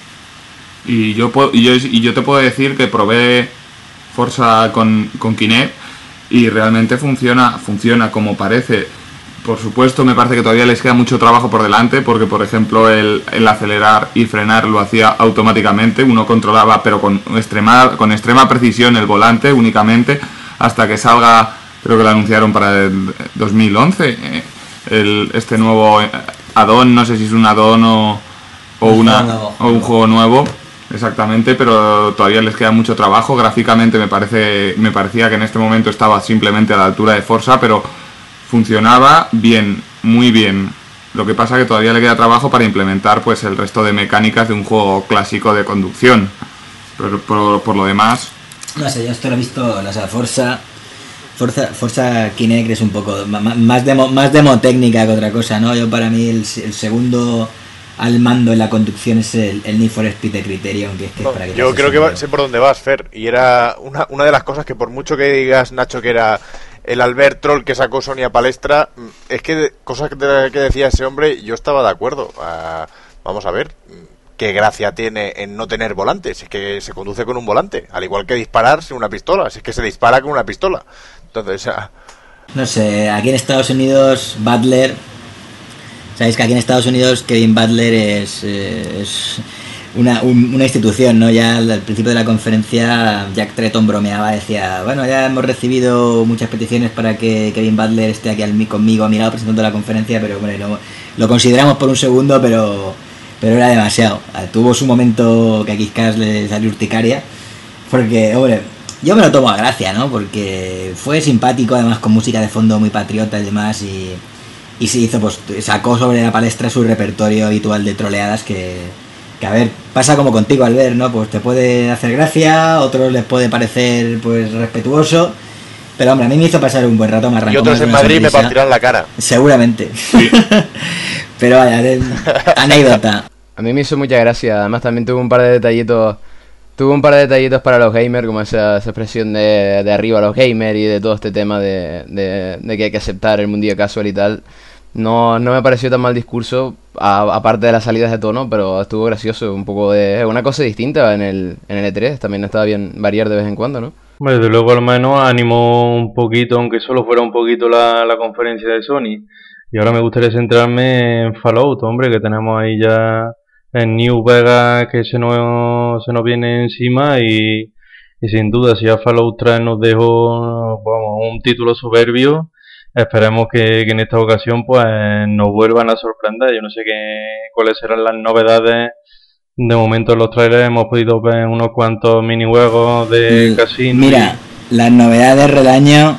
Y yo te puedo decir que probé Forza con Kinect y realmente funciona como parece. Por supuesto, me parece que todavía les queda mucho trabajo por delante, porque por ejemplo el acelerar y frenar lo hacía automáticamente, uno controlaba pero con extrema precisión el volante únicamente, hasta que salga, creo que lo anunciaron para el 2011, este nuevo add-on, no sé si es un add-on o un juego nuevo, exactamente, pero todavía les queda mucho trabajo. Gráficamente me parecía que en este momento estaba simplemente a la altura de Forza, pero funcionaba bien, muy bien. Lo que pasa que todavía le queda trabajo para implementar pues el resto de mecánicas de un juego clásico de conducción. Pero por lo demás, no sé, yo esto lo he visto, o sea, Forza Kinect es un poco más demo técnica que otra cosa, ¿no? Yo, para mí el segundo al mando en la conducción es el Need for Speed Criterion, que es que para que yo creo que sé por dónde vas, Fer, y era una de las cosas que, por mucho que digas, Nacho, que era el Albert Troll que sacó Sony a palestra, es que cosas que decía ese hombre, yo estaba de acuerdo. Vamos a ver, qué gracia tiene en no tener volante, si es que se conduce con un volante, al igual que disparar sin una pistola, si es que se dispara con una pistola. Entonces, No sé, aquí en Estados Unidos, Butler... Sabéis que aquí en Estados Unidos Kevin Butler es una institución, ¿no? Ya al principio de la conferencia Jack Tretton bromeaba, decía, bueno, ya hemos recibido muchas peticiones para que Kevin Butler esté aquí conmigo a mi lado presentando la conferencia, pero bueno, lo consideramos por un segundo, pero era demasiado. Tuvo su momento que a Quizcas le salió urticaria, porque, hombre, yo me lo tomo a gracia, ¿no? Porque fue simpático, además con música de fondo muy patriota y demás, y se hizo, pues sacó sobre la palestra su repertorio habitual de troleadas que a ver, pasa como contigo, Albert, ¿no? Pues te puede hacer gracia, a otros les puede parecer pues respetuoso, pero hombre, a mí me hizo pasar un buen rato, me arrancó. Y otros en Madrid me partirán la cara. Seguramente. Sí. Pero vaya, anécdota. A mí me hizo mucha gracia, además también tuvo un par de detallitos para los gamers, como esa expresión de arriba a los gamers y de todo este tema de que hay que aceptar el mundillo casual y tal. No me pareció tan mal discurso, aparte de las salidas de tono, pero estuvo gracioso, un poco de una cosa distinta en el E3, también estaba bien variar de vez en cuando, ¿no? Bueno, desde luego al menos animó un poquito, aunque solo fuera un poquito la conferencia de Sony. Y ahora me gustaría centrarme en Fallout, hombre, que tenemos ahí ya en New Vegas que se nos viene encima y sin duda si a Fallout 3 nos dejó un título soberbio, esperemos que en esta ocasión pues nos vuelvan a sorprender. Yo no sé cuáles serán las novedades. De momento en los trailers hemos podido ver unos cuantos minijuegos de casino. Mira, las novedades, Redaño,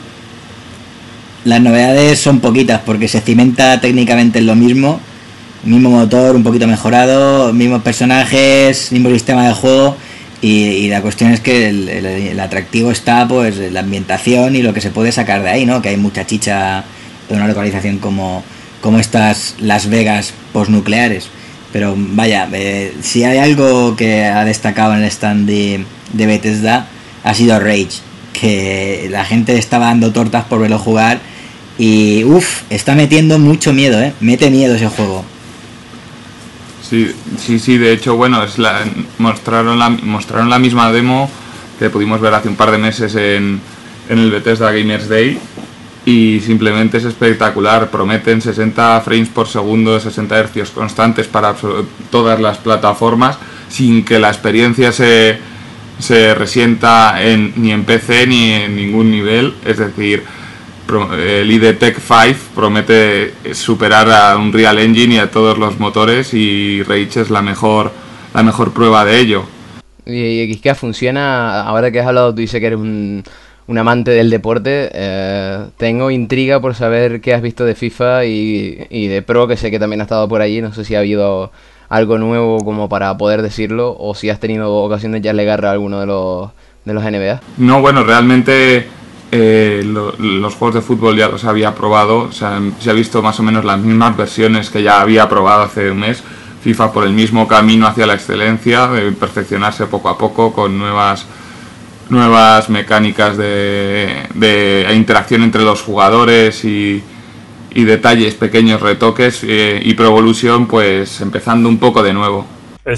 las novedades son poquitas porque se cimenta técnicamente en lo mismo. Mismo motor, un poquito mejorado, mismos personajes, mismo sistema de juego, y la cuestión es que el atractivo está pues en la ambientación y lo que se puede sacar de ahí, ¿no? Que hay mucha chicha de una localización como estas Las Vegas postnucleares. Pero vaya, si hay algo que ha destacado en el stand de Bethesda ha sido Rage, que la gente estaba dando tortas por verlo jugar y está metiendo mucho miedo, mete miedo ese juego. Sí, de hecho, bueno, mostraron la misma demo que pudimos ver hace un par de meses en el Bethesda Gamers Day y simplemente es espectacular. Prometen 60 frames por segundo, 60 Hz constantes para todas las plataformas sin que la experiencia se resienta ni en PC ni en ningún nivel, es decir, el ID Tech 5 promete superar a Unreal Engine y a todos los motores, y Rage es la mejor prueba de ello. Y Quizcas funciona, ahora que has hablado, tú dices que eres un amante del deporte, tengo intriga por saber qué has visto de FIFA y de Pro, que sé que también ha estado por allí. No sé si ha habido algo nuevo como para poder decirlo, o si has tenido ocasión de echarle garra a alguno de los NBA. No, bueno, realmente los juegos de fútbol ya los había probado, o sea, se ha visto más o menos las mismas versiones que ya había probado hace un mes. FIFA por el mismo camino hacia la excelencia, de perfeccionarse poco a poco con nuevas mecánicas de interacción entre los jugadores y detalles, pequeños retoques, y Pro Evolution pues empezando un poco de nuevo.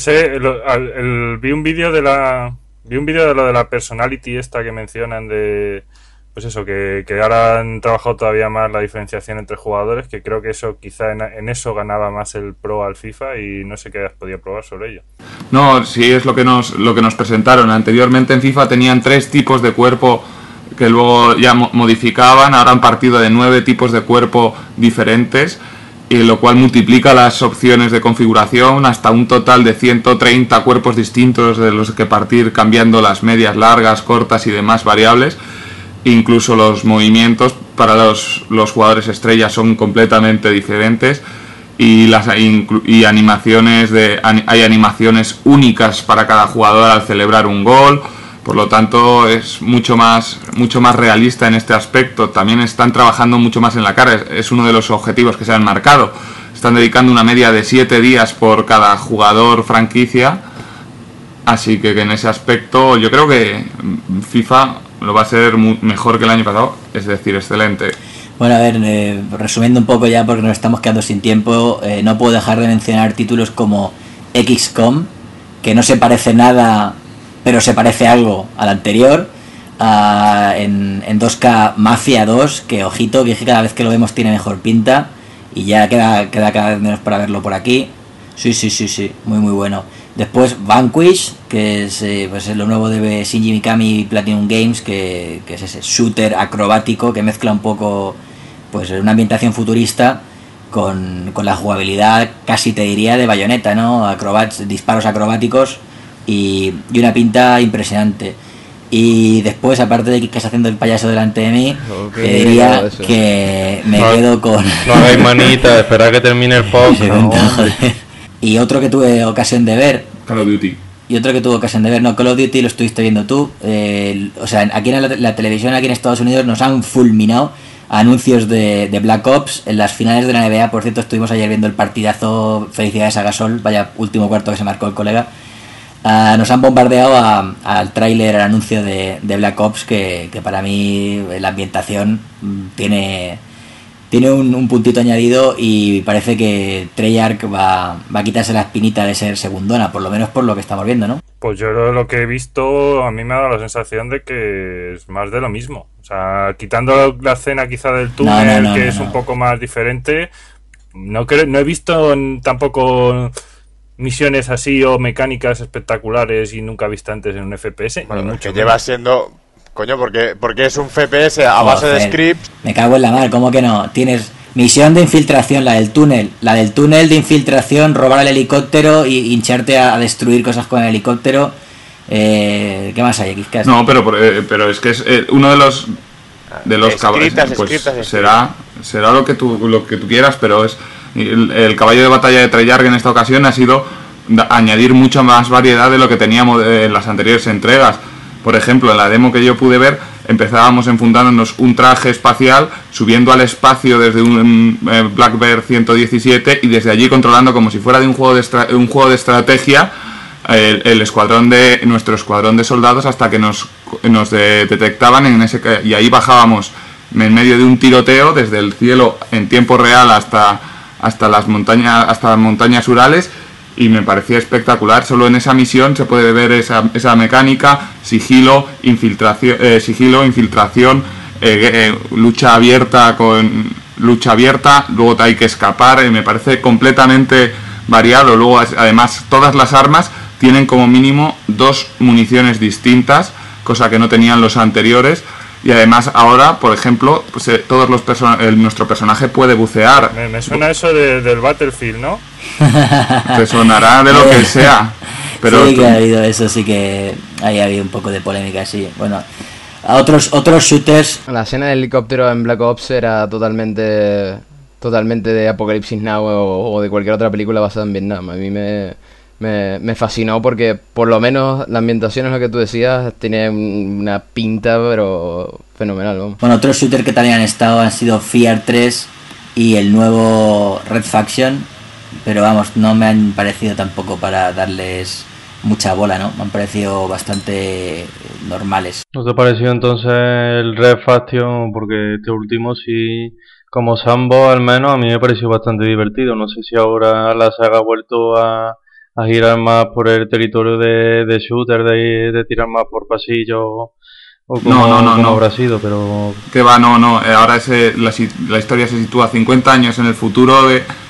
Vi un vídeo de lo de la personality esta que mencionan, de pues eso, que ahora han trabajado todavía más la diferenciación entre jugadores, que creo que eso quizá en eso ganaba más el Pro al FIFA, y no sé qué has podido probar sobre ello. No, sí, es lo que nos presentaron. Anteriormente en FIFA tenían 3 tipos de cuerpo que luego ya modificaban, ahora han partido de 9 tipos de cuerpo diferentes, y lo cual multiplica las opciones de configuración hasta un total de 130 cuerpos distintos de los que partir, cambiando las medias, largas, cortas y demás variables. Incluso los movimientos para los jugadores estrellas son completamente diferentes, y hay animaciones únicas para cada jugador al celebrar un gol. Por lo tanto es mucho más realista en este aspecto. También están trabajando mucho más en la cara, es uno de los objetivos que se han marcado. Están dedicando una media de 7 días por cada jugador franquicia, así que en ese aspecto yo creo que FIFA lo va a ser mejor que el año pasado, es decir, excelente. Bueno, a ver, resumiendo un poco ya porque nos estamos quedando sin tiempo, no puedo dejar de mencionar títulos como XCOM, que no se parece nada, pero se parece algo al anterior. en 2K Mafia 2, que ojito, que cada vez que lo vemos tiene mejor pinta, y ya queda cada vez menos para verlo por aquí. Sí, muy bueno. Después Vanquish, que es pues lo nuevo de Shinji Mikami y Platinum Games, que es ese shooter acrobático que mezcla un poco pues una ambientación futurista con la jugabilidad, casi te diría, de Bayonetta, ¿no? Disparos acrobáticos y una pinta impresionante. Y después, aparte de que estás haciendo el payaso delante de mí, te diría que me quedo con... No hagáis manita, esperad que termine el podcast. No, y otro que tuve ocasión de ver... Call of Duty. No, Call of Duty lo estuviste viendo tú. O sea, aquí en la televisión, aquí en Estados Unidos, nos han fulminado anuncios de Black Ops en las finales de la NBA. Por cierto, estuvimos ayer viendo el partidazo. Felicidades a Gasol, vaya último cuarto que se marcó el colega. Nos han bombardeado al tráiler, al anuncio de Black Ops, que para mí la ambientación tiene un puntito añadido, y parece que Treyarch va a quitarse la espinita de ser segundona, por lo menos por lo que estamos viendo, ¿no? Pues yo lo que he visto, a mí me ha dado la sensación de que es más de lo mismo. O sea, quitando la escena quizá del túnel, que es un poco más diferente, no he visto tampoco misiones así o mecánicas espectaculares y nunca visto antes en un FPS. Bueno, mucho que lleva siendo... Coño, porque es un FPS a base de scripts. Me cago en la mar, ¿cómo que no? Tienes misión de infiltración, la del túnel de infiltración, robar el helicóptero y hincharte a destruir cosas con el helicóptero. ¿Qué más hay, Xcast? No, pero es que es uno de los caballos. Pues será lo que tú quieras, pero es el caballo de batalla de Treyarch en esta ocasión ha sido añadir mucha más variedad de lo que teníamos en las anteriores entregas. Por ejemplo, en la demo que yo pude ver, empezábamos enfundándonos un traje espacial, subiendo al espacio desde un Black Bear 117 y desde allí controlando como si fuera de un juego de estrategia nuestro escuadrón de soldados hasta que nos detectaban y ahí bajábamos en medio de un tiroteo desde el cielo en tiempo real hasta las montañas Urales. Y me parecía espectacular. Solo en esa misión se puede ver esa mecánica, sigilo, infiltración, lucha abierta, luego hay que escapar. Me parece completamente variado. Luego, además, todas las armas tienen como mínimo 2 municiones distintas, cosa que no tenían los anteriores. Y además ahora, por ejemplo, pues, nuestro personaje puede bucear. Me suena eso del Battlefield, ¿no? Te sonará de lo que sea. Pero sí, que ha habido eso, sí que ahí ha habido un poco de polémica, sí. Bueno, a otros shooters... La escena del helicóptero en Black Ops era totalmente de Apocalipsis Now o de cualquier otra película basada en Vietnam. A mí me fascinó porque por lo menos la ambientación es lo que tú decías, tiene una pinta pero fenomenal, vamos. Bueno, otros shooters que también han sido Fear 3 y el nuevo Red Faction, pero vamos, no me han parecido tampoco para darles mucha bola, ¿no? Me han parecido bastante normales. ¿No te pareció entonces el Red Faction? Porque este último sí, como Sambo al menos, a mí me pareció bastante divertido. No sé si ahora la saga ha vuelto a girar más por el territorio de shooter, de tirar más por pasillos o como habrá sido, pero... Que va, no, ahora la historia se sitúa 50 años en el futuro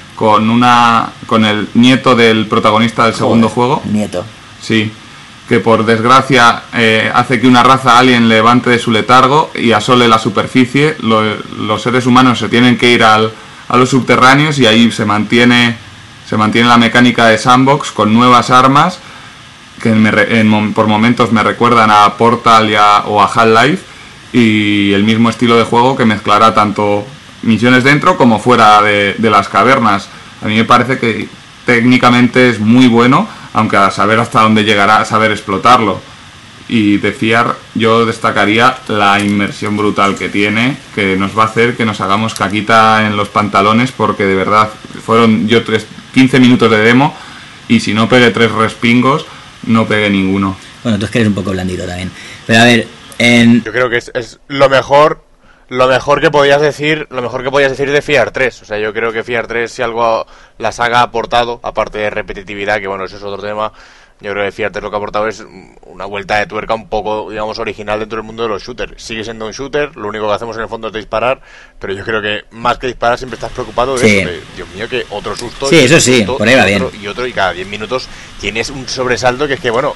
con el nieto del protagonista del segundo juego. Nieto. Sí, que por desgracia hace que una raza alien levante de su letargo y asole la superficie. Los seres humanos se tienen que ir a los subterráneos y ahí se mantiene la mecánica de sandbox con nuevas armas que por momentos me recuerdan a Portal o a Half-Life, y el mismo estilo de juego que mezclará tanto misiones dentro como fuera de las cavernas. A mí me parece que técnicamente es muy bueno, aunque a saber hasta dónde llegará, a saber explotarlo. Y de Fear yo destacaría la inmersión brutal que tiene, que nos va a hacer que nos hagamos caquita en los pantalones, porque de verdad fueron 15 minutos de demo y si no pegué 3 respingos, no pegué ninguno. Bueno, tú es que eres un poco blandito también. Pero a ver, yo creo que es lo mejor que podías decir de Fear 3. O sea, yo creo que Fear 3, si algo la saga ha aportado, aparte de repetitividad, que bueno, eso es otro tema, Yo creo que Fear 3 lo que ha aportado es una vuelta de tuerca un poco, digamos, original dentro del mundo de los shooters. Sigue siendo un shooter, lo único que hacemos en el fondo es disparar, pero yo creo que más que disparar siempre estás preocupado de eso, de, Dios mío, que otro susto. Sí, eso sí, por ahí va bien. Y cada 10 minutos tienes un sobresalto que es que, bueno,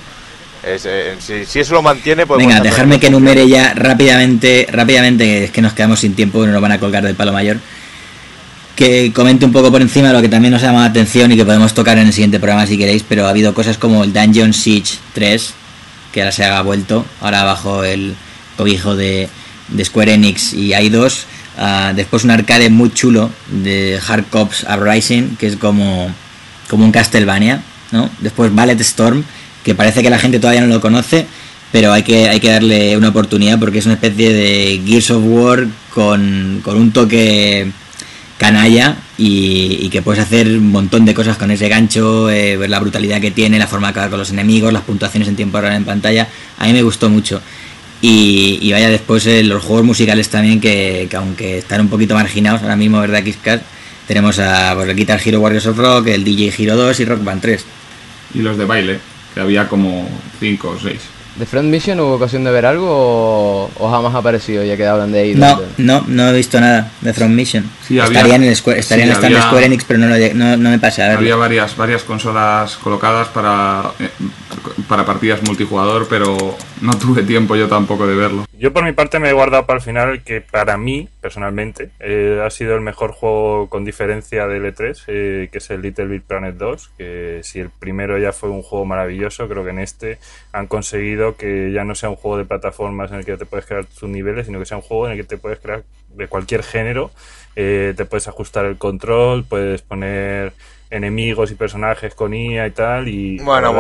si eso lo mantiene... Venga, dejarme que enumere ya rápidamente, que es que nos quedamos sin tiempo y nos van a colgar del palo mayor. Que comente un poco por encima lo que también nos ha llamado la atención y que podemos tocar en el siguiente programa si queréis, pero ha habido cosas como el Dungeon Siege 3, que ahora se ha vuelto, ahora bajo el cobijo de Square Enix y Eidos. Después un arcade muy chulo de Hard Cops Uprising, que es como un Castlevania, ¿no? Después Ballet Storm, que parece que la gente todavía no lo conoce, pero hay que darle una oportunidad porque es una especie de Gears of War con un toque canalla y que puedes hacer un montón de cosas con ese gancho, ver la brutalidad que tiene, la forma de acabar con los enemigos, las puntuaciones en tiempo real en pantalla. A mí me gustó mucho. Y vaya, después los juegos musicales también que aunque están un poquito marginados ahora mismo, ¿verdad, Xcast? Tenemos el Guitar Hero Warriors of Rock, el DJ Hero 2 y Rock Band 3. Y los de baile, que había como 5 o 6. ¿De Front Mission hubo ocasión de ver algo o jamás ha aparecido ya que hablan de ahí? No he visto nada de Front Mission. Sí, estarían en el stand de Square Enix, pero no me pasa a ver. Había varias consolas colocadas para partidas multijugador, pero no tuve tiempo yo tampoco de verlo. Yo por mi parte me he guardado para el final que para mí, personalmente, ha sido el mejor juego con diferencia del E3, que es el Little Big Planet 2, que si el primero ya fue un juego maravilloso, creo que en este han conseguido que ya no sea un juego de plataformas en el que te puedes crear tus niveles, sino que sea un juego en el que te puedes crear de cualquier género, te puedes ajustar el control, puedes poner enemigos y personajes con IA y tal, y bueno,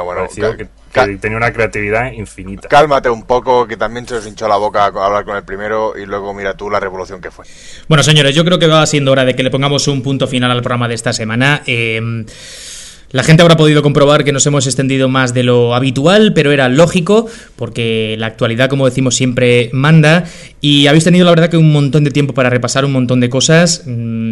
que tenía una creatividad infinita. Cálmate un poco, que también se os hinchó la boca a hablar con el primero y luego mira tú la revolución que fue. Bueno, señores, yo creo que va siendo hora de que le pongamos un punto final al programa de esta semana. La gente habrá podido comprobar que nos hemos extendido más de lo habitual, pero era lógico, porque la actualidad, como decimos, siempre manda, y habéis tenido, la verdad, que un montón de tiempo para repasar un montón de cosas.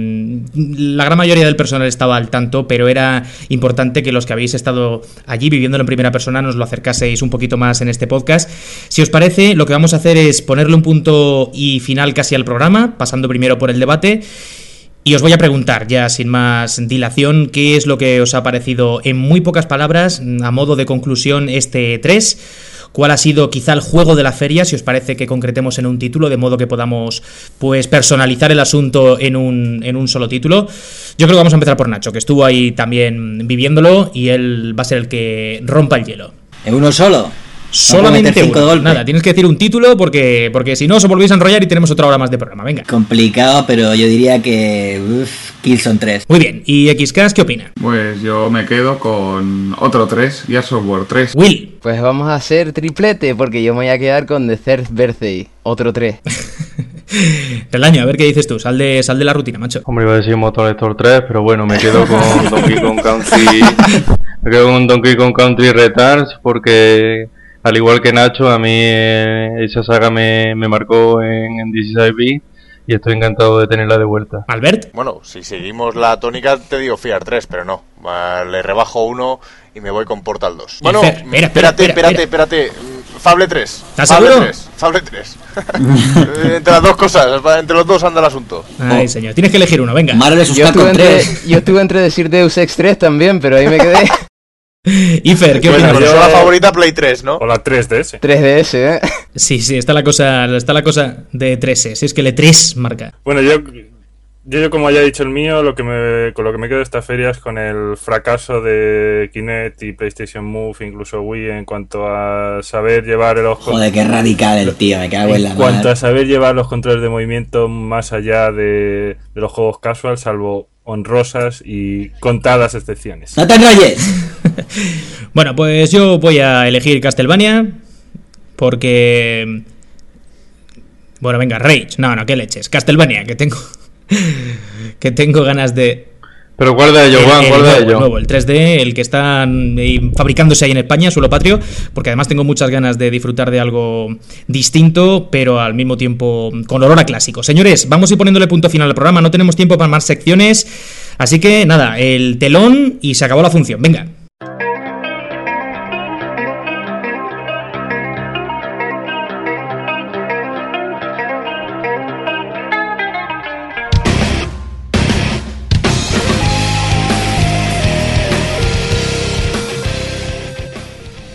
La gran mayoría del personal estaba al tanto, pero era importante que los que habéis estado allí viviéndolo en primera persona nos lo acercaseis un poquito más en este podcast. Si os parece, lo que vamos a hacer es ponerle un punto y final casi al programa, pasando primero por el debate. Y os voy a preguntar, ya sin más dilación, ¿qué es lo que os ha parecido en muy pocas palabras, a modo de conclusión, este 3? ¿Cuál ha sido quizá el juego de la feria, si os parece que concretemos en un título, de modo que podamos pues personalizar el asunto en un solo título? Yo creo que vamos a empezar por Nacho, que estuvo ahí también viviéndolo, y él va a ser el que rompa el hielo. ¿En uno solo? Solamente uno. Nada, tienes que decir un título porque si no os volvéis a enrollar y tenemos otra hora más de programa. Venga. Complicado, pero yo diría que Killzone 3. Muy bien. ¿Y XCast qué opina? Pues yo me quedo con otro 3, Gears of War 3. Will. Pues vamos a hacer triplete, porque yo me voy a quedar con The Third Birthday, otro 3. Relaño, a ver qué dices tú. Sal de la rutina, macho. Hombre, iba a decir Motor 3, pero bueno, me quedo con Donkey Kong Country. Me quedo con Donkey Kong Country Returns, porque al igual que Nacho, a mí esa saga me marcó en 16-bit y estoy encantado de tenerla de vuelta. ¿Albert? Bueno, si seguimos la tónica te digo Fear 3, pero no. Le rebajo 1 y me voy con Portal 2. Bueno, espérate. Fable 3. ¿Estás seguro? Fable 3. Entre las dos cosas, entre los dos anda el asunto. Ay, señor, tienes que elegir uno, venga. Yo estuve entre decir Deus Ex 3 también, pero ahí me quedé. Ifer, ¿qué opinas? Yo la favorita Play 3, ¿no? O la 3DS. 3DS, Sí, está la cosa de 3S. Es que el E3 marca. Bueno, yo como ya he dicho el mío, con lo que me quedo de esta feria es con el fracaso de Kinect y PlayStation Move, incluso Wii, en cuanto a saber llevar los... Joder, qué radical el tío, me cago en la madre. En cuanto a saber llevar los controles de movimiento más allá de los juegos casual, salvo honrosas y contadas excepciones. ¡No te enrolles! Bueno, pues yo voy a elegir Castlevania porque... Bueno, venga, Rage. No, qué leches. Castlevania, que tengo ganas de... Pero guarda ello, Juan, guarda ello. El nuevo, el 3D, el que está fabricándose ahí en España, suelo patrio, porque además tengo muchas ganas de disfrutar de algo distinto, pero al mismo tiempo con olor a clásico. Señores, vamos a ir poniéndole punto final al programa, no tenemos tiempo para más secciones, así que nada, el telón y se acabó la función, venga.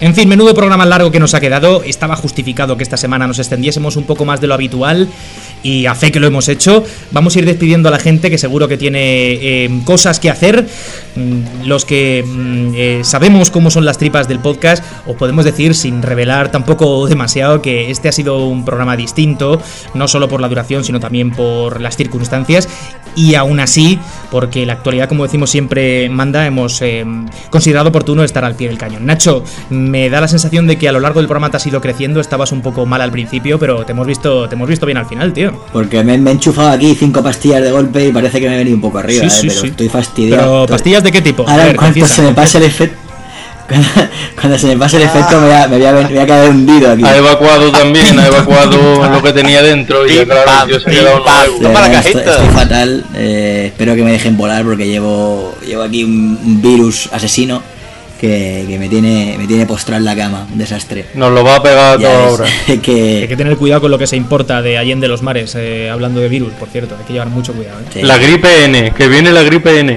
En fin, menudo programa largo que nos ha quedado. Estaba justificado que esta semana nos extendiésemos un poco más de lo habitual y a fe que lo hemos hecho. Vamos a ir despidiendo a la gente que seguro que tiene cosas que hacer. Los que sabemos cómo son las tripas del podcast, os podemos decir sin revelar tampoco demasiado que este ha sido un programa distinto, no solo por la duración sino también por las circunstancias, y aún así, porque la actualidad, como decimos siempre, manda, hemos considerado oportuno estar al pie del cañón. Nacho, me da la sensación de que a lo largo del programa te has ido creciendo. Estabas un poco mal al principio, pero te hemos visto bien al final, tío. Porque me he enchufado aquí 5 pastillas de golpe y parece que me he venido un poco arriba, pero estoy fastidiado. ¿Pero pastillas de qué tipo? Ahora, en cuanto se me pase el efecto... Cuando se me pase el efecto me voy a quedar hundido aquí. Ha evacuado también, ha evacuado lo que tenía dentro y ya claro, yo se ha quedado nuevo. Estoy fatal, espero que me dejen volar porque llevo aquí un virus asesino que me tiene postrado en la cama, un desastre. Nos lo va a pegar todo ahora. Hay que tener cuidado con lo que se importa de Allende los Mares, hablando de virus, por cierto, hay que llevar mucho cuidado. Sí. La gripe N, que viene la gripe N.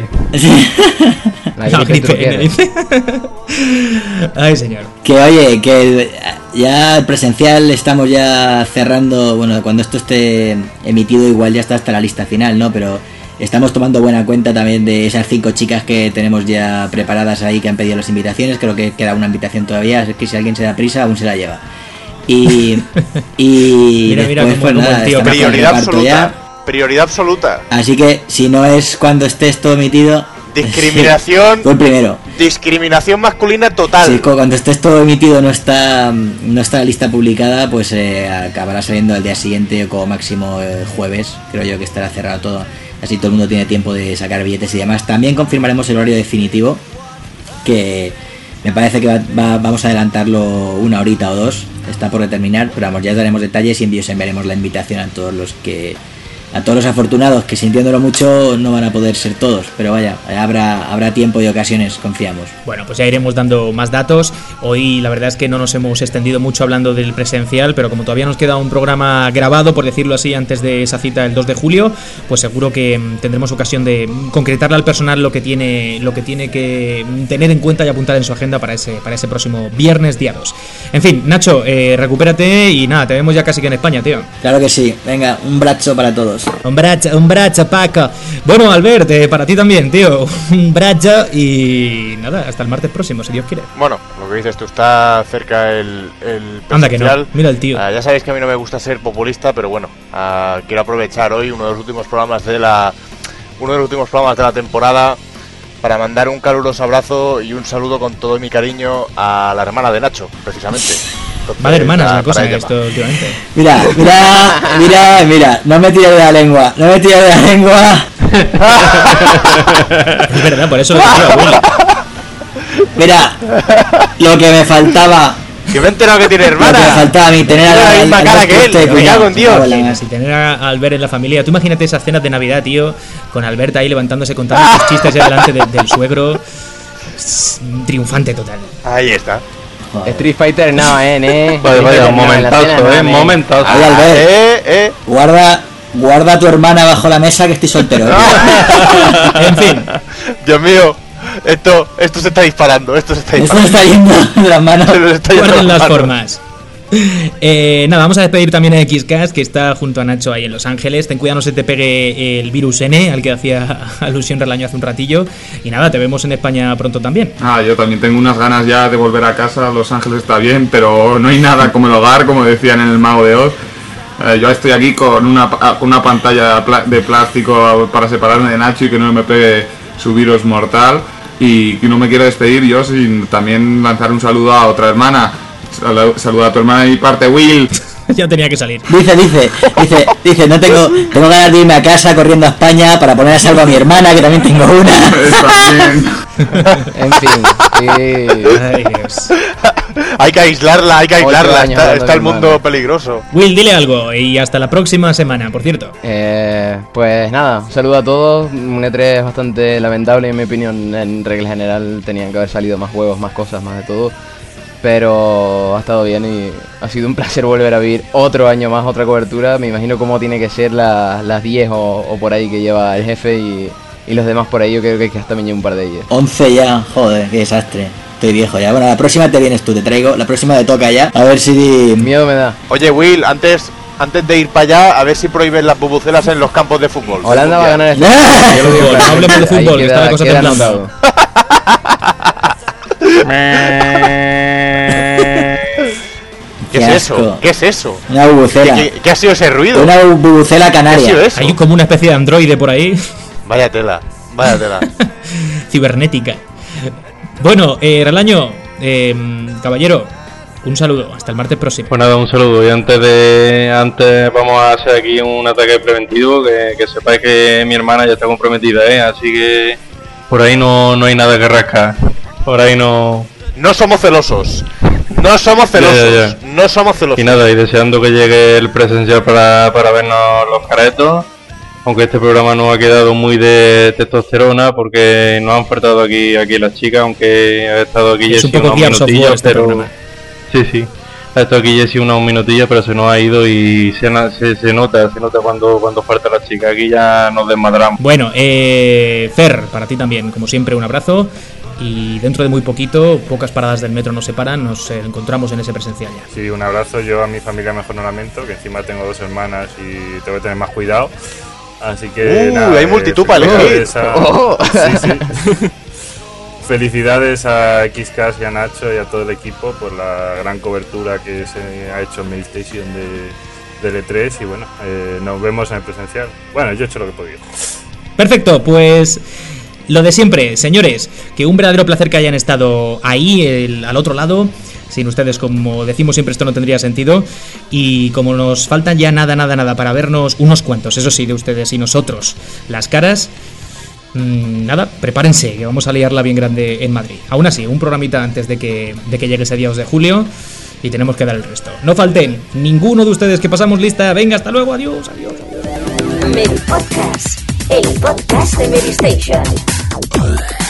La gripe N, dice. Ay, señor. Que oye, que ya presencial estamos ya cerrando, bueno, cuando esto esté emitido igual ya está hasta la lista final, ¿no? Pero estamos tomando buena cuenta también de esas 5 chicas que tenemos ya preparadas ahí, que han pedido las invitaciones. Creo que queda una invitación todavía, es que si alguien se da prisa aún se la lleva. Y mira, después pues nada, tío, prioridad absoluta. Así que si no es cuando esté esto emitido, discriminación. Fue el primero. Discriminación masculina total. Sí, cuando esté esto emitido no está la lista publicada, pues acabará saliendo al día siguiente o como máximo jueves. Creo yo que estará cerrado todo. Así todo el mundo tiene tiempo de sacar billetes y demás. También confirmaremos el horario definitivo, que me parece que vamos a adelantarlo 1 horita o 2. Está por determinar, pero vamos, ya daremos detalles y enviaremos la invitación a todos los afortunados que, sintiéndolo mucho, no van a poder ser todos, pero vaya, habrá tiempo y ocasiones, confiamos. Bueno, pues ya iremos dando más datos. Hoy la verdad es que no nos hemos extendido mucho hablando del presencial, pero como todavía nos queda un programa grabado, por decirlo así, antes de esa cita el 2 de julio, pues seguro que tendremos ocasión de concretarle al personal lo que tiene que tener en cuenta y apuntar en su agenda para ese próximo viernes día 2. En fin, Nacho, recupérate y nada, te vemos ya casi que en España, tío. Claro que sí, venga, un brazo para todos. Un brazo, Paco. Bueno, Albert, para ti también, tío. Un brazo y nada, hasta el martes próximo, si Dios quiere. Bueno, lo que dices tú, está cerca el anda que no, mira el tío. Ya sabéis que a mí no me gusta ser populista, pero bueno, quiero aprovechar hoy uno de los últimos programas de la temporada para mandar un caluroso abrazo y un saludo con todo mi cariño a la hermana de Nacho, precisamente. Entonces, vale, hermana, es una cosa esto últimamente. Mira, no me tires de la lengua. Es verdad, por eso lo digo, bueno. Mira, lo que me faltaba. Que me he enterado que tiene hermana. Lo que me faltaba a mí, tener a la misma cara que él. Me cago en Dios. Si tener a Albert en la familia. Tú imagínate esas cenas de Navidad, tío, con Albert ahí levantándose contando sus chistes ya delante del suegro. Triunfante total. Ahí está. Street Fighter no, Vaya, un momentazo, Ay, Albert, guarda a tu hermana bajo la mesa que estoy soltero. En fin. Dios mío, esto se está disparando. Esto se está yendo de las manos. Guarden las formas. Nada, vamos a despedir también a XCast, que está junto a Nacho ahí en Los Ángeles. Ten cuidado, no se te pegue el virus N, al que hacía alusión Relaño hace un ratillo. Y nada, te vemos en España pronto también. Yo también tengo unas ganas ya de volver a casa. Los Ángeles está bien, pero no hay nada como el hogar, como decían en El Mago de Oz. Yo estoy aquí con una pantalla de plástico para separarme de Nacho y que no me pegue su virus mortal. Y no me quiero despedir yo sin también lanzar un saludo a otra hermana. Saluda a tu hermana de mi parte, Will. Ya tenía que salir. Dice, no tengo ganas de irme a casa corriendo a España para poner a salvo a mi hermana, que también tengo una. En fin, Ay, Dios. Hay que aislarla. Está el mundo peligroso. Will, dile algo y hasta la próxima semana, por cierto. Pues nada, un saludo a todos. Un E3 bastante lamentable, en mi opinión. En regla general tenían que haber salido más juegos, más cosas, más de todo. Pero ha estado bien y ha sido un placer volver a vivir otro año más, otra cobertura. Me imagino cómo tiene que ser las 10 o por ahí que lleva el jefe y los demás por ahí. Yo creo que hasta me llevo un par de ellos. 11 ya, joder, qué desastre. Estoy viejo ya. Bueno, la próxima te vienes tú, te traigo. La próxima te toca ya. A ver si... Miedo me da. Oye, Will, antes de ir para allá, a ver si prohíben las bubucelas en los campos de fútbol. Holanda va a ganar este. Yo lo digo, no hablemos de fútbol, está la cosa temblando. ¿Qué es eso? ¿Qué es eso? Una bubucela. ¿Qué ha sido ese ruido? Una bubucela canaria. ¿Qué ha sido eso? Hay como una especie de androide por ahí. Vaya tela. Cibernética. Bueno, Relaño, caballero, un saludo. Hasta el martes próximo. Pues nada, un saludo. Y antes vamos a hacer aquí un ataque preventivo. Que sepáis que mi hermana ya está comprometida, así que por ahí no hay nada que rascar. Por ahí no... No somos celosos. No somos celosos. Ya. No somos celosos. Y nada, y deseando que llegue el presencial para vernos los caretos. Aunque este programa no ha quedado muy de testosterona porque nos han faltado aquí las chicas, aunque ha estado aquí Jessie unos minutillos, pero... Sí. Ha estado aquí Jessie unos minutillos, pero se nos ha ido y se nota cuando falta la chica. Aquí ya nos desmadramos. Bueno, Fer, para ti también, como siempre, un abrazo. Y dentro de muy poquito, pocas paradas del metro nos separan, nos encontramos en ese presencial ya. Sí, un abrazo. Yo a mi familia mejor no lamento, que encima tengo 2 hermanas y tengo que tener más cuidado. Así que nada, hay multitud para elegir. Sí. Felicidades a Xcast y a Nacho y a todo el equipo por la gran cobertura que se ha hecho en Medistation de E3 y bueno, nos vemos en el presencial. Bueno, yo he hecho lo que he podido. Perfecto, pues lo de siempre, señores, que un verdadero placer que hayan estado ahí, al otro lado. Sin ustedes, como decimos siempre, esto no tendría sentido. Y como nos faltan ya nada para vernos, unos cuantos, eso sí, de ustedes y nosotros, las caras, nada, prepárense, que vamos a liarla bien grande en Madrid. Aún así, un programita antes de que llegue ese día 2 de julio y tenemos que dar el resto. No falten ninguno de ustedes, que pasamos lista. Venga, hasta luego, adiós. Medipodcast, el podcast de Medistation.